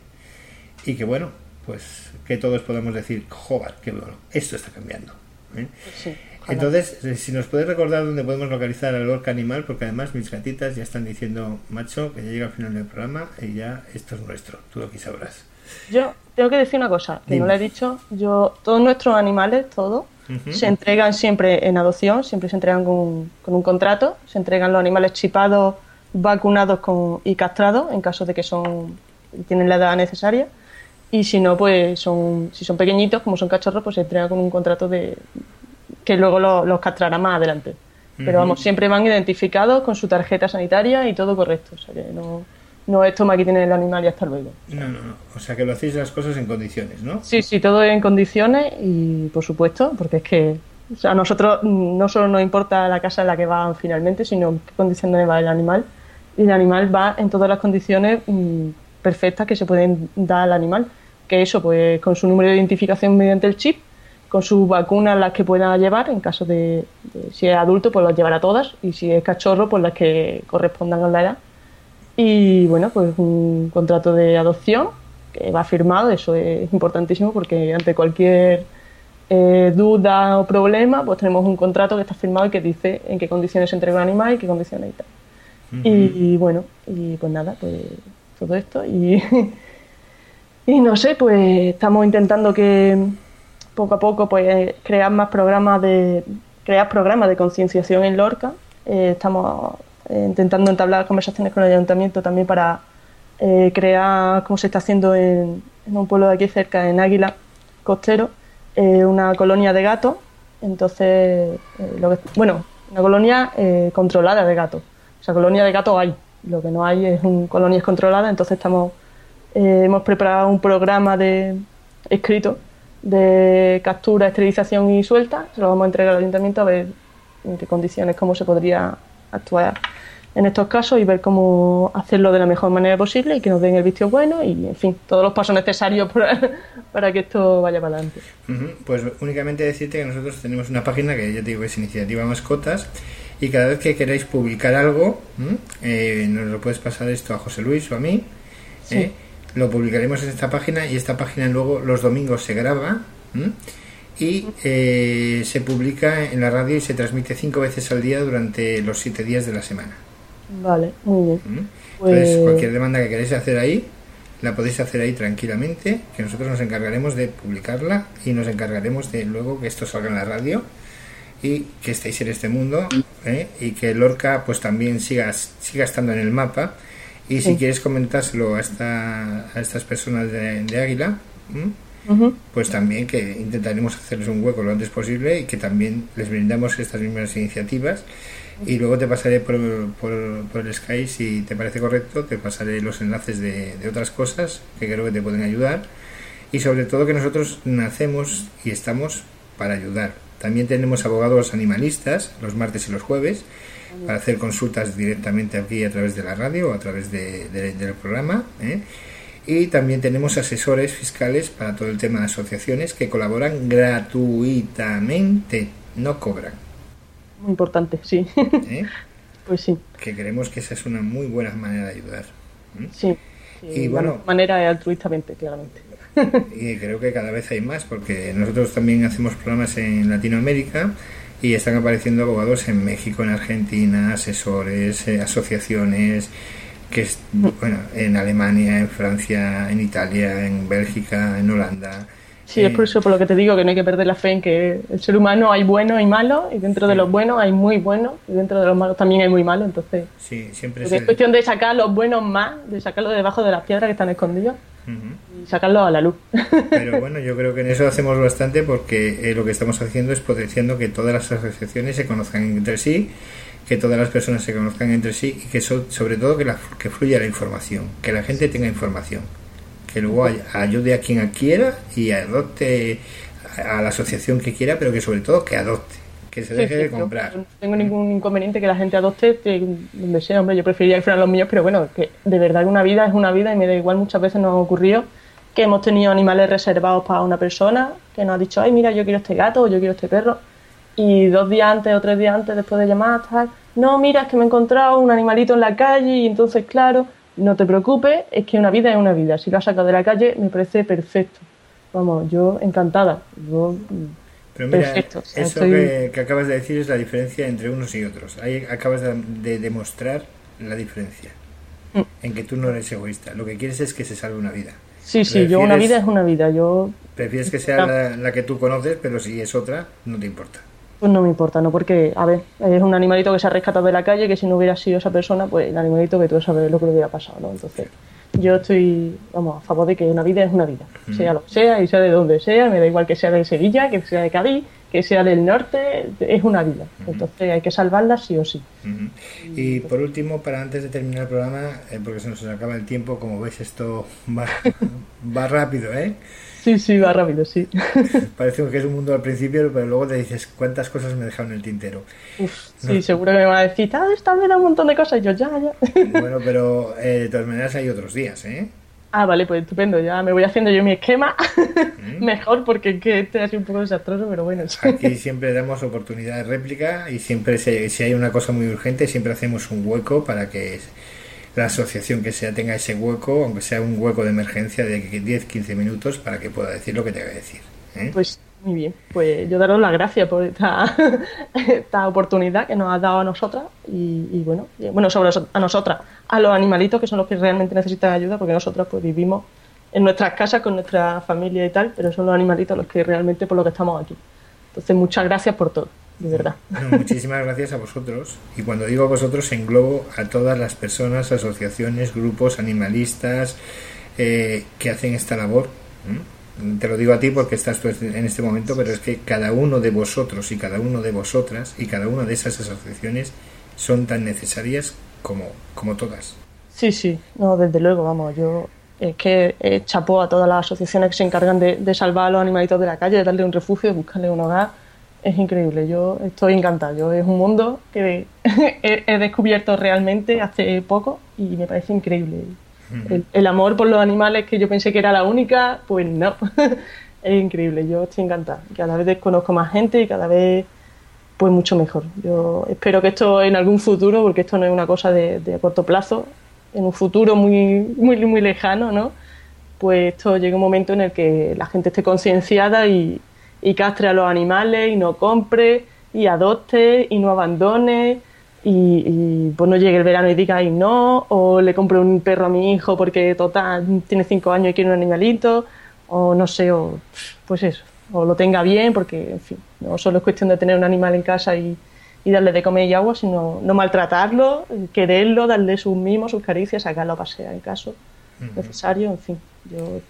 Speaker 1: y que bueno, pues que todos podamos decir, joder, qué bueno, esto está cambiando, ¿eh?
Speaker 6: Pues sí, ojalá.
Speaker 1: Entonces, eh, si nos puedes recordar dónde podemos localizar al Lorca Animal, porque además mis gatitas ya están diciendo, macho, que ya llega al final del programa y ya esto es nuestro, tú aquí sabrás.
Speaker 6: Yo tengo que decir una cosa, que
Speaker 1: Dime.
Speaker 6: no le he dicho, yo, todos nuestros animales, todos,
Speaker 1: Ujú.
Speaker 6: se entregan siempre en adopción, siempre se entregan con, con un contrato, se entregan los animales chipados, vacunados con, y castrados, en caso de que son tienen la edad necesaria, y si no, pues son, si son pequeñitos, como son cachorros, pues se entregan con un contrato de que luego lo- los castrará más adelante. Pero
Speaker 1: Ujú.
Speaker 6: vamos, siempre van identificados con su tarjeta sanitaria y todo correcto, o sea que no, no es toma, aquí tienes el animal y hasta luego.
Speaker 1: No, no, no. O sea que lo hacéis las cosas en condiciones, ¿no?
Speaker 6: Sí, sí, todo en condiciones y por supuesto, porque es que o sea, a nosotros no solo nos importa la casa en la que van finalmente, sino en qué condiciones va el animal. Y el animal va en todas las condiciones mmm, perfectas que se pueden dar al animal. Que eso, pues con su número de identificación mediante el chip, con sus vacunas las que pueda llevar, en caso de, de si es adulto, pues las llevará todas, y si es cachorro, pues las que correspondan a la edad. Y bueno, pues un contrato de adopción que va firmado, eso es importantísimo porque ante cualquier eh, duda o problema, pues tenemos un contrato que está firmado y que dice en qué condiciones se entrega un animal y qué condiciones y tal. Uh-huh. Y, y bueno, y pues nada, pues todo esto y, y no sé, pues estamos intentando que poco a poco pues crear más programas de crear programas de concienciación en Lorca. Eh, estamos eh, intentando entablar conversaciones con el ayuntamiento también para eh, crear, como se está haciendo en, en un pueblo de aquí cerca, en Águila Costero, eh, una colonia de gatos. Entonces, eh, lo que, bueno, una colonia eh, controlada de gatos. O sea, colonia de gatos hay, lo que no hay es un colonias controladas. Entonces estamos eh, hemos preparado un programa de escrito de captura, esterilización y suelta. Se lo vamos a entregar al ayuntamiento a ver en qué condiciones, cómo se podría actuar en estos casos y ver cómo hacerlo de la mejor manera posible y que nos den el visto bueno y, en fin, todos los pasos necesarios para, para que esto vaya para adelante.
Speaker 1: Uh-huh. Pues únicamente decirte que nosotros tenemos una página que ya te digo que es Iniciativa Mascotas y cada vez que queráis publicar algo eh, nos lo puedes pasar esto a José Luis o a mí. Sí. Eh, lo publicaremos en esta página y esta página luego los domingos se graba ¿m? y eh, se publica en la radio y se transmite cinco veces al día durante los siete días de la semana.
Speaker 6: Vale, muy bien.
Speaker 1: ¿m? Entonces pues... cualquier demanda que queráis hacer ahí la podéis hacer ahí tranquilamente, que nosotros nos encargaremos de publicarla y nos encargaremos de luego que esto salga en la radio y que estéis en este mundo ¿eh? y que Lorca pues también siga, siga estando en el mapa. Y si sí. quieres comentárselo a, esta, a estas personas de, de Águila, ¿m? Uh-huh. pues también que intentaremos hacerles un hueco lo antes posible y que también les brindamos estas mismas iniciativas. Y luego te pasaré por, por, por el Skype, si te parece correcto, te pasaré los enlaces de, de otras cosas que creo que te pueden ayudar. Y sobre todo que nosotros nacemos y estamos para ayudar. También tenemos abogados animalistas los martes y los jueves, para hacer consultas directamente aquí a través de la radio o a través de, de, del programa ¿eh? Y también tenemos asesores fiscales para todo el tema de asociaciones que colaboran gratuitamente, no cobran.
Speaker 6: Muy importante, sí.
Speaker 1: ¿Eh?
Speaker 6: Pues sí.
Speaker 1: Que creemos que esa es una muy buena manera de ayudar. ¿eh?
Speaker 6: Sí, sí. Y bueno, manera es altruistamente, claramente.
Speaker 1: Y creo que cada vez hay más, porque nosotros también hacemos programas en Latinoamérica y están apareciendo abogados en México, en Argentina, asesores, eh, asociaciones, que es, bueno, en Alemania, en Francia, en Italia, en Bélgica, en Holanda.
Speaker 6: Sí, eh, es por eso por lo que te digo que no hay que perder la fe en que el ser humano hay bueno y malo, y dentro sí. de los buenos hay muy buenos, y dentro de los malos también hay muy malos, entonces
Speaker 1: sí, siempre
Speaker 6: es
Speaker 1: el...
Speaker 6: cuestión de sacar los buenos más, de sacarlos debajo de las piedras que están escondidos. Uh-huh. Y sacarlo a la luz.
Speaker 1: Pero bueno, yo creo que en eso hacemos bastante porque eh, lo que estamos haciendo es potenciando que todas las asociaciones se conozcan entre sí, que todas las personas se conozcan entre sí y que so, sobre todo que, la, que fluya la información, que la gente tenga información, que luego ay, ayude a quien quiera y adopte a la asociación que quiera, pero que sobre todo que adopte, que se deje sí, sí, de comprar.
Speaker 6: No tengo ningún inconveniente que la gente adopte donde sea, hombre, yo preferiría que fueran los míos, pero bueno, que de verdad que una vida es una vida y me da igual. Muchas veces nos ha ocurrido que hemos tenido animales reservados para una persona que nos ha dicho, ay, mira, yo quiero este gato o yo quiero este perro, y dos días antes o tres días antes, después de llamar, tal, no, mira, es que me he encontrado un animalito en la calle y entonces, claro, no te preocupes, es que una vida es una vida. Si lo has sacado de la calle, me parece perfecto. Vamos, yo encantada. Yo,
Speaker 1: Pero mira, perfecto. O sea, eso estoy... que, que acabas de decir es la diferencia entre unos y otros. Ahí acabas de, de demostrar la diferencia. Mm. En que tú no eres egoísta. Lo que quieres es que se salve una vida.
Speaker 6: Sí, sí, yo una vida es una vida. Yo
Speaker 1: prefieres que sea la, la que tú conoces, pero si es otra, no te importa.
Speaker 6: Pues no me importa, ¿no? Porque, a ver, es un animalito que se ha rescatado de la calle, que si no hubiera sido esa persona, pues el animalito que tú sabes lo que le hubiera pasado, ¿no? Entonces, yo estoy, vamos, a favor de que una vida es una vida, mm. sea lo que sea y sea de donde sea, me da igual que sea de Sevilla, que sea de Cádiz, que sea del norte, es una vida. Uh-huh. Entonces hay que salvarla sí o sí.
Speaker 1: Uh-huh. Y por último, para antes de terminar el programa, eh, porque se nos acaba el tiempo, como ves esto va, va rápido, ¿eh?
Speaker 6: Sí, sí, va rápido, sí.
Speaker 1: Parece que es un mundo al principio, pero luego te dices cuántas cosas me he dejado en el tintero.
Speaker 6: Uf, sí, no. Seguro que me va a decir, ah, esta vez un montón de cosas, y yo ya, ya.
Speaker 1: Bueno, pero eh, de todas maneras hay otros días, ¿eh?
Speaker 6: Ah, vale, pues estupendo, ya me voy haciendo yo mi esquema ¿Mm? Mejor, porque es que este ha sido un poco desastroso, pero bueno.
Speaker 1: Aquí siempre damos oportunidad de réplica y siempre si, si hay una cosa muy urgente, siempre hacemos un hueco para que la asociación que sea tenga ese hueco, aunque sea un hueco de emergencia de diez a quince minutos para que pueda decir lo que tenga que decir, ¿eh?
Speaker 6: Pues muy bien, pues yo daros las gracias por esta, esta oportunidad que nos has dado a nosotras y, y bueno, y, bueno, sobre a nosotras, a los animalitos que son los que realmente necesitan ayuda, porque nosotros pues vivimos en nuestras casas con nuestra familia y tal, pero son los animalitos los que realmente por lo que estamos aquí. Entonces muchas gracias por todo, de verdad.
Speaker 1: Bueno, muchísimas gracias a vosotros, y cuando digo vosotros englobo a todas las personas, asociaciones, grupos animalistas eh, que hacen esta labor. ¿Mm? Te lo digo a ti porque estás tú en este momento, pero es que cada uno de vosotros y cada uno de vosotras y cada una de esas asociaciones son tan necesarias como, como todas.
Speaker 6: Sí, sí, no, desde luego, vamos, yo es que eh, chapó a todas las asociaciones que se encargan de, de salvar a los animalitos de la calle, de darle un refugio, de buscarle un hogar. Es increíble, yo estoy encantada. Yo es un mundo que he, he descubierto realmente hace poco y me parece increíble. El, el amor por los animales, que yo pensé que era la única, pues no. Es increíble, yo estoy encantada. Cada vez conozco más gente y cada vez pues mucho mejor. Yo espero que esto en algún futuro, porque esto no es una cosa de, de corto plazo, en un futuro muy, muy, muy lejano, ¿no? Pues esto llegue un momento en el que la gente esté concienciada y, y castre a los animales y no compre y adopte y no abandone. Y, y pues no llegue el verano y diga ay no, o le compre un perro a mi hijo porque total tiene cinco años y quiere un animalito, o no sé, o pues eso, o lo tenga bien, porque en fin, no solo es cuestión de tener un animal en casa y, y darle de comer y agua, sino no maltratarlo, quererlo, darle sus mimos, sus caricias, sacarlo a pasear en caso uh-huh. necesario, en fin, yo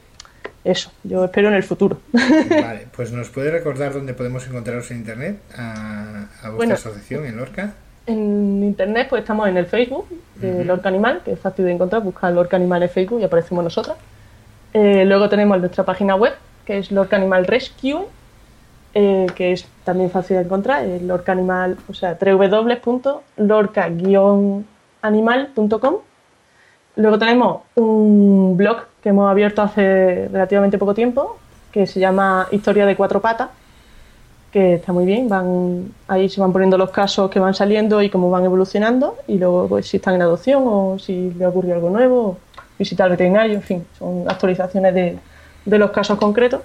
Speaker 6: eso, yo espero en el futuro.
Speaker 1: Vale, pues ¿nos puede recordar dónde podemos encontraros en internet a, a vuestra bueno, asociación en Lorca?
Speaker 6: En internet pues estamos en el Facebook de uh-huh. Lorca Animal, que es fácil de encontrar, buscar Lorca Animal en Facebook y aparecemos nosotras. Eh, luego tenemos nuestra página web, que es Lorca Animal Rescue, eh, que es también fácil de encontrar, es Lorca Animal, o sea, doble u doble u doble u punto lorca guion animal punto com. Luego tenemos un blog que hemos abierto hace relativamente poco tiempo, que se llama Historia de Cuatro Patas, que está muy bien, van ahí se van poniendo los casos que van saliendo y cómo van evolucionando, y luego pues, si están en adopción o si le ocurre algo nuevo, visitar al veterinario, en fin, son actualizaciones de, de los casos concretos.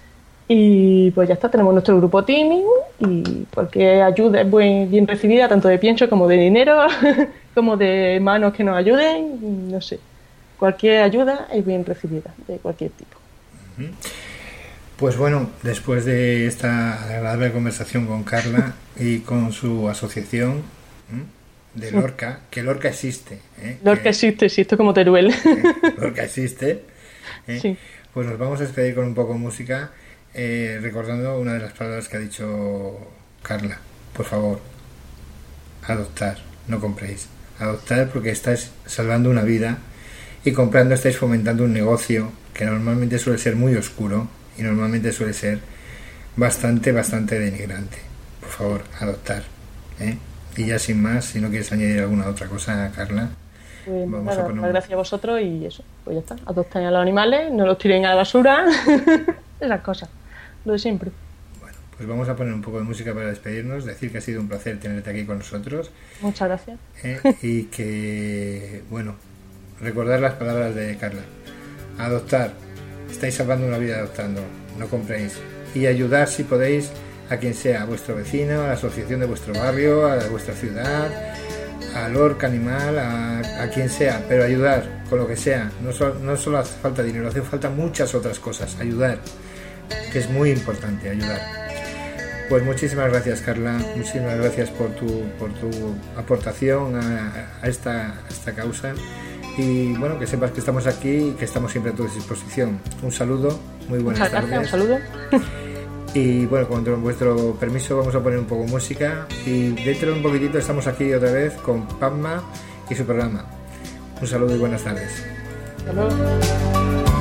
Speaker 6: Y pues ya está, tenemos nuestro grupo Teaming y cualquier ayuda es bien, bien recibida, tanto de pienso como de dinero, como de manos que nos ayuden, no sé, cualquier ayuda es bien recibida, de cualquier tipo.
Speaker 1: Uh-huh. Pues bueno, después de esta agradable conversación con Carla y con su asociación ¿eh? de Lorca, que Lorca existe. ¿eh?
Speaker 6: Lorca
Speaker 1: que,
Speaker 6: existe, sí, esto como Teruel.
Speaker 1: ¿eh? Lorca existe. ¿eh?
Speaker 6: Sí.
Speaker 1: Pues nos vamos a despedir con un poco de música, eh, recordando una de las palabras que ha dicho Carla. Por favor, adoptar, no compréis. Adoptar porque estáis salvando una vida y comprando estáis fomentando un negocio que normalmente suele ser muy oscuro y normalmente suele ser bastante, bastante denigrante. Por favor, adoptar. ¿eh? Y ya sin más, si no quieres añadir alguna otra cosa, Carla.
Speaker 6: Pues vamos nada, a poner un... gracias a vosotros y eso, pues ya está. Adopten a los animales, no los tiren a la basura, esas cosas, lo de siempre.
Speaker 1: Bueno, pues vamos a poner un poco de música para despedirnos, decir que ha sido un placer tenerte aquí con nosotros.
Speaker 6: Muchas gracias.
Speaker 1: ¿eh? Y que, bueno, recordar las palabras de Carla. Adoptar. Estáis salvando una vida adoptando, no compréis. Y ayudar si podéis a quien sea, a vuestro vecino, a la asociación de vuestro barrio, a vuestra ciudad, a Lorca Animal, a, a quien sea, pero ayudar con lo que sea. No, so, no solo hace falta dinero, hace falta muchas otras cosas. Ayudar, que es muy importante, ayudar. Pues muchísimas gracias, Carla, muchísimas gracias por tu, por tu aportación a, a, esta, a esta causa. Y bueno, que sepas que estamos aquí y que estamos siempre a tu disposición. Un saludo, muy buenas
Speaker 6: Muchas gracias,
Speaker 1: tardes.
Speaker 6: Un saludo.
Speaker 1: Y bueno, con vuestro permiso vamos a poner un poco de música y dentro de un poquitito estamos aquí otra vez con Pamma y su programa. Un saludo y buenas tardes.
Speaker 6: Hasta luego.